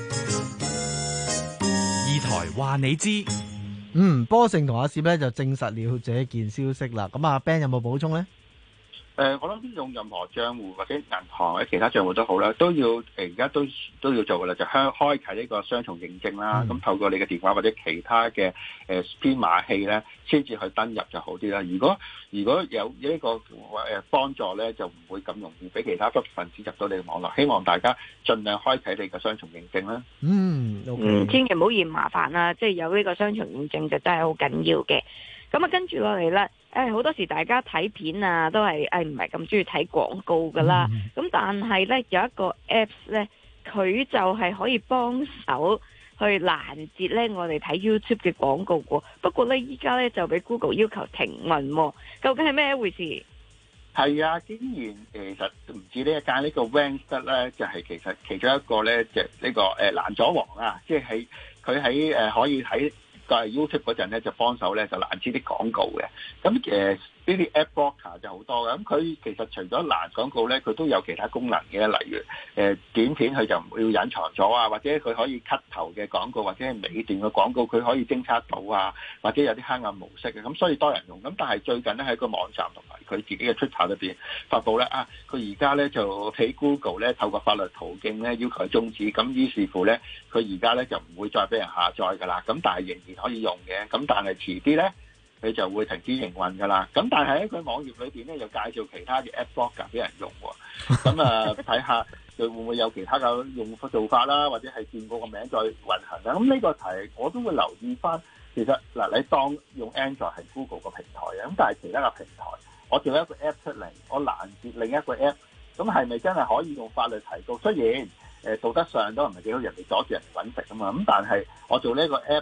二台話你知。 嗯，波成同阿攝咧就證實了這件消息啦。咁阿 Ben 有冇補充咧？ 誒、呃，我諗用任何賬戶或者銀行或者其他賬戶都好啦，都要誒而家都都要做嘅啦，就開開啟呢個雙重認證啦。咁、嗯、透過你嘅電話或者其他嘅誒編碼器咧，先至去登入就好啲啦。如果如果有呢個誒幫助咧，就唔會咁容易俾其他不法分子入到你嘅網絡。希望大家盡量開啟你嘅雙重認證啦。 嗯，嗯， 嗯，千祈唔好嫌麻煩啦，即係有呢個雙重認證就真係好緊要嘅。咁啊，跟住落嚟咧。誒好多時大家睇片啊，都係誒唔係咁中意睇廣告噶啦。咁、嗯、但係咧有一個 Apps 咧，佢就係可以幫手去攔截咧我哋睇 YouTube 嘅廣告喎。不過咧依家咧就俾 Google 要求停運喎。究竟係咩一回事？ 係啊，竟然其實唔止呢一間呢個 Wangster 咧，就係、是、其實其中一個咧，就呢、是、個誒攔阻王啊，即係佢喺誒可以喺。喺 YouTube 嗰陣咧就幫手咧就攔截啲廣告嘅，咁誒呢啲 App Blocker 就好多嘅，咁佢其實除咗攔廣告咧，佢都有其他功能嘅，例如誒、呃、短片佢就唔會隱藏咗啊，或者佢可以 cut 頭嘅廣告或者係尾段嘅廣告，佢可以偵測到啊，或者有啲黑暗模式嘅，咁所以多人用。咁但係最近咧喺個網站同埋佢自己嘅 Twitter 裏邊發布咧啊，佢而家咧就俾 Google 咧透過法律途徑咧要求佢終止，咁於是乎咧佢而家咧就唔會再俾人下載㗎啦，咁但係仍然可以用嘅，咁但係遲啲咧佢就會停止營運㗎啦。咁但係喺佢網頁裏邊咧又介紹其他嘅 App Blocker 俾人用喎。咁啊睇下佢會唔會有其他嘅用法做法啦，或者係轉嗰個名再運行啦。咁呢個題我都會留意翻。其實嗱，你當用 Android 係 Google 個平台嘅，咁但係其他嘅平台，我做一個 App 出嚟，我攔截另一個 App，咁係咪真係可以用法律提告？雖然誒道德上都唔係幾好，人哋阻住人哋揾食啊嘛。咁但係我做呢個 App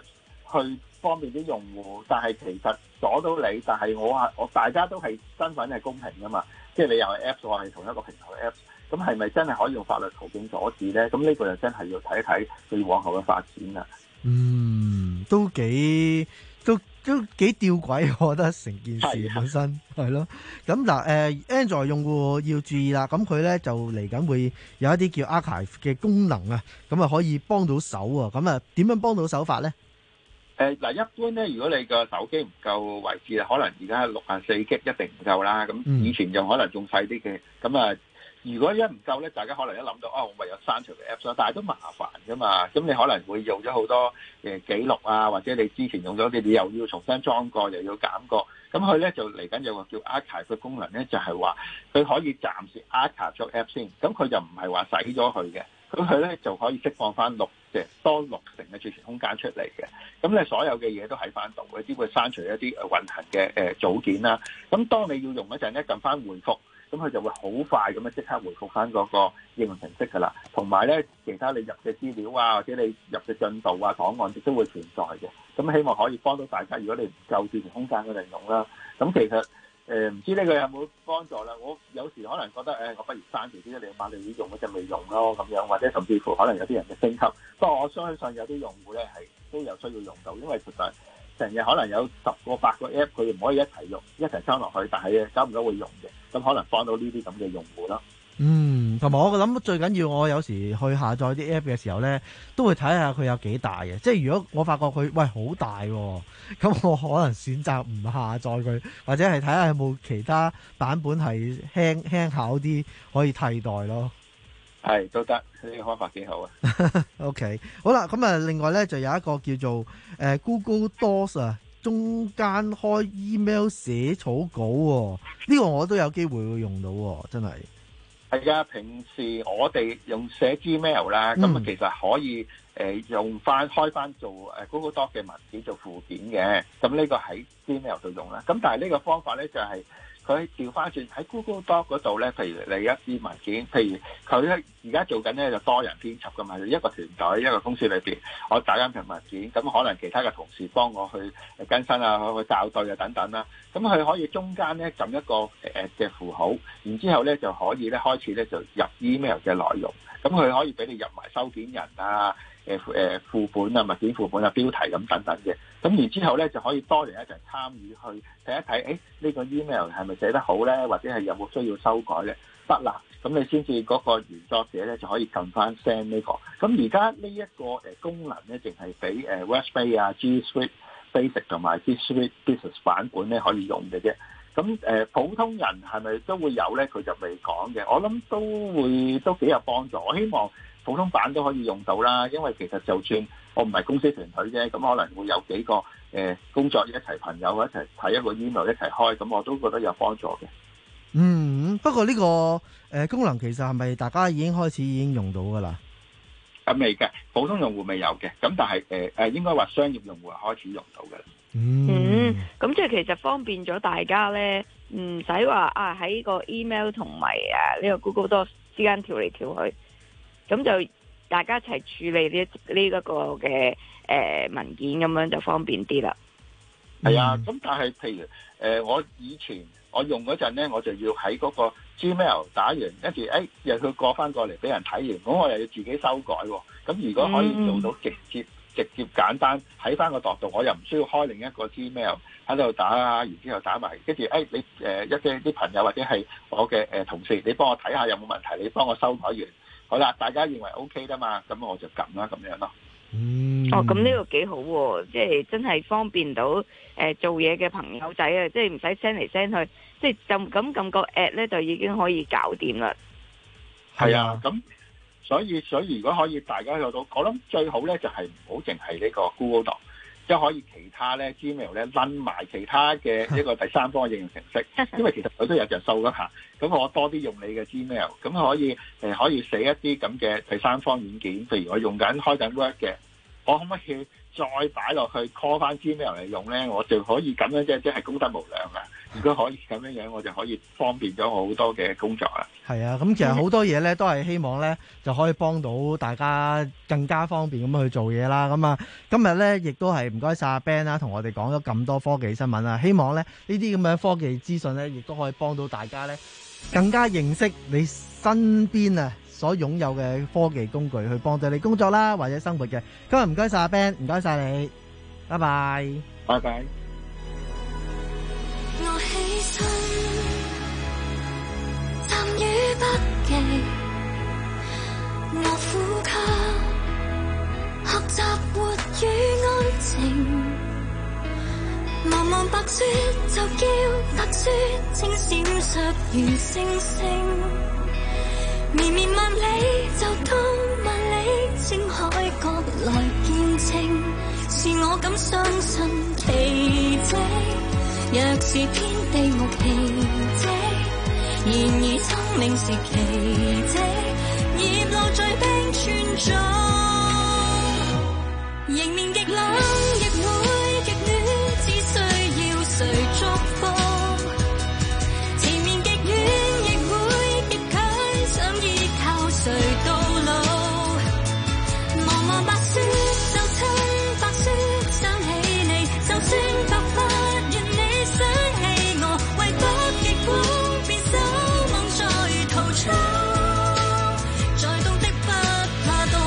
去方便啲用戶，但係其實阻到你，但係我話我大家都係身份係公平噶嘛，即係你又係 Apps， 我係同一個平台嘅 Apps， 咁係咪真係可以用法律途徑阻止咧？咁呢個就真係要睇一睇佢往後嘅發展啦。 嗯，都幾都都幾吊詭，我覺得成件事本身係咯。咁嗱，誒 Android 用戶要注意啦，咁佢咧就嚟緊會有一啲叫 Archive 嘅功能啊，咁啊可以幫到手啊。咁啊點樣幫到手法咧？ 誒嗱，一般咧，如果你個手機唔夠位置啦，可能而家六十四 G 一定唔夠啦。咁以前仲可能仲細啲嘅。咁啊，如果一唔夠咧，大家可能一諗到啊，我唯有刪除嘅 Apps 啦，但係都麻煩噶嘛。咁你可能會用咗好多誒記錄啊，或者你之前用咗啲，你又要重新裝過，又要減過。咁佢咧就嚟緊有個叫 Archive 嘅功能咧，就係話佢可以暫時 Archive 咗 App 先。咁佢就唔係話洗咗佢嘅，咁佢咧就可以釋放翻六嘅多六成嘅儲存空間出嚟嘅。咁你所有嘅嘢都喺翻度嘅，只會刪除一啲誒運行嘅誒組件啦。咁當你要用嗰陣咧，撳翻回覆，咁佢就會好快咁樣即刻回覆翻嗰個應用程式㗎啦。同埋咧，其他你入嘅資料啊，或者你入嘅進度啊、檔案亦都會存在嘅。咁希望可以幫到大家。如果你唔夠儲存空間嘅利用啦，咁其實誒唔知呢個有冇幫助啦？我有時可能覺得誒、哎，我不如刪除啲你買嚟用嗰陣未用咯，咁樣或者甚至乎可能有啲人嘅升級。不過我相信有啲用戶咧係都有需要用到，因為其實成日可能有十個八個 app， 佢唔可以一齊用一齊裝落去，但係咧久唔久會用嘅，咁可能幫到呢啲咁嘅用戶咯。 嗯，同埋我諗最緊要，我有時去下載啲 app 嘅時候咧，都會睇下佢有幾大嘅。即係如果我發覺佢喂好大喎，咁我可能選擇唔下載佢，或者係睇下有冇其他版本係輕輕巧啲可以替代咯。 係都得，呢個方法幾好啊。 OK， 好啦，咁啊，另外咧就有一個叫做誒、呃、Google Docs 啊，中間開 email 寫草稿喎，呢個我都有機會會用到喎，真係。 係啊，平時我哋用寫 Gmail 啦，咁啊、嗯、其實可以誒、呃、用翻開翻做誒 Google Doc 嘅文件做附件嘅，咁呢個喺 Gmail 度用啦。咁但係呢個方法咧就係、是。佢調翻轉喺 Google Doc 嗰度咧，譬如你一啲文件，譬如佢咧而家做緊咧就多人編輯噶嘛，一個團隊一個公司裏邊，我打緊份文件，咁可能其他嘅同事幫我去更新啊，去校對啊等等啦，咁佢可以中間咧撳一個誒嘅符號，然之後咧就可以咧開始咧就入 email 嘅內容，咁佢可以俾你入埋收件人啊。誒誒副本啊、物件副本啊、標題咁等等嘅，咁然之後咧就可以多人一齊參與去睇一睇，誒呢個 email 係咪寫得好咧，或者係有冇需要修改咧？得啦，咁你先至嗰個原作者咧就可以撳翻 send 呢個。咁而家呢一個誒功能咧，淨係俾誒 Workspace 啊、G Suite Basic 同埋 G Suite Business 版本咧可以用嘅啫。咁誒普通人係咪都會有咧？佢就未講嘅。我諗都會都幾有幫助。我希望普通版都可以用到啦，因為其實就算我唔係公司團隊啫，咁可能會有幾個誒、呃、工作一齊朋友一齊睇一個 email 一齊開，咁我都覺得有幫助嘅。 嗯，不過呢、這個誒、呃、功能其實係咪大家已經開始已經用到噶啦？ 咁未嘅，普通用戶未有嘅，咁但係誒誒應該話商業用戶係開始用到嘅。 嗯，咁即係其實方便咗大家咧，唔使話啊喺個 email 同埋啊呢個 Google Docs 之間跳嚟跳去。咁就大家一齊處理呢呢一個嘅誒、呃、文件，咁樣就方便啲啦。 係啊，咁但係譬如誒、呃，我以前我用嗰陣咧，我就要喺嗰個 Gmail 打完，跟住誒又佢過翻過嚟俾人睇完，咁我又要自己修改喎。咁如果可以做到直接、嗯、直接簡單喺翻個度度，我又唔需要開另一個 Gmail 喺度打啊，然之後打埋，跟住誒你誒、呃、一啲啲朋友或者係我嘅誒、呃、同事，你幫我睇下有冇問題，你幫我修改完。好啦，大家認為 O K 啦嘛，咁我就撳啦，咁樣咯。 嗯。 哦，咁呢個幾好喎，即係真係方便到誒、呃、做嘢嘅朋友仔啊，即係唔使 send 嚟 send 去，即係就咁撳個 at 咧，就已經可以搞掂啦。 係啊，咁所以所以如果可以大家做到，我諗最好咧就係唔好淨係呢個 Google Doc，即係可以其他咧 Gmail 咧攆埋其他嘅一個第三方嘅應用程式，因為其實佢都有着數噶嚇。咁我多啲用你嘅 Gmail，咁可以誒、呃、可以寫一啲咁嘅第三方軟件，譬如我用緊開緊 Word 嘅，我可唔可以再擺落去 call 翻 Gmail 嚟用咧？我就可以咁樣啫，即係功德無量啊！ 如果可以咁樣樣，我就可以方便咗我好多嘅工作啦。 係啊，咁其實好多嘢咧都係希望咧就可以幫到大家更加方便咁去做嘢啦。咁啊，今日咧亦都係唔該晒阿 Ben 啦，同我哋講咗咁多科技新聞啦。希望咧呢啲咁嘅科技資訊咧，亦都可以幫到大家咧更加認識你身邊啊所擁有嘅科技工具，去幫到你工作啦或者生活嘅。今日唔該晒阿 Ben， 唔該晒你，拜拜， 拜拜。 我起身，站於北極，我呼吸，學習活與安靜。茫茫白雪就叫白雪，清閃爍如星星。綿綿萬里就當萬里，青海角來見證，是我敢相信奇蹟。若是天地無奇蹟，然而生命是奇蹟。葉露在冰川中，迎面極冷亦會極暖，只需要誰祝福。前面極遠亦會極近，想依靠誰到老。茫茫白雪就親白雪，想起你就算白髮。想起我，為北極光變守望在途中，在凍的不怕凍。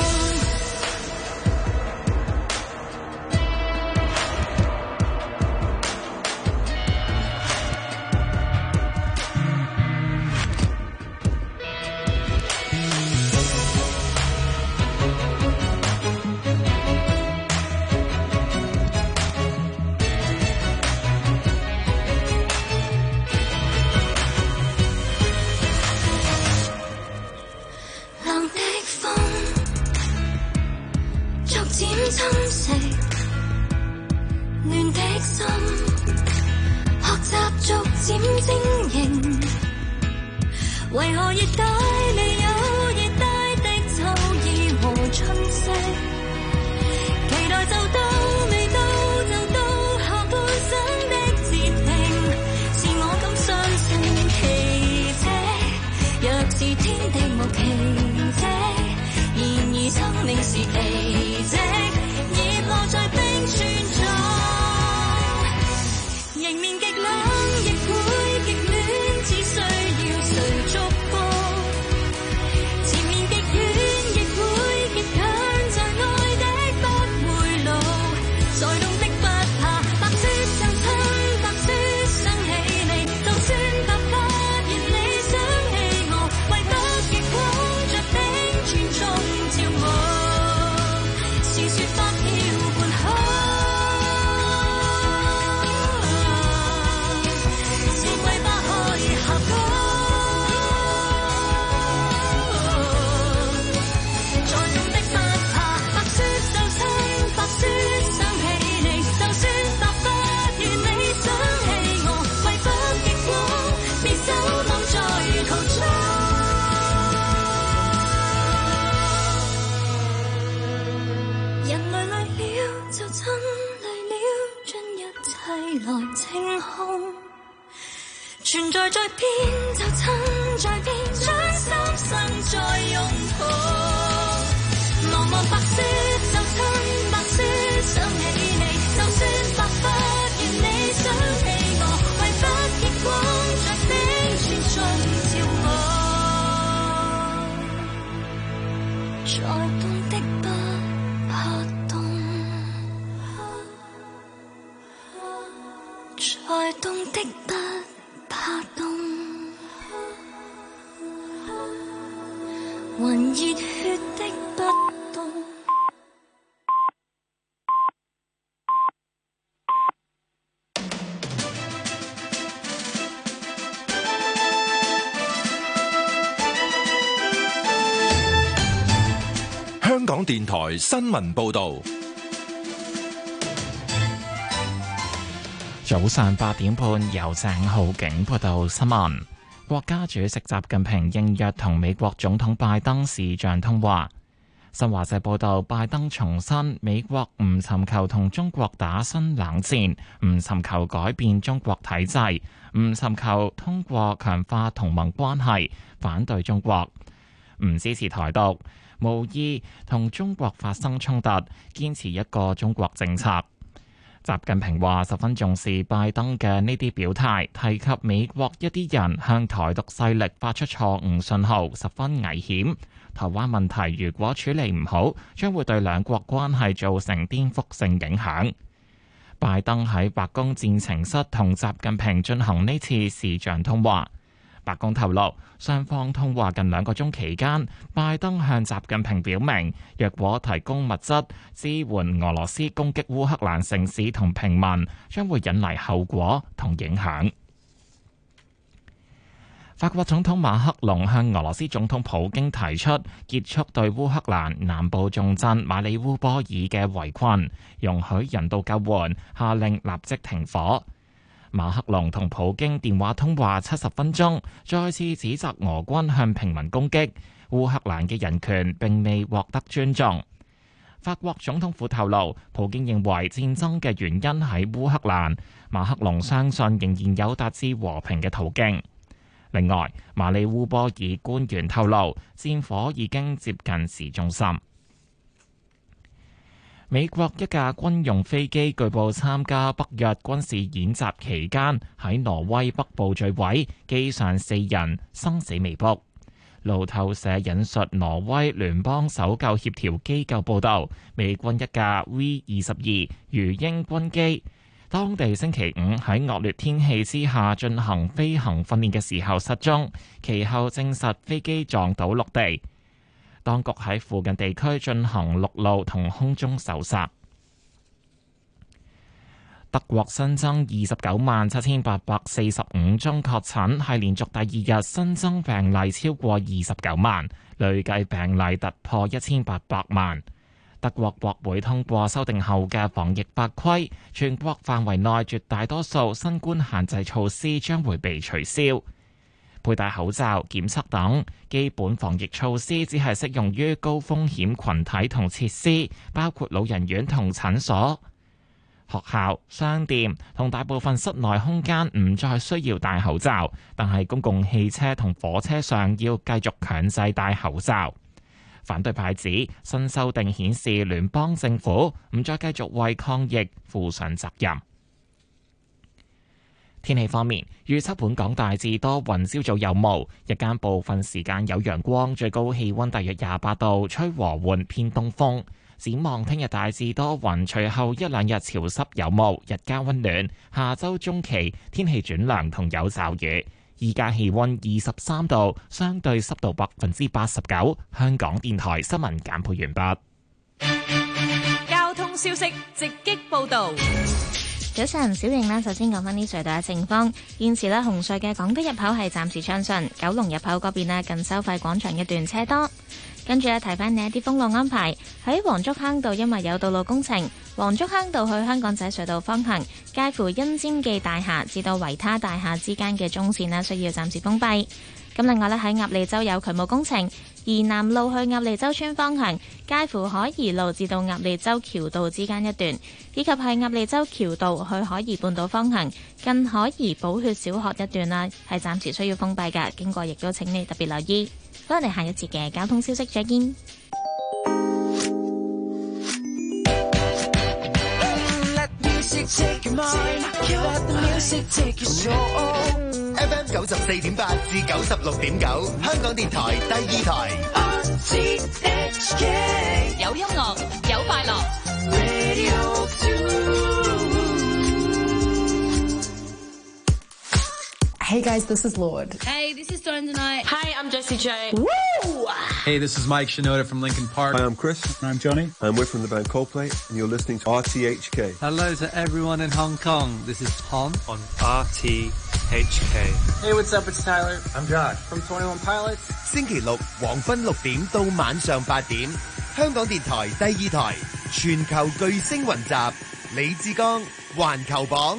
侵蝕亂的心，學習逐漸晶瑩。為何熱帶未有熱帶的秋意和春色？期待就到，未到就到，下半生的節慶，是我敢相信奇蹟。若是天地無奇蹟，然而生命是奇蹟。落在冰川中，迎面極冷亦會極暖，只需要誰祝福。前面極遠亦會極近，在愛的不回路，在凍的不怕。白雪就親白雪，想起你，就算白髮然你想起我，為北極光着冰川中跳舞，是雪花飄。來清空，存在在邊就親在邊，將三生再擁抱。茫茫白雪就親白雪，想起你，就算白髮然你想起我，為北極光在冰川中跳舞，在凍的不怕凍。在凍的不怕凍，還熱血的不凍。 香港電台新聞報導。 早上八點半，由鄭浩景報道新聞。國家主席習近平應約同美國總統拜登視像通話。 新華社報道，拜登重申美國唔尋求同中國打新冷戰，唔尋求改變中國體制，唔尋求通過強化同盟關係反對中國，唔支持台獨，無意同中國發生衝突，堅持一個中國政策。習近平話十分重視拜登嘅呢啲表態，提及美國一啲人向台獨勢力發出錯誤信號，十分危險。台灣問題如果處理唔好，將會對兩國關係造成顛覆性影響。拜登喺白宮戰情室同習近平進行呢次視像通話。白宮透露，雙方通話近兩個鐘期間，拜登向習近平表明，若果提供物質支援俄羅斯攻擊烏克蘭城市同平民，將會引嚟後果同影響。法國總統馬克龍向俄羅斯總統普京提出結束對烏克蘭南部重鎮馬里烏波爾嘅圍困，容許人道救援，下令立即停火。馬克龍同普京電話通話七十分鐘，再次指責俄軍向平民攻擊，烏克蘭嘅人權並未獲得尊重。法國總統府透露，普京認為戰爭嘅原因喺烏克蘭，馬克龍相信仍然有達至和平嘅途徑。另外，馬里烏波爾官員透露，戰火已經接近市中心。美國一架軍用飛機據報參加北約軍事演習期間喺挪威北部墜毀，機上四人生死未卜。路透社引述挪威聯邦搜救協調機構報導，美軍一架 V 二十二魚鷹軍機，當地星期五喺惡劣天氣之下進行飛行訓練嘅時候失蹤，其後證實飛機撞到陸地。當局喺附近地區進行陸路同空中搜索。德國新增二十九萬七千八百四十五宗確診，係連續第二日新增病例超過二十九萬，累計病例突破一千八百萬。德國國會通過修訂後嘅防疫法規，全國範圍內絕大多數新冠限制措施將會被取消。佩戴口罩、檢測等基本防疫措施只係適用於高風險群體同設施，包括老人院同診所、學校、商店同大部分室內空間唔再需要戴口罩，但係公共汽車同火車上要繼續強制戴口罩。反對派指新修訂顯示聯邦政府唔再繼續為抗疫負上責任。天氣方面，預測本港大致多雲，朝早有霧，日間部分時間有陽光，最高氣溫大約廿八度，吹和緩偏東風。展望聽日大致多雲，隨後一兩日潮濕有霧，日間溫暖。下周中期天氣轉涼同有驟雨。依家氣溫二十三度，相對濕度百分之八十九。香港電台新聞簡報完畢。交通消息直擊報道。 早晨，小瑩呢，首先講返啲隧道嘅情況。現時呢，紅隧嘅港島入口係暫時暢順，九龍入口嗰邊呢，近收費廣場一段車多。跟住咧，提翻你一啲封路安排。喺黃竹坑道，因為有道路工程，黃竹坑道去香港仔隧道方向，介乎欣尖記大廈至到維他大廈之間嘅中線呢，需要暫時封閉。咁另外咧，喺鴨脷洲有渠務工程，而南路去鴨脷洲村方向，介乎海怡路至到鴨脷洲橋道之間一段，以及係鴨脷洲橋道去海怡半島方向，近海怡寶血小學一段啦，係暫時需要封閉㗎。經過亦都請你特別留意。好，我哋下一節嘅交通消息再見。 F M 九十四點八至九十六點九，香港電台第二台。 有音樂，有快樂。 Hey guys, this is Lord. Hey, this is Stone Tonight. Hi, I'm Jessie J. Woo! Hey, this is Mike Shinoda from Linkin Park. Hi, I'm Chris. I'm Johnny. And we're from the band Coldplay, and you're listening to R T H K. Hello to everyone in Hong Kong. This is Tom on R T H K. Hey, what's up? It's Tyler. I'm Josh from twenty-one Pilots. 星期六黃昏六點到晚上八點，香港電台第二台全球巨星雲集，李志剛環球榜。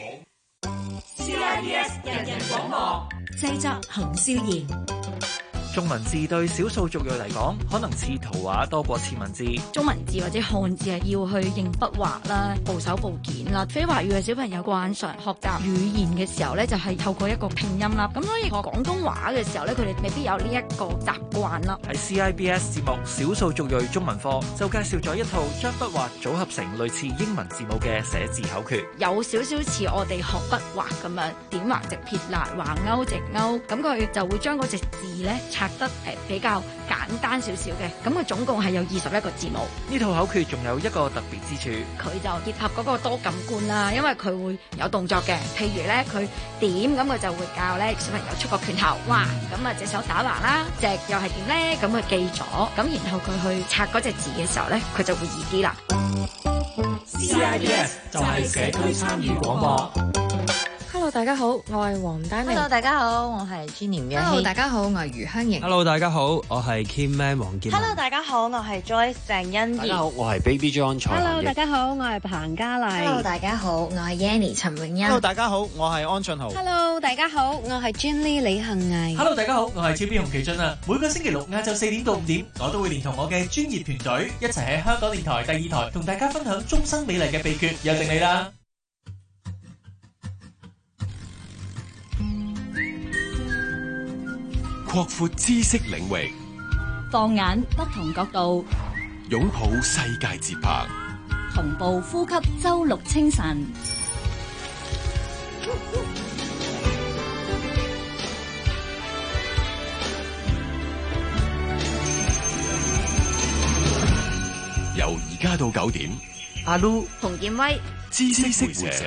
C I B S 人人廣播製作洪少賢。 中文字對少數族裔嚟講，可能似圖畫多過似文字。 中文字或者漢字係要去認筆畫啦、部首部件啦。非華語嘅小朋友慣常學習語言嘅時候咧，就係透過一個拼音啦。咁所以學廣東話嘅時候咧，佢哋未必有呢一個習慣啦。 喺 C I B S 節目《少數族裔中文課》就介紹咗一套將筆畫組合成類似英文字母嘅寫字口訣， 有少少似我哋學筆畫咁樣，點橫直撇捺橫勾直勾，咁佢就會將嗰隻字咧拆得誒比較簡單少少嘅。咁佢總共係有二十一個字母。 呢套口訣仲有一個特別之處， 佢就結合嗰個多感官啦，因為佢會有動作嘅，譬如咧佢點咁佢就會教咧小朋友出個拳頭，哇咁啊隻手打橫啦，隻又係點咧，咁佢記咗，咁然後佢去拆嗰隻字嘅時候咧，佢就會易啲啦。 C I B S 就係社區參與廣播。 Hello， 大家好，我係黃丹妮。 Hello， 大家好，我係朱年嘅。 Hello， 大家好，我係余香瑩。 Hello， 大家好，我係 Kim Man 黃健。 Hello， 大家好，我係 Joyce 鄭欣宜。 大家好，我係 Baby John 蔡。 Hello， 大家好，我係彭嘉麗。 Hello， 大家好，我係 Yanny 陳永欣。 Hello， 大家好，我係安俊豪。 Hello， 大家好，我係 Jenny 李幸毅。 Hello， 大家好，我係 J B 洪其俊啊！每個星期六晏晝四點到五點，我都會連同我嘅專業團隊一齊喺香港電台第二台同大家分享終身美麗嘅秘訣，有定你啦！ 擴闊知識領域， 放眼不同角度， 擁抱世界節拍， 同步呼吸周六清晨。 由而家到九點， 阿 Lu、洪建威， 知識會社。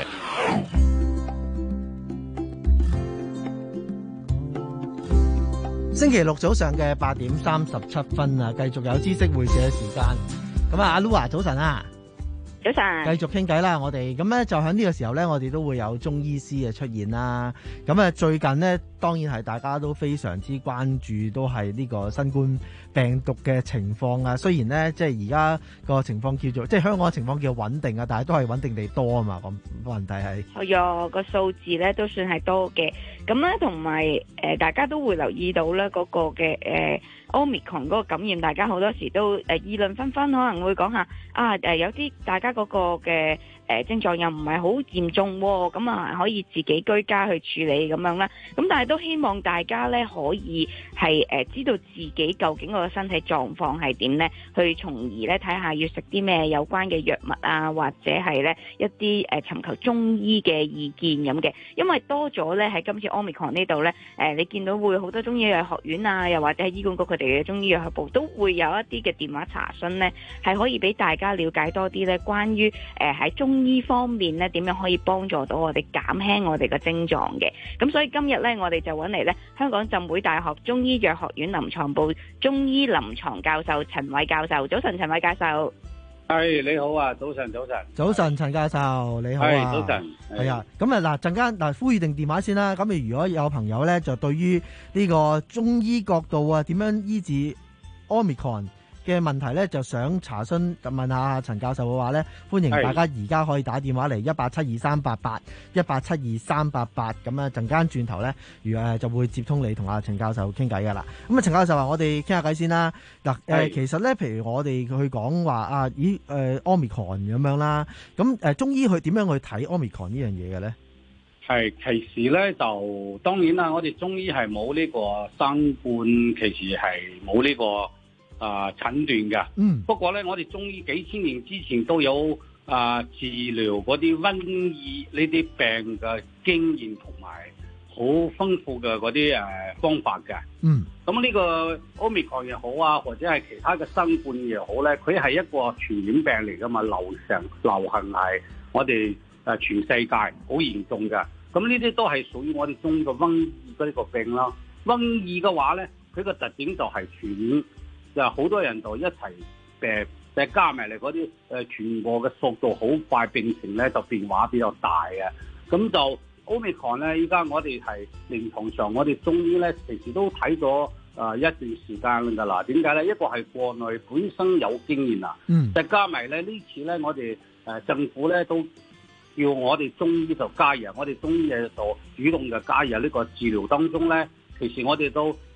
星期六早上嘅八點三十七分啊，繼續有知識會社嘅時間。咁啊，阿 Lu 啊，早晨啊， 早晨， 繼續傾偈啦。我哋咁咧就喺呢個時候咧，我哋都會有中醫師嘅出現啦。咁啊，最近呢，當然係大家都非常之關注，都係呢個新冠病毒嘅情況啊。雖然呢，即係而家個情況叫做，即係香港嘅情況叫穩定啊，但係都係穩定地多啊嘛。咁問題係， 係啊，個數字咧都算係多嘅。咁咧同埋誒，大家都會留意到咧嗰個嘅誒 Omicron 嗰個感染，大家好多時都誒議論紛紛，可能會講下啊誒有啲大家嗰個嘅誒症狀又唔係好嚴重喎，咁啊可以自己居家去處理咁樣啦。咁但係都希望大家咧可以係誒知道自己究竟個身體狀況係點咧，去從而咧睇下要食啲咩有關嘅藥物啊，或者係咧一啲誒尋求中醫嘅意見咁嘅。因為多咗咧喺今次 Omicron 呢度咧，誒你見到會好多中醫藥學院啊，又或者係醫管局佢哋嘅中醫藥學部都會有一啲嘅電話查詢咧，係可以俾大家了解多啲咧，關於誒喺中醫方面咧點樣可以幫助到我哋減輕我哋嘅症狀嘅。咁所以今日咧，我哋就揾嚟咧香港浸會大學中醫藥學院臨床部中醫臨床教授陳偉教授。早晨，陳偉教授。 係你好啊，早晨，早晨。 早晨，陳教授你好啊。 係早晨。 係啊，咁啊嗱，陣間嗱呼籲定電話先啦。咁你如果有朋友咧，就對於呢個中醫角度啊，點樣醫治 Omicron嘅問題咧，就想查詢問下陳教授嘅話咧，歡迎大家而家可以打電話嚟一八七二三八八一八七二三八八，咁啊陣間轉頭咧，如誒就會接通你同阿陳教授傾偈噶啦。咁啊，陳教授話我哋傾下偈先啦。嗱誒，其實咧，譬如我哋去講話啊，咦誒 Omicron 咁樣啦，咁誒中醫去點樣去睇 Omicron 呢樣嘢嘅咧？ 係其實咧，就當然啦，我哋中醫係冇呢個新冠，其實係冇呢個。啊，診斷嘅。嗯。不過咧，我哋中醫幾千年之前都有啊治療嗰啲瘟疫呢啲病嘅經驗同埋好豐富嘅嗰啲誒方法嘅。嗯。咁呢個 Omicron 又好啊，或者係其他嘅新冠又好咧，佢係一個傳染病嚟噶嘛，流行流行係我哋誒全世界好嚴重嘅。咁呢啲都係屬於我哋中醫嘅瘟疫嗰呢個病啦。瘟疫嘅話咧，佢個特點就係傳染。就好多人就一齊誒誒加埋嚟嗰啲誒傳播嘅速度好快，病情咧就變化比較大嘅。咁就 Omicron 咧，依家我哋係臨床上，我哋中醫咧其實都睇咗誒一段時間㗎啦。點解咧？一個係國內本身有經驗啦，嗯，再加埋咧呢次咧，我哋誒政府咧都叫我哋中醫就加入，我哋中醫就主動就加入呢個治療當中咧。其實我哋都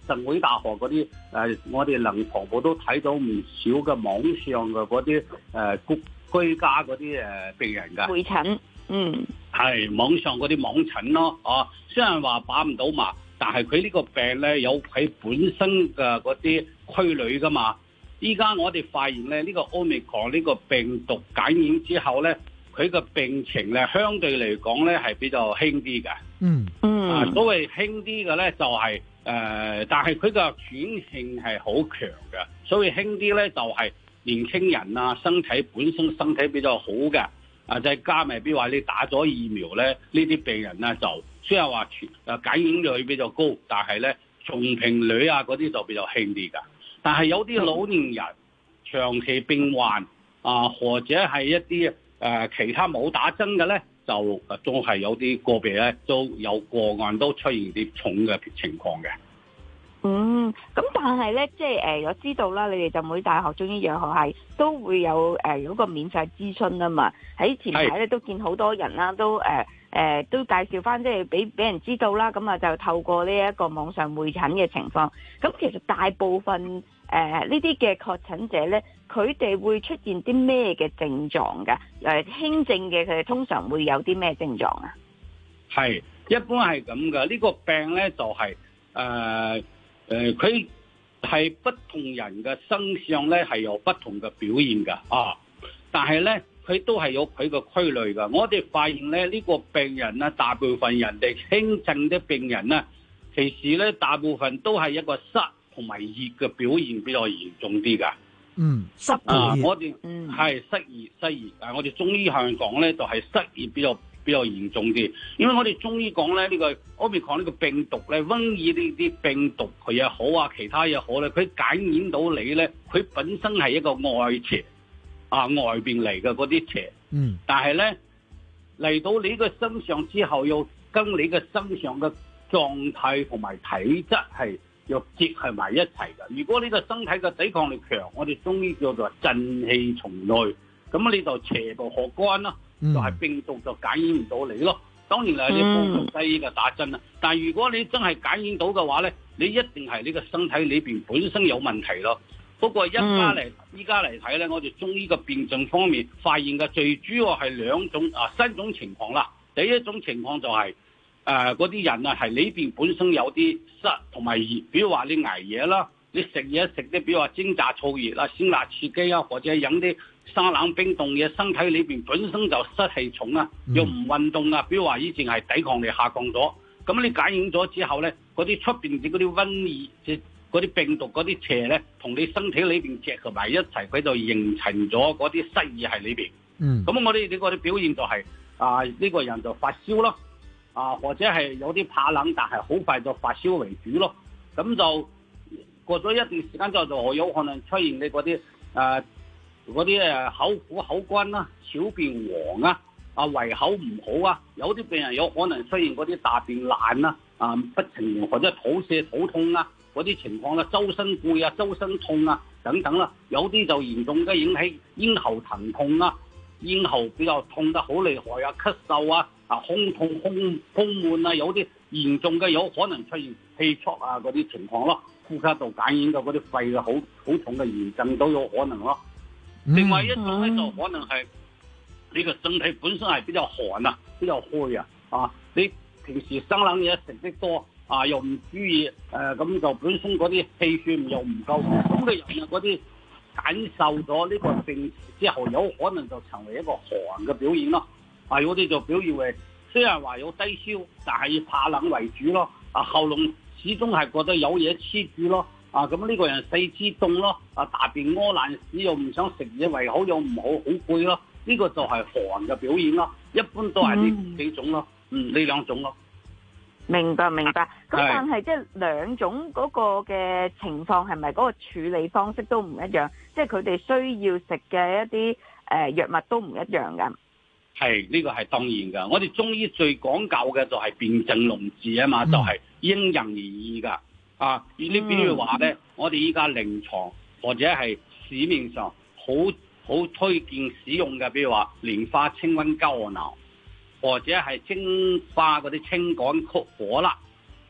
浸會大學嗰啲誒，我哋臨床部都睇到唔少嘅網上嘅嗰啲誒居居家嗰啲誒病人㗎。 會診，嗯， 係網上嗰啲網診咯，啊，雖然話把唔到脈，但係佢呢個病咧有佢本身嘅嗰啲規律㗎嘛。依家我哋發現咧，呢、這個 Omicron 呢個病毒感染之後咧，佢個病情咧相對嚟講咧係比較輕啲嘅。 嗯嗯。啊，所謂輕啲嘅咧就係、是、誒、呃，但係佢個傳性係好強嘅。所謂輕啲咧就係、是、年輕人啊，身體本身身體比較好嘅，啊，再加埋比如話你打咗疫苗咧，呢啲病人咧就雖然話傳誒感染率比較高，但係咧重症率啊嗰啲就比較輕啲㗎。但係有啲老年人長期病患啊，或者係一啲誒、呃、其他冇打針嘅咧，就都係有啲個別咧都有個案都出現啲重嘅情況嘅。 嗯，咁但係咧，即係誒，我知道啦，你哋浸會大學中醫藥學系都會有誒嗰、呃那個免費諮詢啊嘛。喺前排咧都見好多人啦，都誒誒、呃呃、都介紹翻，即係俾俾人知道啦。咁啊就透過呢一個網上會診嘅情況。咁其實大部分誒呢啲嘅確診者咧，佢哋會出現啲咩嘅症狀㗎？誒、呃、輕症嘅佢哋通常會有啲咩症狀啊？ 係一般係咁嘅，呢、這個病咧就係、是、誒。呃誒，佢係、呃、不同人嘅身上咧係有不同嘅表現㗎啊！但係咧，佢都係有佢嘅規律㗎。我哋發現咧，呢、這個病人咧，大部分人哋輕症的病人咧，其實咧大部分都係一個濕同埋熱嘅表現比較嚴重啲㗎。 嗯，濕啊，我哋嗯係濕熱濕熱啊！我哋中醫上講咧，就係、是、濕熱比較比較嚴重啲，因為我哋中醫講咧，呢、這個 Omicron 呢個病毒咧，瘟疫呢啲病毒佢也好啊，其他也好咧，佢感染到你咧，佢本身係一個外邪啊，外邊嚟嘅嗰啲邪， 嗯， 但係咧嚟到你個身上之後，又跟你嘅身上嘅狀態同埋體質係又結合埋一齊嘅。如果你個身體嘅抵抗力強，我哋中醫叫做正氣從內，咁你就邪道學乾啦。就係、是、病毒就感染唔到你咯。當然啦，你幫助西醫嘅打針啦。但係如果你真係感染到嘅話咧，你一定係你個身體裏邊本身有問題咯。不過一家嚟依家嚟睇咧，我哋中醫嘅辨證方面發現嘅最主要係兩種啊三種情況啦。第一種情況就係誒嗰啲人啊係裏邊本身有啲濕同埋熱，比如話你捱夜啦，你食嘢食啲比如話煎炸燥熱啦、辛辣刺激啊，或者飲啲生冷冰凍嘢，身體裏邊本身就濕氣重啊，又唔運動啊，比如話以前係抵抗力下降咗，咁你感染咗之後咧，嗰啲出邊嘅嗰啲瘟疫，即嗰啲病毒嗰啲邪咧，同你身體裏邊結合埋一齊，佢就形成咗嗰啲濕熱喺裏邊。嗯，咁我哋呢個啲表現就係、是、啊呢、這個人就發燒咯，啊或者係有啲怕冷，但係好快就發燒為主咯。咁就過咗一段時間之後，就有可能出現你嗰啲誒。嗰啲誒口苦口乾啦，小便黃啊，啊胃口唔好啊，有啲病人有可能出現嗰啲大便爛啦，啊不情或者肚瀉肚痛啊，嗰啲情況啦，周身攰啊，周身痛啊等等啦，有啲就嚴重嘅引起咽喉疼痛啊，咽喉比較痛得好厲害啊，咳嗽啊，啊胸痛胸胸悶啊，有啲嚴重嘅有可能出現氣促啊嗰啲情況咯，呼吸道感染嘅嗰啲肺嘅好好重嘅炎症都有可能咯。另外一種咧就可能係你個身體本身係比較寒啊，比較虛啊，啊你平時生冷嘢食得多啊，又唔注意誒，咁、呃、就本身嗰啲氣血又唔夠，咁嘅人啊嗰啲感受咗呢個病之後，有可能就成為一個寒嘅表現咯。啊，有啲就表現為雖然話有低燒，但係以怕冷為主咯。啊，喉嚨始終係覺得有嘢黐住咯。啊，咁呢個人四肢凍咯，啊大便屙爛屎又唔想食嘢，胃口又唔好，好攰咯，呢、這個就係寒嘅表現咯。一般都係呢幾種咯，嗯，呢、嗯、兩種咯。 明白明白。咁但係即係兩種嗰個嘅情況係咪嗰個處理方式都唔一樣？即係佢哋需要食嘅一啲誒藥物都唔一樣㗎。 係呢、這個係當然㗎。我哋中醫最講究嘅就係辨證論治啊嘛，嗯、就係、是、因人而異㗎。啊！而呢比如話咧，我哋依家臨床或者係市面上好好推薦使用嘅，比如話蓮花清瘟膠囊，或者係精花嗰啲清肝曲火啦，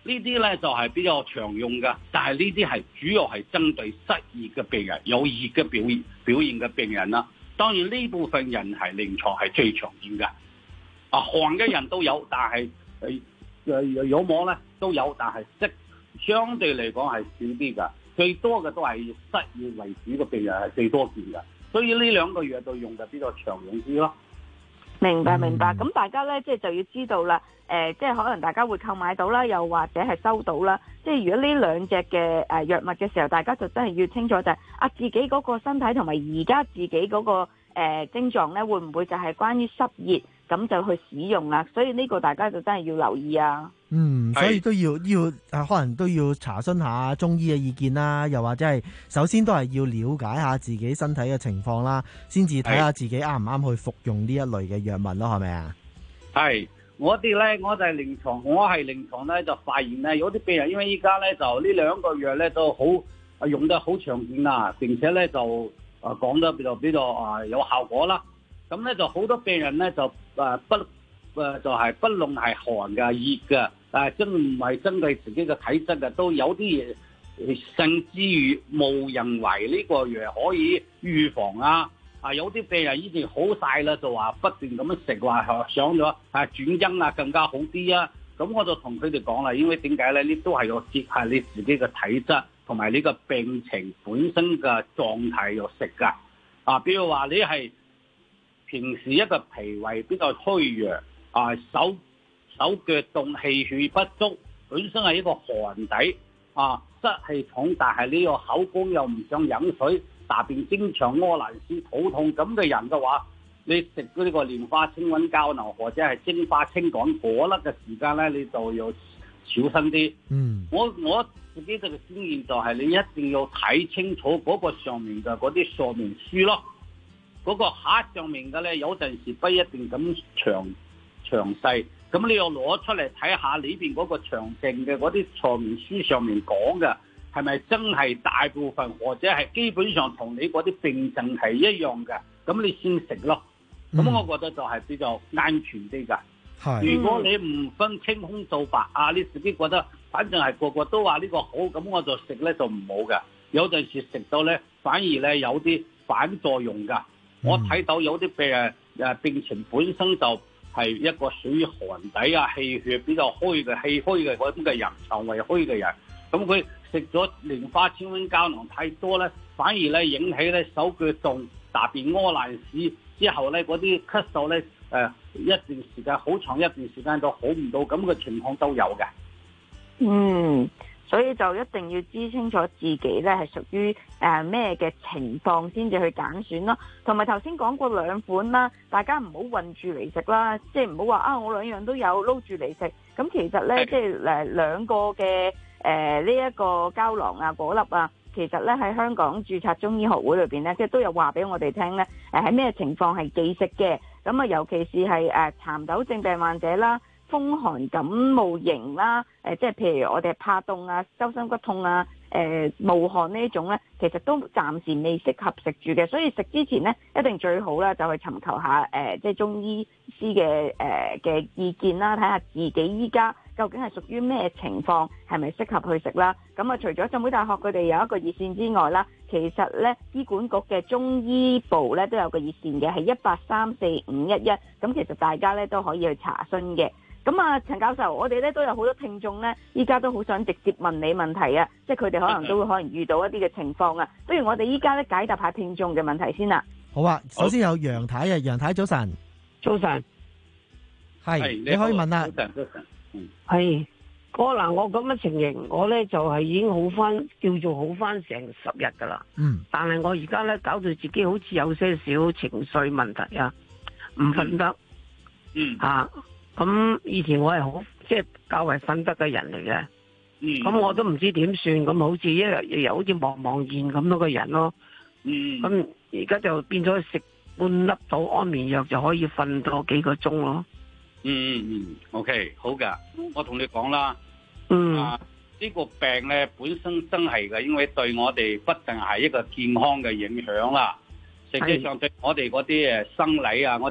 呢啲咧就係、是、比較常用嘅，但係呢啲係主要係針對失熱嘅病人，有熱嘅表現表現嘅病人啦。當然呢部分人係臨床係最常見嘅。啊，寒嘅人都有，但係誒誒有冇咧都有，但係即相對嚟講係少啲㗎。最多嘅都係以失熱為主嘅病人係最多見嘅，所以呢兩個藥就用得比較常用啲咯。 明白明白，咁大家咧即係就要知道啦，誒、呃，即係可能大家會購買到啦，又或者係收到啦，即係如果呢兩隻嘅誒藥物嘅時候，大家就真係要清楚就係、是、啊自己嗰個身體同埋而家自己嗰、那個誒、呃、症狀咧，會唔會就係關於濕熱咁就去使用啦？所以呢個大家就真係要留意啊。 嗯，所以都要要啊，可能都要查詢下中醫嘅意見啦，又或者係首先都係要了解下自己身體嘅情況啦，先至睇下自己啱唔啱去服用呢一類嘅藥物咯，係咪啊？ 係，我哋咧，我就係臨床，我係臨床咧就發現咧，有啲病人因為依家咧就呢兩個藥咧都好啊用得好常見啦，並且咧就啊講得比較比較啊有效果啦。咁咧就好多病人咧就誒不誒就係不論係寒嘅熱嘅。但係真唔係針對自己嘅體質嘅，都有啲嘢，甚至於無人為呢個藥可以預防啊！啊，有啲病人已經好晒啦，就話不斷咁樣食，話想咗啊轉陰啊更加好啲啊！咁我就同佢哋講啦，因為點解咧？呢都係要結合你自己嘅體質同埋你個病情本身嘅狀態要食㗎。啊，比如話你係平時一個脾胃比較虛弱啊，手手腳凍氣血不足，本身係一個寒底啊，濕氣重，但係呢個口乾又唔想飲水，大便經常屙爛屎肚痛咁嘅人嘅話，你食呢個蓮花清瘟膠囊或者係精華清肝果粒嘅時間咧，你就要小心啲。嗯，我我自己嘅經驗就係你一定要睇清楚嗰個上面嘅嗰啲說明書咯，嗰、嗰個盒上面嘅咧有陣時不一定咁詳詳細。咁你又攞出嚟睇下裏邊嗰個詳情嘅嗰啲說明書上面講嘅係咪真係大部分或者係基本上同你嗰啲病症係一樣嘅，咁你先食咯。咁、嗯、我覺得就係比較安全啲㗎。如果你唔分青紅皂白啊，你自己覺得反正係個個都話呢個好，咁我就食咧就唔好嘅。有陣時食到咧反而咧有啲反作用㗎。嗯、我睇到有啲病人誒病情本身就係一個屬於寒底啊，氣血比較虛嘅氣虛嘅嗰啲嘅人，腸胃虛嘅人，咁佢食咗蓮花清瘟膠囊太多咧，反而咧引起咧手腳凍、大便屙爛屎，之後咧嗰啲咳嗽咧誒一段時間好長一段時間都好唔到，咁嘅情況都有嘅。 嗯。所以就一定要知清楚自己咧係屬於誒咩嘅情況先至去揀選咯，同埋頭先講過兩款啦，大家唔好混住嚟食啦，即係唔好話啊我兩樣都有撈住嚟食，咁其實咧即係誒兩個嘅誒呢一個膠囊啊果粒啊，其實咧喺香港註冊中醫學會裏邊咧，即係都有話俾我哋聽咧，誒喺咩情況係忌食嘅，咁啊尤其是係誒蠶豆症病患者啦。風寒感冒型啦，誒、呃，即係譬如我哋怕凍啊、周身骨痛啊、誒、呃、冒汗呢種咧，其實都暫時未適合食住嘅，所以食之前咧，一定最好啦，就去尋求下誒、呃，即係中醫師嘅誒嘅意見啦，睇下自己依家究竟係屬於咩情況，係咪適合去食啦？咁啊，除咗浸會大學佢哋有一個熱線之外啦，其實咧醫管局嘅中醫部咧都有個熱線嘅，係一八三四五一一，咁其實大家咧都可以去查詢嘅。咁啊，陳教授，我哋咧都有好多聽眾咧，依家都好想直接問你問題啊，即係佢哋可能都會可能遇到一啲嘅情況啊。不如我哋依家咧解答下聽眾嘅問題先啦。 好啊，首先有楊太啊，楊太早晨。 早晨。 係，你可以問啦。 早晨，早晨。嗯。係，哥嗱，我咁嘅情形，我咧就係已經好翻，叫做好翻成十日噶啦。嗯。但係我而家咧搞到自己好似有些少情緒問題啊，唔瞓得。嗯。啊。咁以前我係好即係較為瞓得嘅人嚟嘅，咁、嗯、我都唔知點算，咁好似一日又好似茫茫然咁多個人咯。咁而家就變咗食半粒到安眠藥就可以瞓多幾個鐘咯。 嗯嗯嗯 ，OK， 好噶，我同你講啦。 嗯。 啊，呢、這個病咧本身真係嘅，因為對我哋不但係一個健康嘅影響啦，實際上對我哋嗰啲誒生理啊，我哋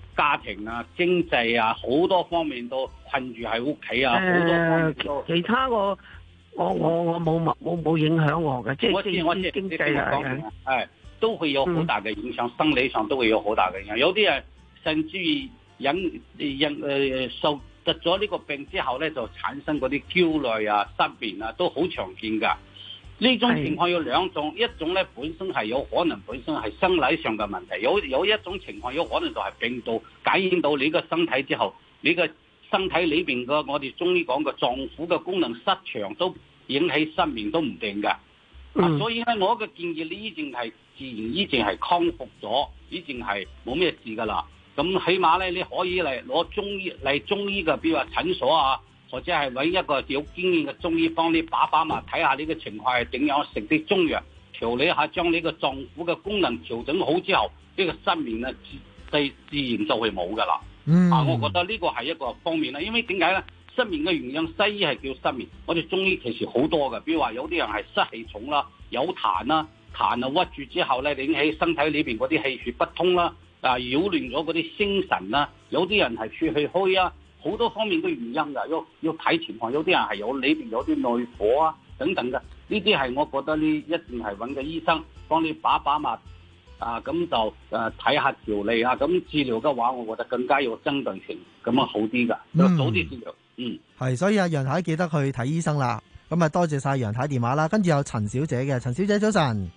家庭啊、經濟啊好多方面都困住喺屋企啊，好、呃、多方面都其他我我我我冇冇冇影響我嘅，即係我知我知經濟係係都會有好大嘅影響，生、嗯、理上都會有好大嘅影響。有啲人甚至於引引誒受得咗呢個病之後咧，就產生嗰啲焦慮啊、失眠啊，都好常見㗎。呢種情況有兩種，一種咧本身係有可能本身係生理上嘅問題，有有一種情況有可能就係病毒感染到你個身體之後，你個身體裏邊個我哋中醫講嘅臟腑嘅功能失常，都引起失眠都唔定㗎。嗯、啊，所以咧我嘅建議你已經係自然已經係康復咗，已經係冇咩事㗎啦。咁起碼咧你可以嚟攞中醫嚟中醫嘅，比如話診所啊。或者係揾一個有經驗嘅中醫幫你把把脈，睇下你嘅情況係點樣，食啲中藥調理下，將你個臟腑嘅功能調整好之後，呢、這個失眠啊自自然就會冇噶啦。嗯，啊，我覺得呢個係一個方面啦，因為點解咧？失眠嘅原因，西醫係叫失眠，我哋中醫其實好多嘅，比如話有啲人係濕氣重啦，有痰啦，痰啊屈住之後咧，引起身體裏邊嗰啲氣血不通啦，啊擾亂咗嗰啲精神啦，有啲人係儲氣虛啊。好多方面嘅原因㗎，要要睇情況，有啲人係有裏邊有啲內火啊等等嘅，呢啲係我覺得呢一定係揾個醫生幫你把把脈啊，咁就誒睇下調理啊，咁治療嘅話，我覺得更加有針對性，咁啊好啲㗎，要早啲治療。嗯，係， 所以阿楊太記得去睇醫生啦。咁啊，多謝晒楊太電話啦。跟住有陳小姐嘅，陳小姐早晨。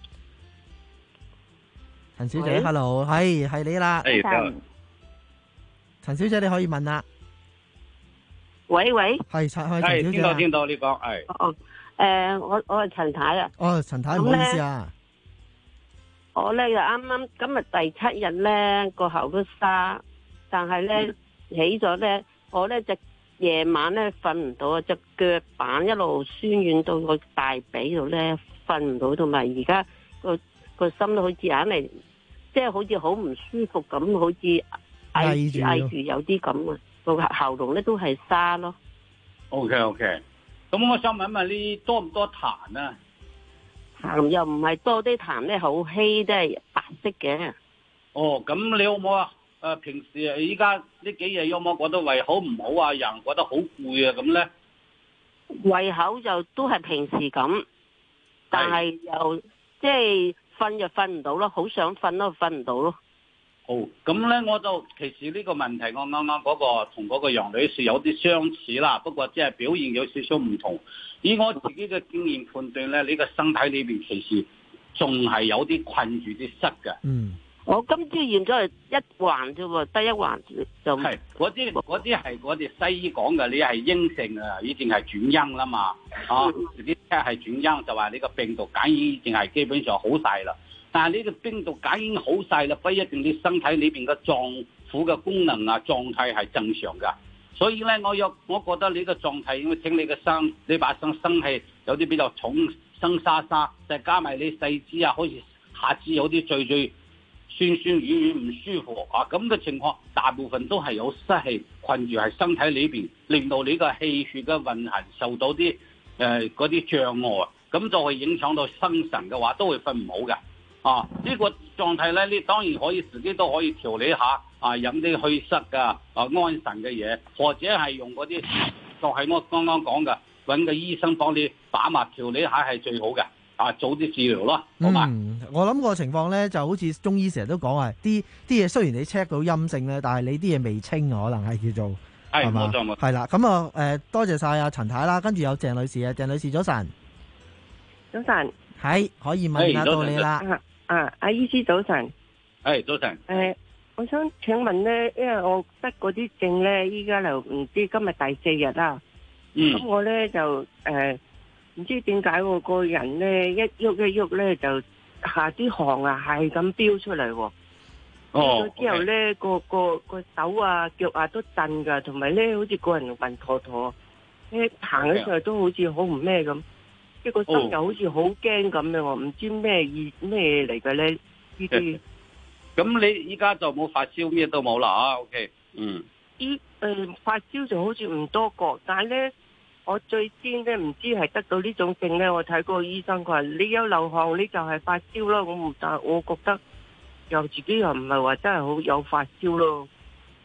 陳小姐 ，hello，係係你啦。 係、hey,， 陳小姐你可以問啦。 喂喂， 係陳係陳小姐，聽到聽到呢個係。 哦，誒，我我係陳太啊。 哦，陳太唔好意思啊。 我咧就啱啱今日第七日咧個喉都沙，但係咧起咗咧，我咧隻夜晚咧瞓唔到啊，隻腳板一路酸軟到個大髀度咧瞓唔到，同埋而家個個心都好似硬嚟，即係好似好唔舒服咁，好似翳住翳住有啲咁啊。個喉嚨咧都係沙咯。 O K O K， 咁我想問問你多唔多痰啊？ 痰又唔係多，啲痰咧好稀，都係白色嘅。 哦，咁你有冇啊？誒、呃，平時啊，依家呢幾日有冇覺得胃口唔好啊？人覺得好攰啊？咁咧？ 胃口就都係平時咁，但係又即係瞓就瞓唔到咯，好想瞓咯，瞓唔到咯。 好，咁咧我就其實呢個問題我啱啱嗰個同嗰個楊女士有啲相似啦，不過即係表現有少少唔同。以我自己嘅經驗判斷咧，呢、這個身體裏邊其實仲係有啲困住啲塞嘅。嗯， 我今朝驗咗係一環啫喎，得一環就係嗰啲嗰啲係我哋西醫講嘅，你係陰性啊，已經係轉陰啦嘛。啊，啲係轉陰就話你個病毒感染已經係基本上好晒啦。但係呢個病毒感染好晒啦，不一定你身體裏邊嘅臟腑嘅功能啊狀態係正常噶。所以咧，我有我覺得你個狀態，因為聽你嘅聲，你把聲聲氣有啲比較重，聲沙沙，再加埋你四肢啊，好似下肢有啲最最酸酸軟軟唔舒服啊，咁嘅情況，大部分都係有濕氣困住喺身體裏邊，令到你個氣血嘅運行受到啲誒嗰啲障礙，咁就會影響到心神嘅話，都會瞓唔好嘅。啊！呢、這個狀態咧，你當然可以自己都可以調理下，啊飲啲祛濕噶，啊安神嘅嘢，或者係用嗰啲，就係、是、我剛剛講嘅，揾個醫生幫你把脈調理下係最好嘅，啊早啲治療咯，好嘛？ 嗯，我諗個情況咧就好似中醫成日都講係，啲啲嘢雖然你 check 到陰性咧，但係你啲嘢未清，可能係叫做係嘛？冇錯冇錯。係啦，咁啊誒，多謝晒阿陳太啦，跟住有鄭女士啊，鄭女士早晨， 早晨， 係可以問下到你啦。 啊，阿醫師早晨， 係早晨。誒、 呃，我想請問咧，因為我得嗰啲症咧，依家就唔知今日第四日啦。嗯。咁我咧就誒，唔、呃、知點解我個人咧一喐一喐咧就下啲汗啊係咁飆出嚟喎。哦。之後咧、okay. 個個個手啊腳啊都震噶，同埋咧好似個人暈陀陀，咧行起上嚟都好似好唔咩咁。一個心又好似好驚咁樣，我唔知咩意咩嚟嘅咧呢啲。 咁你依家就冇發燒，咩都冇啦啊 ？OK， 嗯。 依誒、呃、發燒就好似唔多覺，但係咧我最先咧唔知係得到呢種症咧，我睇過醫生佢話你有流汗你就係發燒咯，我唔但係我覺得又自己又唔係話真係好有發燒咯。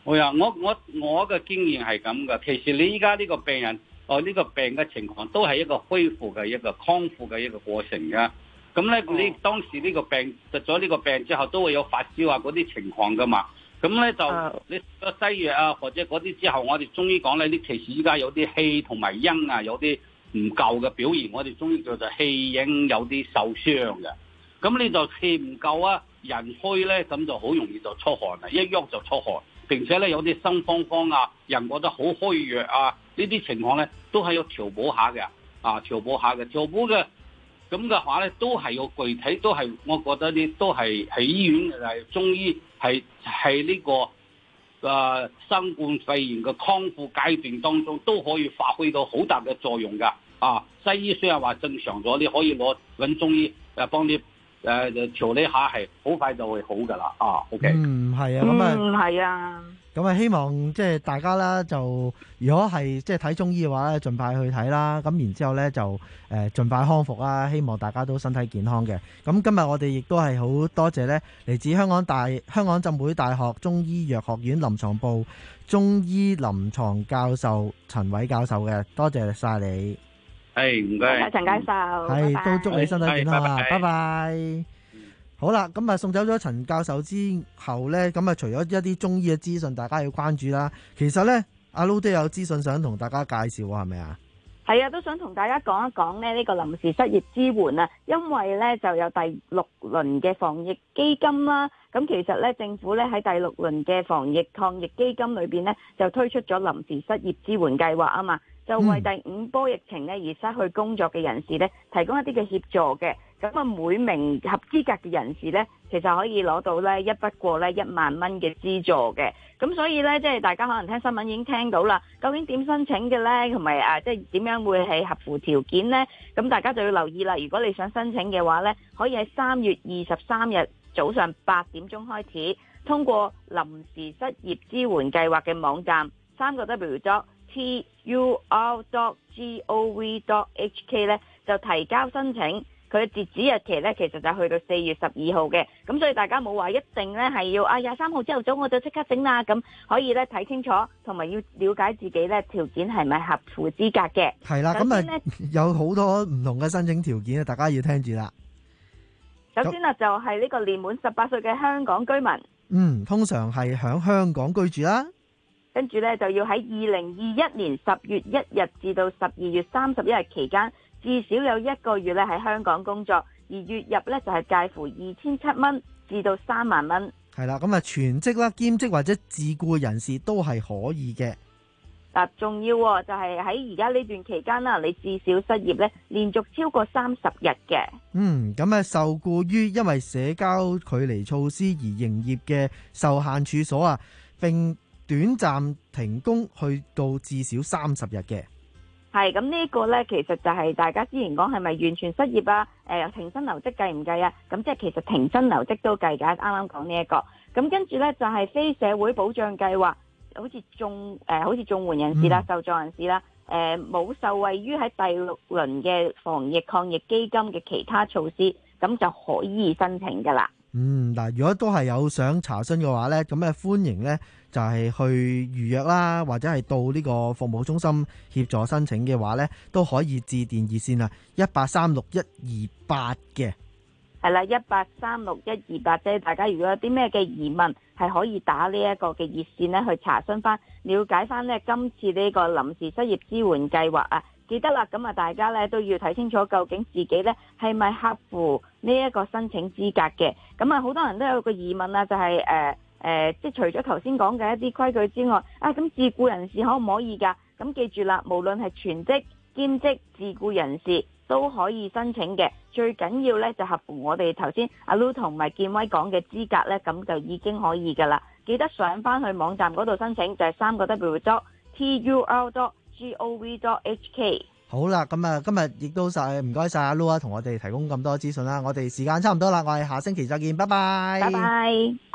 係啊，我我我嘅經驗係咁嘅。其實你依家呢個病人，哦呢、呢個病嘅情況都係一個恢復嘅一個康復嘅一個過程嘅。咁咧，你當時呢個病得咗呢個病之後，都會有發燒啊嗰啲情況噶嘛。咁咧就你個西藥啊或者嗰啲之後，我哋中醫講咧，呢其實依家有啲氣同埋陰啊有啲唔夠嘅表現，我哋中醫叫做氣陰有啲受傷嘅。咁你就氣唔夠啊，人虛咧，咁就好容易就出汗啦，一喐就出汗。並且咧有啲心慌慌啊，人覺得好虛弱啊，呢啲情況咧都係要調補下嘅，啊調補下嘅，調補嘅咁嘅話咧都係要具體，都係我覺得呢都係喺醫院係中醫係係呢個誒新冠肺炎嘅康復階段當中都可以發揮到好大嘅作用㗎，啊西醫雖然話正常咗，你可以攞揾中醫誒幫你。誒，就調理下係好快就會好噶啦，啊 ，OK， 嗯，係啊，咁啊， 嗯，係啊， 咁啊，希望即係大家啦，就如果係即係睇中醫嘅話咧，盡快去睇啦，咁然之後咧就誒盡快康復啦，希望大家都身體健康嘅。咁今日我哋亦都係好多謝咧，嚟自香港大香港浸會大學中醫藥學院臨床部中醫臨床教授陳煒教授嘅，多謝晒你。 係唔該， 陳教授， 係都祝你身體健康啊！拜拜。好啦，咁啊送走咗陳教授之後咧，咁啊除咗一啲中醫嘅資訊，大家要關注啦。其實咧，阿 Lu 都有資訊想同大家介紹喎，係咪啊？ 係啊，都想同大家講一講咧呢個臨時失業支援啊，因為咧就有第六輪嘅防疫基金啦。咁其實咧政府咧喺第六輪嘅防疫抗疫基金裏邊咧就推出咗臨時失業支援計劃啊嘛。就為第五波疫情咧而失去工作嘅人士咧提供一啲嘅協助嘅，咁啊每名合資格嘅人士咧，其實可以攞到咧一筆過咧一萬蚊嘅資助嘅，咁所以咧即係大家可能聽新聞已經聽到啦，究竟點申請嘅咧，同埋啊即係點樣會係合乎條件咧？咁大家就要留意啦。如果你想申請嘅話咧，可以喺三月二十三日早上八點鐘開始，通過臨時失業支援計劃嘅網站三個 W 咗。T U R dot G O V dot H K 咧就提交申請，佢嘅截止日期咧其實就去到四月十二號嘅，咁所以大家冇話一定咧係要啊廿三號朝頭早我就即刻整啦，咁可以咧睇清楚，同埋要了解自己咧條件係咪合乎資格嘅。 係啦，咁啊有好多唔同嘅申請條件啊，大家要聽住啦。 首先啊就係呢個年滿十八歲嘅香港居民， 嗯，通常係響香港居住啦。 跟住咧就要喺二零二一年十月一日至到十二月三十一日期間，至少有一個月咧喺香港工作，而月入咧就係介乎二千七蚊至到三萬蚊。 係啦，咁啊全職啦、兼職或者自僱人士都係可以嘅。 嗱，仲要就係喺而家呢段期間啦，你至少失業咧連續超過三十日嘅。 嗯，咁啊受僱於因為社交距離措施而營業嘅受限處所啊，並短暫停工去到至少三十日嘅。 係咁呢個呢，其實就係大家之前講係咪完全失業啊？誒、呃，停薪留職計唔計啊？咁即係其實停薪留職都計㗎。啱啱講呢一個，咁跟住呢，就係、是、非社會保障計劃，好似綜誒，好似綜援人士啦、受助人士啦，誒、呃、冇受惠於喺第六輪嘅防疫抗疫基金嘅其他措施，咁就可以申請㗎啦。 嗯，嗱，如果都係有想查詢嘅話呢，咁咧歡迎呢就係去預約啦，或者係到呢個服務中心協助申請嘅話呢，都可以致電熱線啊，一八三六一二八嘅。 係啦，一八三六一二八啫。大家如果有啲咩嘅疑問，係可以打呢一個嘅熱線呢去查詢翻，了解翻呢今次呢個臨時失業支援計劃啊。記得啦，咁啊，大家咧都要睇清楚，究竟自己咧係咪合乎呢一個申請資格嘅？咁啊，好多人都有個疑問啊，就係誒誒，即係除咗頭先講嘅一啲規矩之外，啊，咁自僱人士可唔可以㗎？咁記住啦，無論係全職、兼職、自僱人士都可以申請嘅。最緊要咧就合乎我哋頭先阿 Lu 同埋建威講嘅資格咧，咁就已經可以㗎啦。記得上翻去網站嗰度申請，就係三個 W dot T U R dot G O V dot H K。 好啦，咁啊，今日亦都晒唔該晒阿 Lu 啊，同我哋提供咁多資訊啦。我哋時間差唔多啦，我哋下星期再見，拜拜。 拜拜。